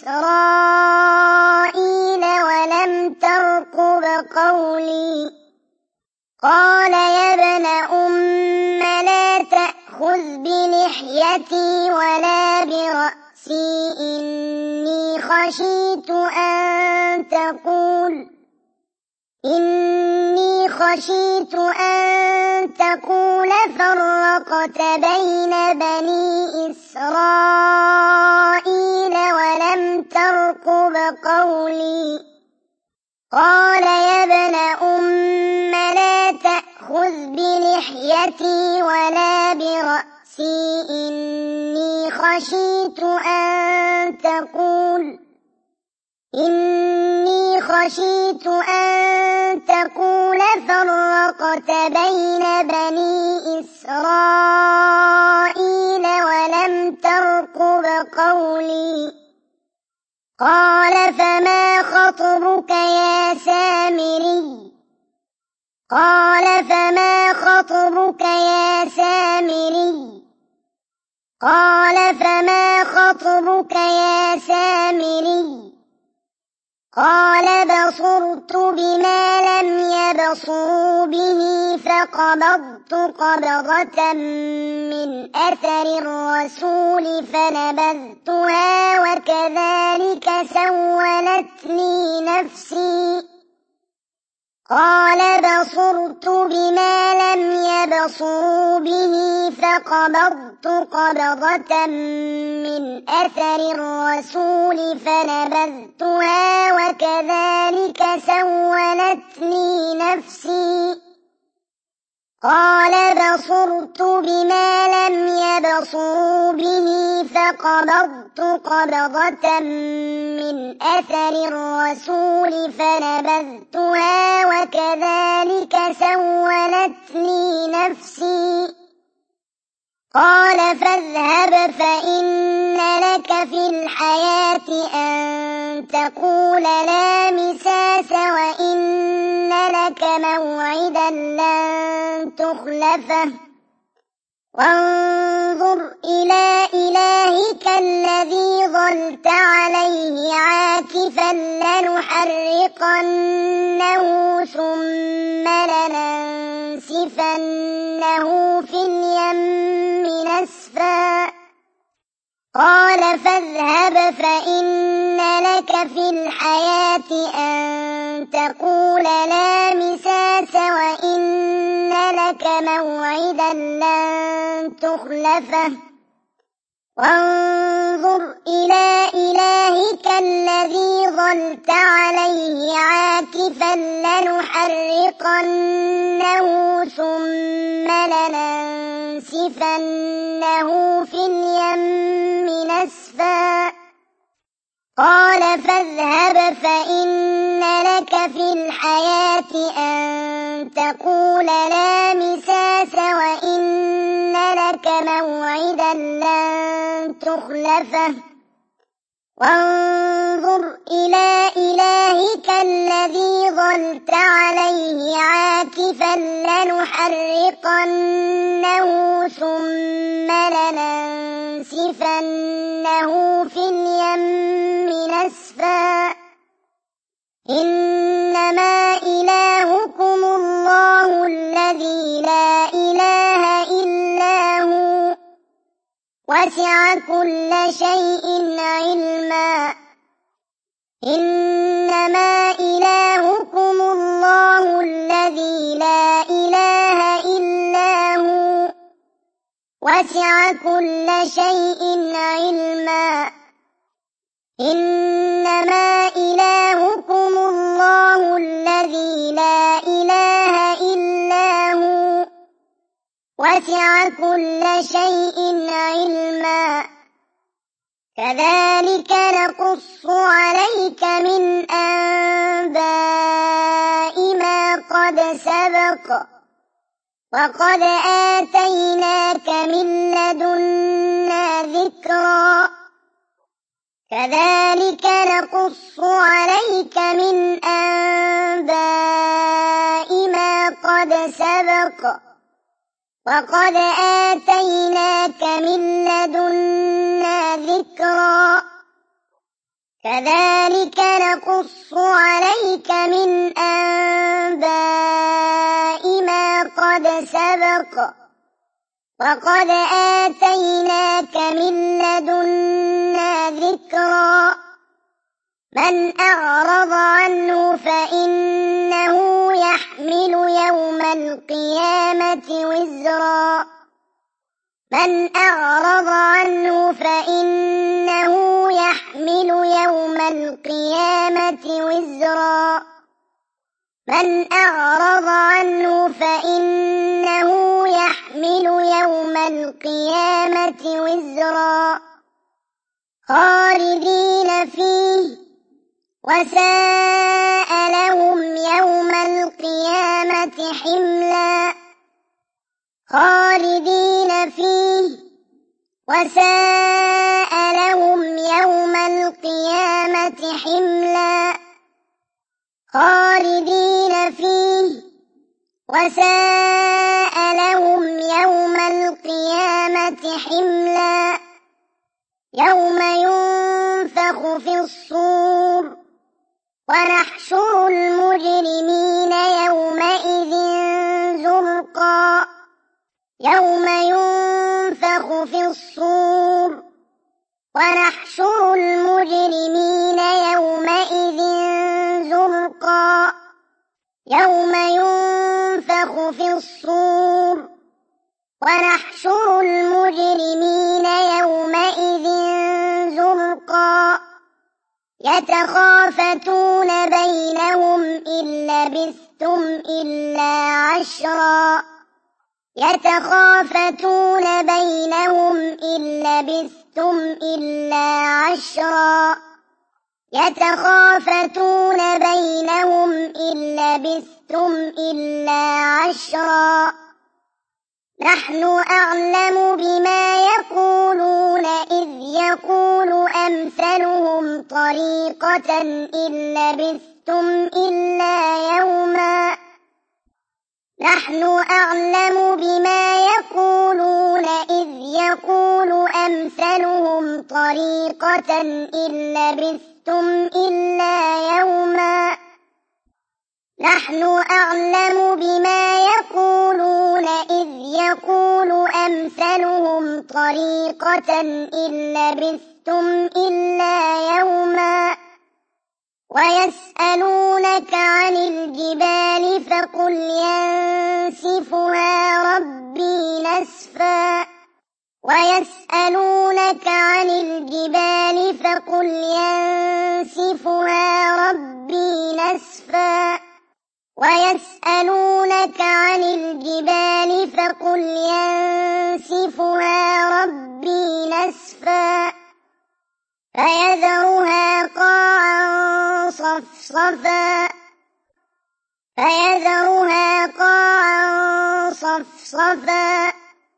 A: إسرائيل ولم ترقب قولي. قال يا ابن أم لا تأخذ بلحيتي ولا برأسي إني خشيت أن تقول فرقت بين بني إسرائيل ولم ترقب قولي. قال يا ابن أم لا تأخذ بلحيتي ولا برأسي إني خشيت أن تقول فرقت بين بني إسرائيل ولم ترقب قولي. قال فما خطبك يا سامري. قال فما خطبك يا سامري. قال فما خطبك يا سامري. قال بصرت بما لم يبصروا به فقبضت قبضة من أثر الرسول فنبذتها وكذلك سولت لي نفسي. قال بصرت بما لم يبصروا به فقبضت قبضة من أثر الرسول فنبذتها وكذلك سولت لي نفسي. قال بصرت بما لم يبصروا به فقبضت قبضة من أثر الرسول فنبذتها وكذلك سولت لي نفسي. قال فاذهب فإن لك في الحياة أن تقول لا مساس وإن لك موعدا لن تخلفه وانظر إلى إلهك الذي ظلت عليه عاكفا لنحرقنه ثم لننسفنه في اليم نسفا قال فاذهب فإن لك في الحياة أن تقول لا مساس وإن لك موعدا لن تخلفه وانظر إلى إلهك الذي ظلت عليه عاكفا لنحرقنه ثم لننسفنه في اليم نسفا قال فاذهب فإن لك في الحياة أن تقول لا مساس وإن لك موعدا لن تخلفه وانظر إلى إلهك الذي ظلت عليه عاكفا لنحرقنه ثم لننسفنه في اليم نسفا إنما إلهكم الله الذي لا إله إلا هو وسع كل شيء علما إنما إلهكم الله الذي لا إله إلا هو وسع كل شيء علما إنما إلهكم الله الذي لا إله إلا هو وسع كل شيء علما كذلك نقص عليك من أنباء ما قد سبق وقد آتيناك من لدنا ذكرا كذلك نقص عليك من أنباء ما قد سبق وقد آتيناك من لدنا ذكرا كذلك نقص عليك من أنباء ما قد سبق وقد آتيناك من لدنا ذكرا من أعرض عنه فإنه يحمل يوم القيامة وزرا من أعرض عنه فإنه يحمل يوم القيامة وزرا من أعرض عنه فإنه يحمل يوم القيامة وزرا خالدين فيه وساء لهم يوم القيامة حملا خالدين فيه وساء لهم يوم القيامة حملا خالدين فيه وساء لهم يوم القيامة حملا يوم ينفخ في الصور ونحشر المجرمين يومئذ زرقا يوم ينفخ في الصور ونحشر المجرمين يومئذ زرقا يوم ينفخ في الصور ونحشر المجرمين يومئذ زرقا يتخافتون بينهم إن لبثتم إلا عشرا يتخافتون بينهم إن لبثتم إلا عشرا يتخافتون بينهم إن لبثتم إلا عشرا نحن أعلم بما يقولون إذ يقول أمثلهم طريقة إن لبثتم إلا يوما نحن أعلم بما يقولون إذ يقول أمثلهم طريقة إن لبثتم إلا يوما نحن أعلم بما يقولون إذ يقول أمثلهم طريقة إن لبثتم إلا يوما ويسألونك عن الجبال فقل ينسفها ربي نسفا ويسألونك عن الجبال فقل ينسفها ربي نسفا ويسألونك عن الجبال فقل ينسفها ربي نسفا فيذرها قاعا صفصفا فيذرها قاعا صفصفا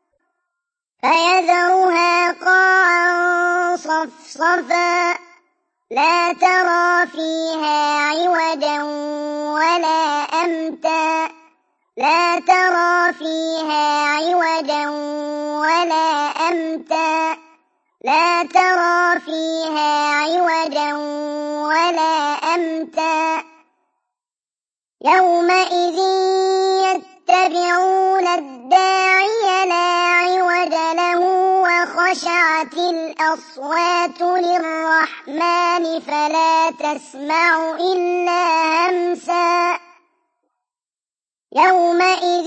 A: فيذرها قاعا صفصفا لا ترى فيها عوجا ولا أمتا لا ترى فيها عوجا ولا أمتا لا ترى فيها عوجا ولا أمتا يومئذ يتبعون الداعي لا عوج له وخشعت الأصوات للرحمن فلا تسمع إلا همسا يومئذ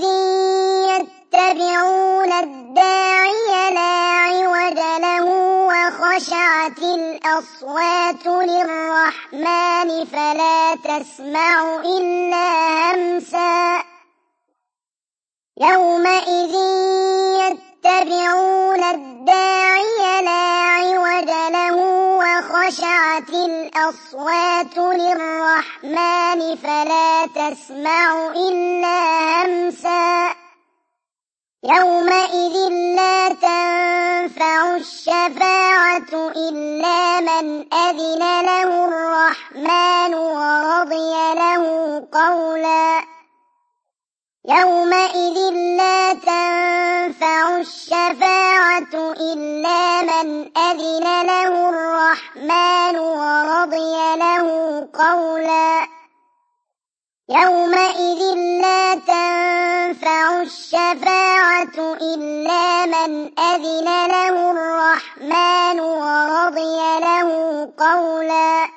A: يتبعون الداعي لا عوج له وخشعت الأصوات للرحمن فلا تسمع إلا همسا يومئذ يتبعون الداعي لا عوج له وخشعت الأصوات للرحمن فلا تسمع إلا همسا يومئذ لا تنفع الشفاعة إلا من أذن له الرحمن ورضي له قولا يومئذ لا تنفع الشفاعة إلا من أذن له الرحمن ورضي له قولا يومئذ لا تنفع الشفاعة إلا من أذن له الرحمن ورضي له قولا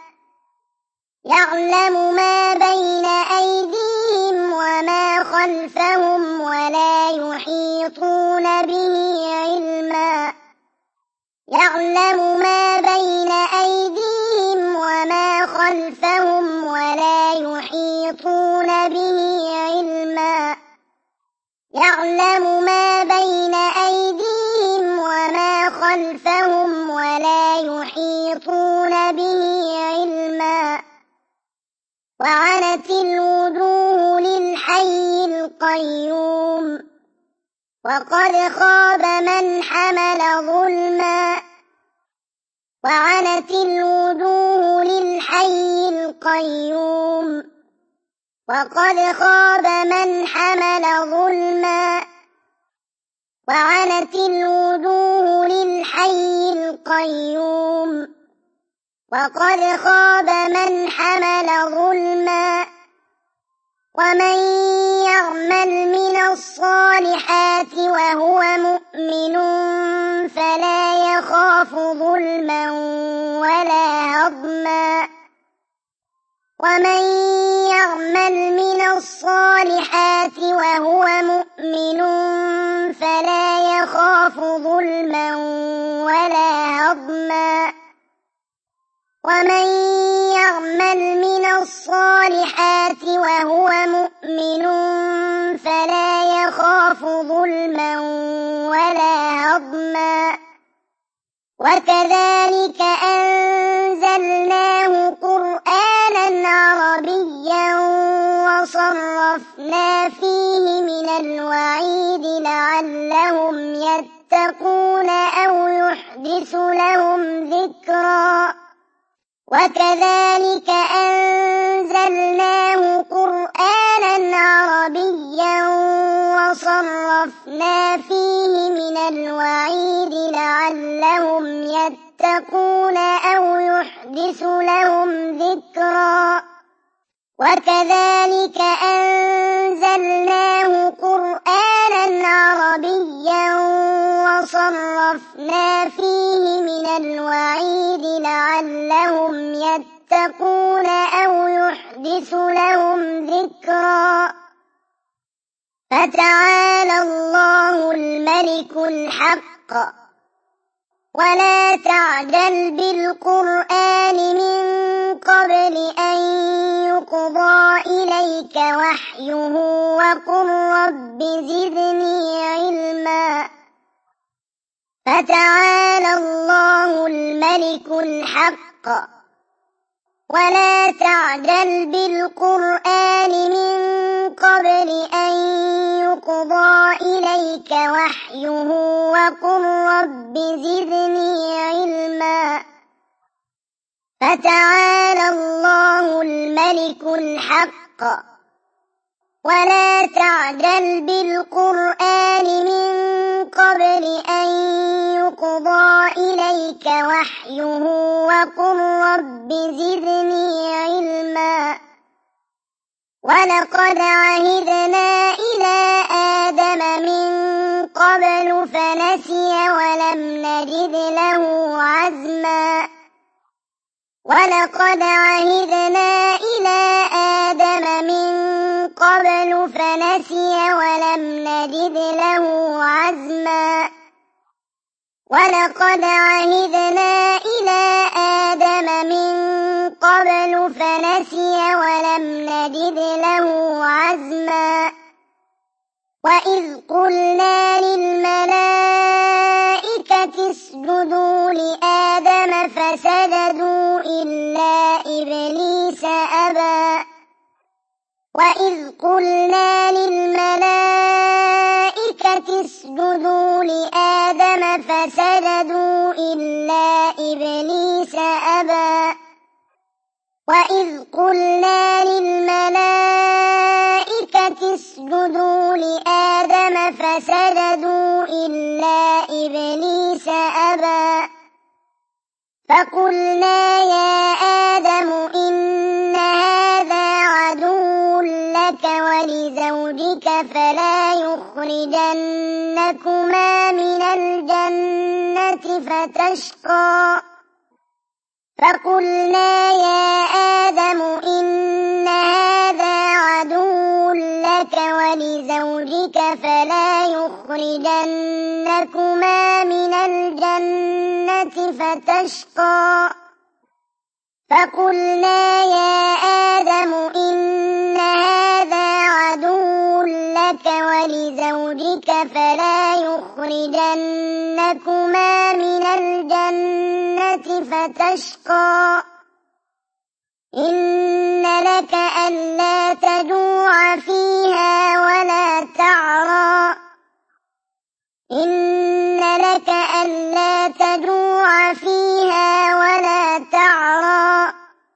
A: يعلم ما بين أيديهم وما خلفهم ولا يحيطون به علما يعلم ما بين أيديهم وما خلفهم ولا يحيطون به علما يعلم ما بين أيديهم وما خلفهم ولا يحيطون به علما وعنت الوجوه للحي القيوم وقد خاب من حمل ظلما وعنت الوجوه للحي القيوم وقد خاب من حمل ظلما وعنت الوجوه للحي القيوم وقد خاب من حمل ظلما ومن يعمل من الصالحات وهو مؤمن فلا يخاف ظلما ولا هضما ومن يعمل من الصالحات وهو مؤمن فلا يخاف ظلما ولا هضما ومن يعمل من الصالحات وهو مؤمن فلا يخاف ظلما ولا هضما وكذلك أنزلناه قرآنا عربيا وصرفنا فيه من الوعيد لعلهم يتقون أو يحدث لهم ذكرا وكذلك أنزلناه قرآنا عربيا وصرفنا فيه من الوعيد لعلهم يتقون أو يحدث لهم ذكرا وكذلك أنزلناه قرآنا عربيا وصرفنا فيه من الوعيد لعلهم يتقون أو يحدث لهم ذكرا فتعالى الله الملك الحق ولا تعجل بالقرآن من قبل أن يقضى إليك وحيه وقل رب زدني علما فتعالى الله الملك الحق ولا تعجل بالقرآن من قبل أن يقضى إليك وحيه وقل رب زدني علما فتعالى الله الملك الحق ولا تعجل بالقرآن من قبل أن يقضى إليك وحيه وقل رب زدني علما ولقد عهدنا إلى آدم من قبل فنسي ولم نجد له عزما ولقد عهدنا إلى آدم من قبل فنسي ولم نجد له عزما ولقد عهدنا إلى آدم من قبل فنسي ولم نجد له عزما وإذ قلنا للملائكة اسجدوا لآدم فسجدوا إلا إبليس أبى وإذ قلنا للملائكة اسجدوا لآدم فسجدوا إلا إبليس أبى وإذ قلنا للملائكة اسجدوا لآدم فسجدوا إلا إبليس أبى فقلنا يا آدم إن هذا عدو لك ولزوجك فلا يخرجنكما من الجنة فتشقى فقلنا يا آدم إن هذا عدو لك ولزوجك فلا يخرجنكما من الجنة فتشقى فقلنا يا آدم إن هذا عدو لك ولزوجك فلا يخرجنكما من الجنة فتشقى إن لك ألا تجوع فيها ولا تعرى إن لك ألا تجوع فيها ولا تعرى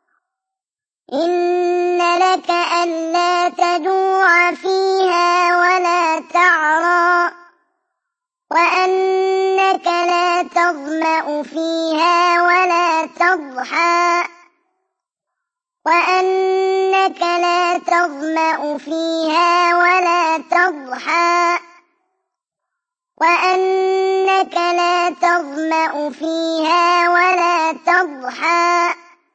A: إن لك ألا تجوع فيها ولا تعرى وأنك لا تظمأ فيها ولا تضحى وأنك لا تظمأ فيها ولا تضحى وأنك لا تظمأ فيها ولا تضحى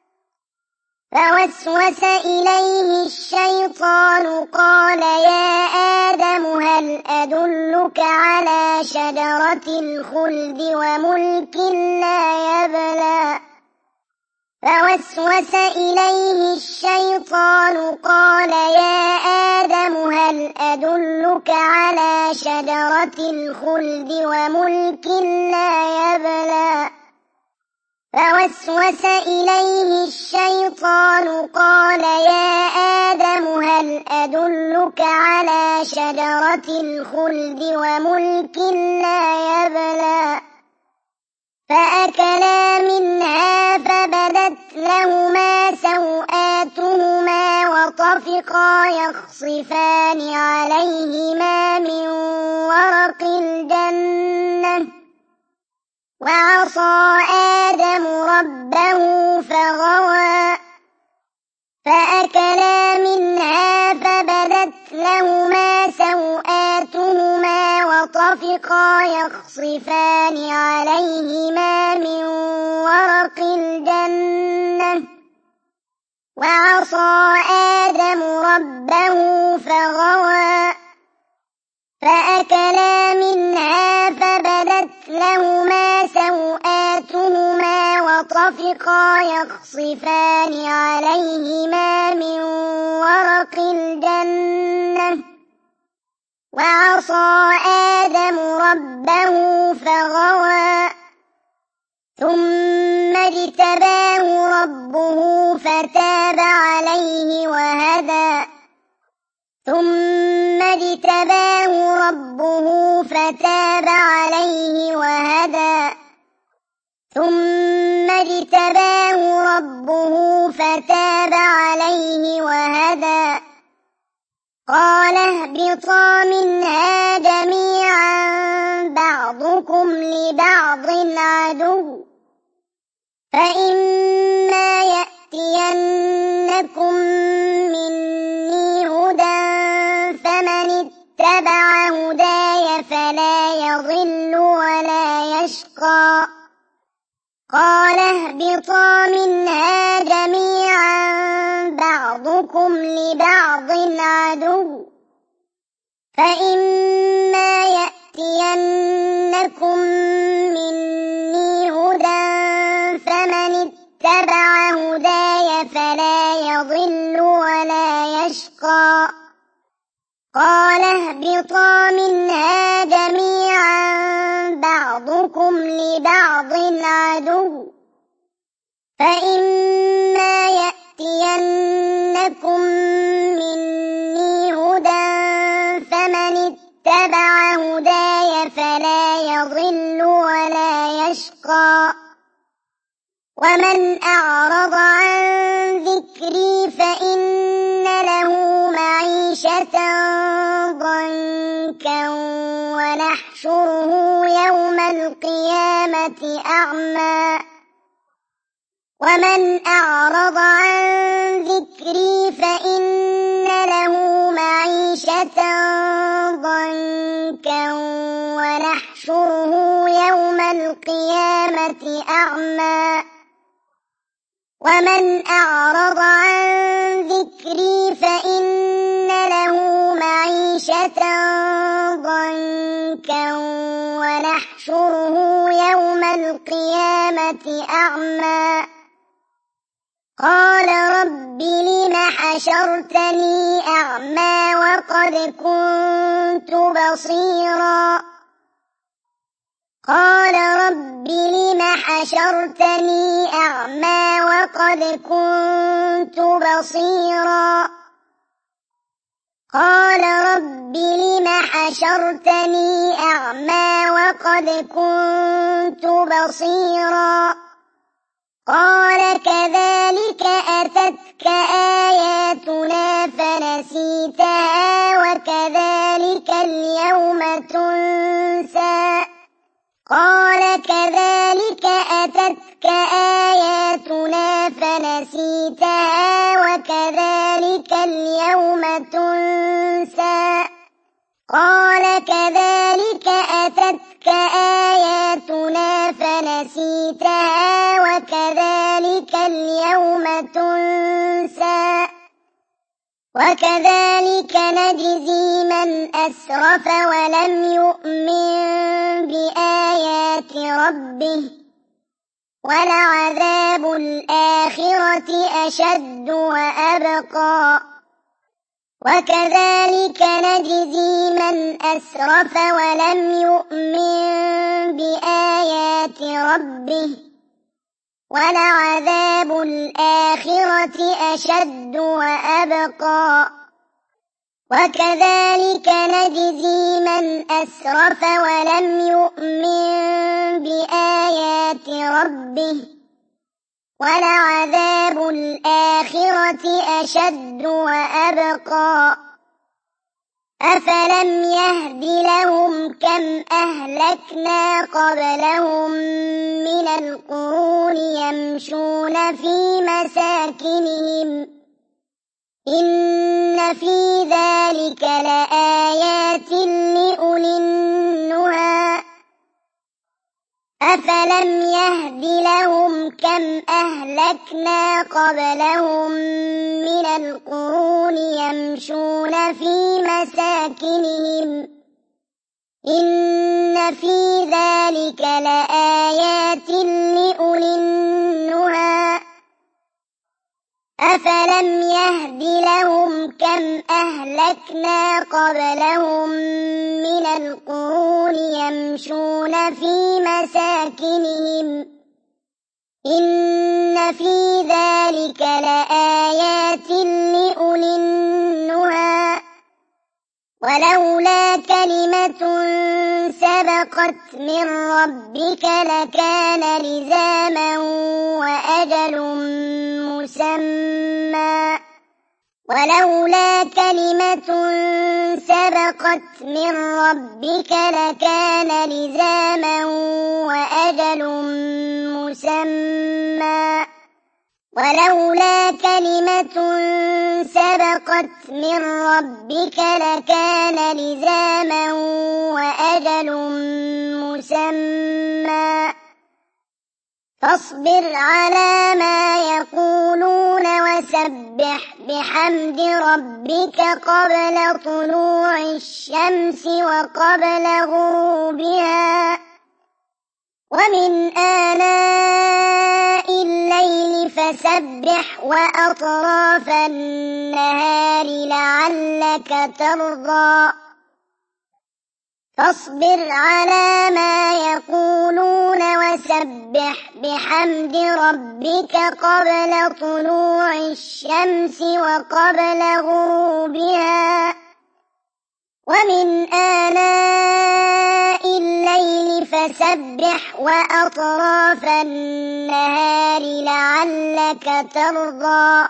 A: فوسوس إليه الشيطان قال يا آدم هل أدلك على شجرة الخلد وملك لا يبلى فوسوس إليه الشيطان قال يا آدم هل أدلك على شجرة الخلد وملك لا يبلى فوسوس إليه الشيطان قال يا آدم هل أدلك على شجرة الخلد وملك لا يبلى فأكلا منها فبدت لهما سوآتهما وطفقا يخصفان عليهما من ورق الجنة وعصى آدم ربه فغوى فأكلا منها فبدت لهما سوآتهما وطفقا يخصفان عليهما من ورق الجنة وعصى آدم ربه فغوى فأكلا منها فبدت لهما سوآتهما وطفقا يخصفان عليهما من ورق الجنة وعصى آدم ربه فغوى ثم اجتباه ربه فتاب عليه وهدى ثم اجتباه ربه فتاب عليه وهدى ثم اجتباه ربه فتاب عليه وهدى قال اهبطا منها جميعا بعضكم لبعض عدو فإما يأتينكم مني هدى فمن اتبع هداي فلا يضل ولا يشقى قال اهبطا منها جميعا بعضكم لبعض عدو فإما يأتينكم مني هدى فمن اتبع هداي فلا يضل ولا يشقى قال اهبطا منها جميعا بعضكم لبعض عدو فإما يأتينكم مني هدى فمن اتبع هداي فلا يضل ولا يشقى ومن أعرض عن ذكري فإن له معيشة ضنكا ونحشره يوم القيامة أعمى ومن أعرض عن ذكري فإن له معيشة ضنكا ونحشره يوم القيامة أعمى ومن أعرض عن ذكري فإن له معيشة ضنكا ونحشره يوم القيامة أعمى قال رب لم حشرتني أعمى وقد كنت بصيرا قال رب لم حشرتني أعمى وقد كنت بصيرا قال رب لم حشرتني أعمى وقد كنت بصيرا قال كذلك أتتك آياتنا فنسيتها وكذلك اليوم تنسى قال كذلك أتتك آياتنا فنسيتها وكذلك اليوم تنسى قال كذلك أتتك آياتنا فنسيتها وكذلك اليوم تنسى وكذلك نجزي من أسرف ولم يؤمن بآيات ربه ولعذاب الآخرة أشد وأبقى وكذلك نجزي من أسرف ولم يؤمن بآيات ربه ولعذاب الآخرة أشد وأبقى وكذلك نجزي من أسرف ولم يؤمن بآيات ربه ولعذاب الآخرة أشد وأبقى أفلم يهد لهم كم أهلكنا قبلهم من القرون يمشون في مساكنهم إن في ذلك لآيات لأولي النهى أفلم يهد لهم كم أهلكنا قبلهم من القرون يمشون في مساكنهم إن في ذلك لآيات لأولي النهى أفلم يهد لهم كم أهلكنا قبلهم من القرون يمشون في مساكنهم إن في ذلك لآيات لأولي النهى ولولا كلمة سبقت من ربك لكان لزاما وأجل مسمى ولولا كلمة سبقت من ربك لكان لزاما وأجل مسمى ولولا كلمة سبقت من ربك لكان لزاما وأجل مسمى فاصبر على ما يقولون وسبح بحمد ربك قبل طلوع الشمس وقبل غروبها ومن آناء الليل فسبح وأطراف النهار لعلك ترضى فاصبر على ما يقولون وسبح بحمد ربك قبل طلوع الشمس وقبل غروبها ومن آناء الليل فسبح وأطراف النهار لعلك ترضى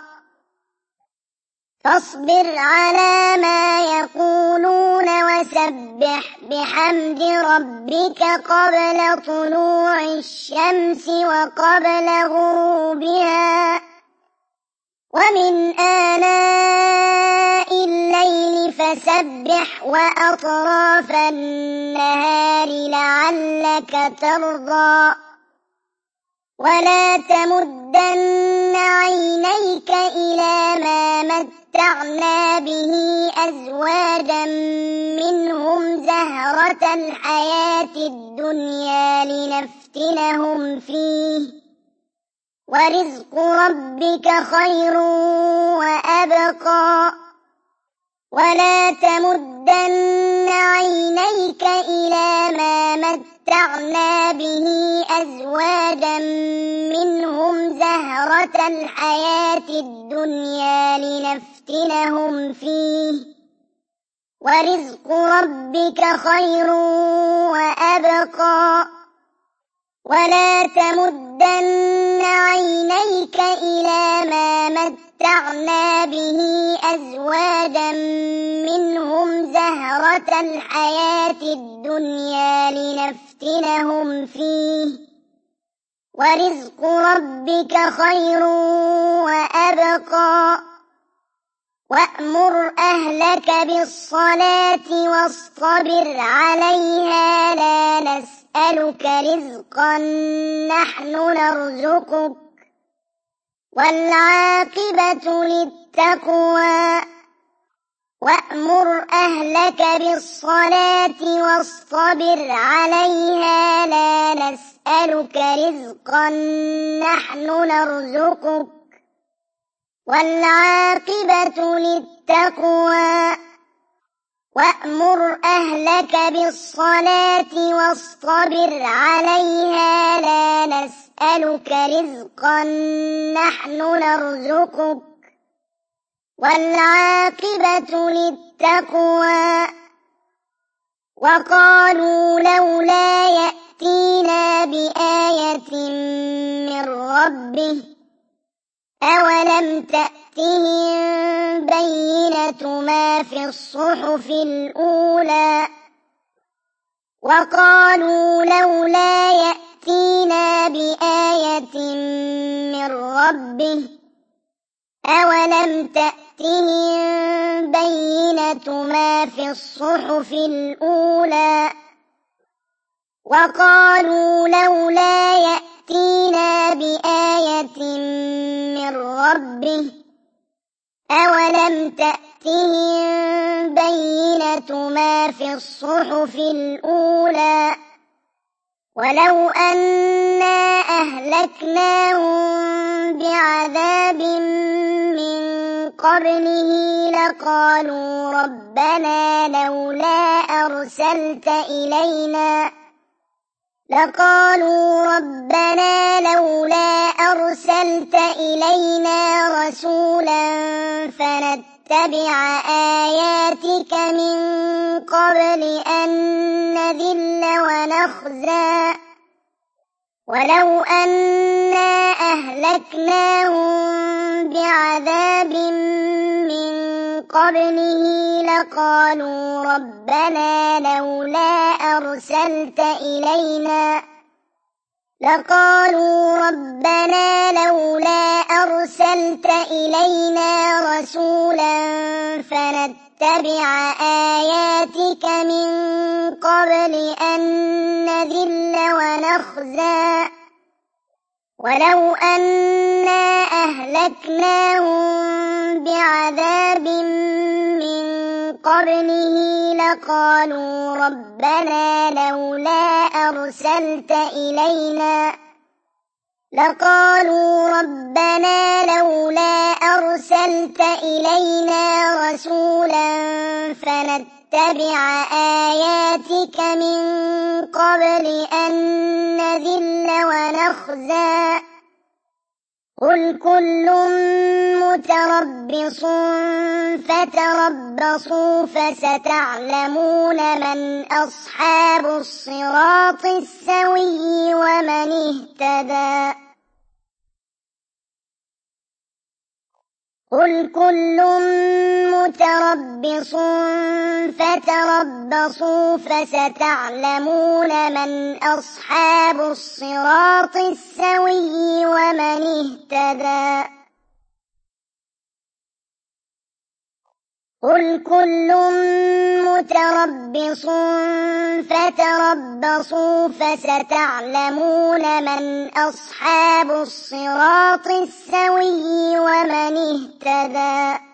A: فاصبر على ما يقولون وسبح بحمد ربك قبل طلوع الشمس وقبل غروبها ومن آناء الليل فسبح وأطراف النهار لعلك ترضى ولا تمدن عينيك إلى ما متعنا به أزواجا منهم زهرة الحياة الدنيا لنفتنهم فيه ورزق ربك خير وأبقى ولا تمدن عينيك إلى ما متعنا به أزواجا منهم زهرة الحياة الدنيا لنفتنهم فيه ورزق ربك خير وأبقى ولا تمدن عينيك إلى ما متعنا به أزواجا منهم زهرة الحياة الدنيا لنفتنهم فيه ورزق ربك خير وأبقى وأمر أهلك بالصلاة واصطبر عليها لا نسألك رزقا نحن نرزقك والعاقبة للتقوى وأمر أهلك بالصلاة واصطبر عليها لا نسألك رزقا نحن نرزقك والعاقبة للتقوى وأمر أهلك بالصلاة واصطبر عليها لا نسألك نسألك رزقا نحن نرزقك والعاقبة للتقوى وقالوا لولا يأتينا بآية من ربه أولم تأتهم بينة ما في الصحف الأولى وقالوا لولا يأتينا بآية من ربه أولم تأتهم بينة ما في الصحف الأولى وقالوا لولا يأتينا بآية من ربه أولم تأتهم بينة ما في الصحف الأولى ولو أنا أهلكناهم بعذاب من قبله لقالوا ربنا لولا أرسلت إلينا رسولا فنتبع آياتك من قبل أن نذل ونخزى ولو أنا أهلكناهم بعذاب من قبله لقالوا ربنا لولا أرسلت إلينا رسولا فنتبع آياتك من قبل أن نذل ونخزى ولو أنا أهلكناهم بعذاب من قبله لقالوا ربنا لولا أرسلت إلينا رسولا فنتبع آياتك من قبل أن نذل ونخزى قل كل متربص فتربصوا فستعلمون من أصحاب الصراط السوي ومن اهتدى قل كل متربص فتربصوا فستعلمون من أصحاب الصراط السوي ومن اهتدى قل كل متربص فتربصوا فستعلمون من أصحاب الصراط السوي ومن اهتدى قل كل متربص فتربصوا فستعلمون من أصحاب الصراط السوي ومن اهتدى قل كل متربص فتربصوا فستعلمون من أصحاب الصراط السوي ومن اهتدى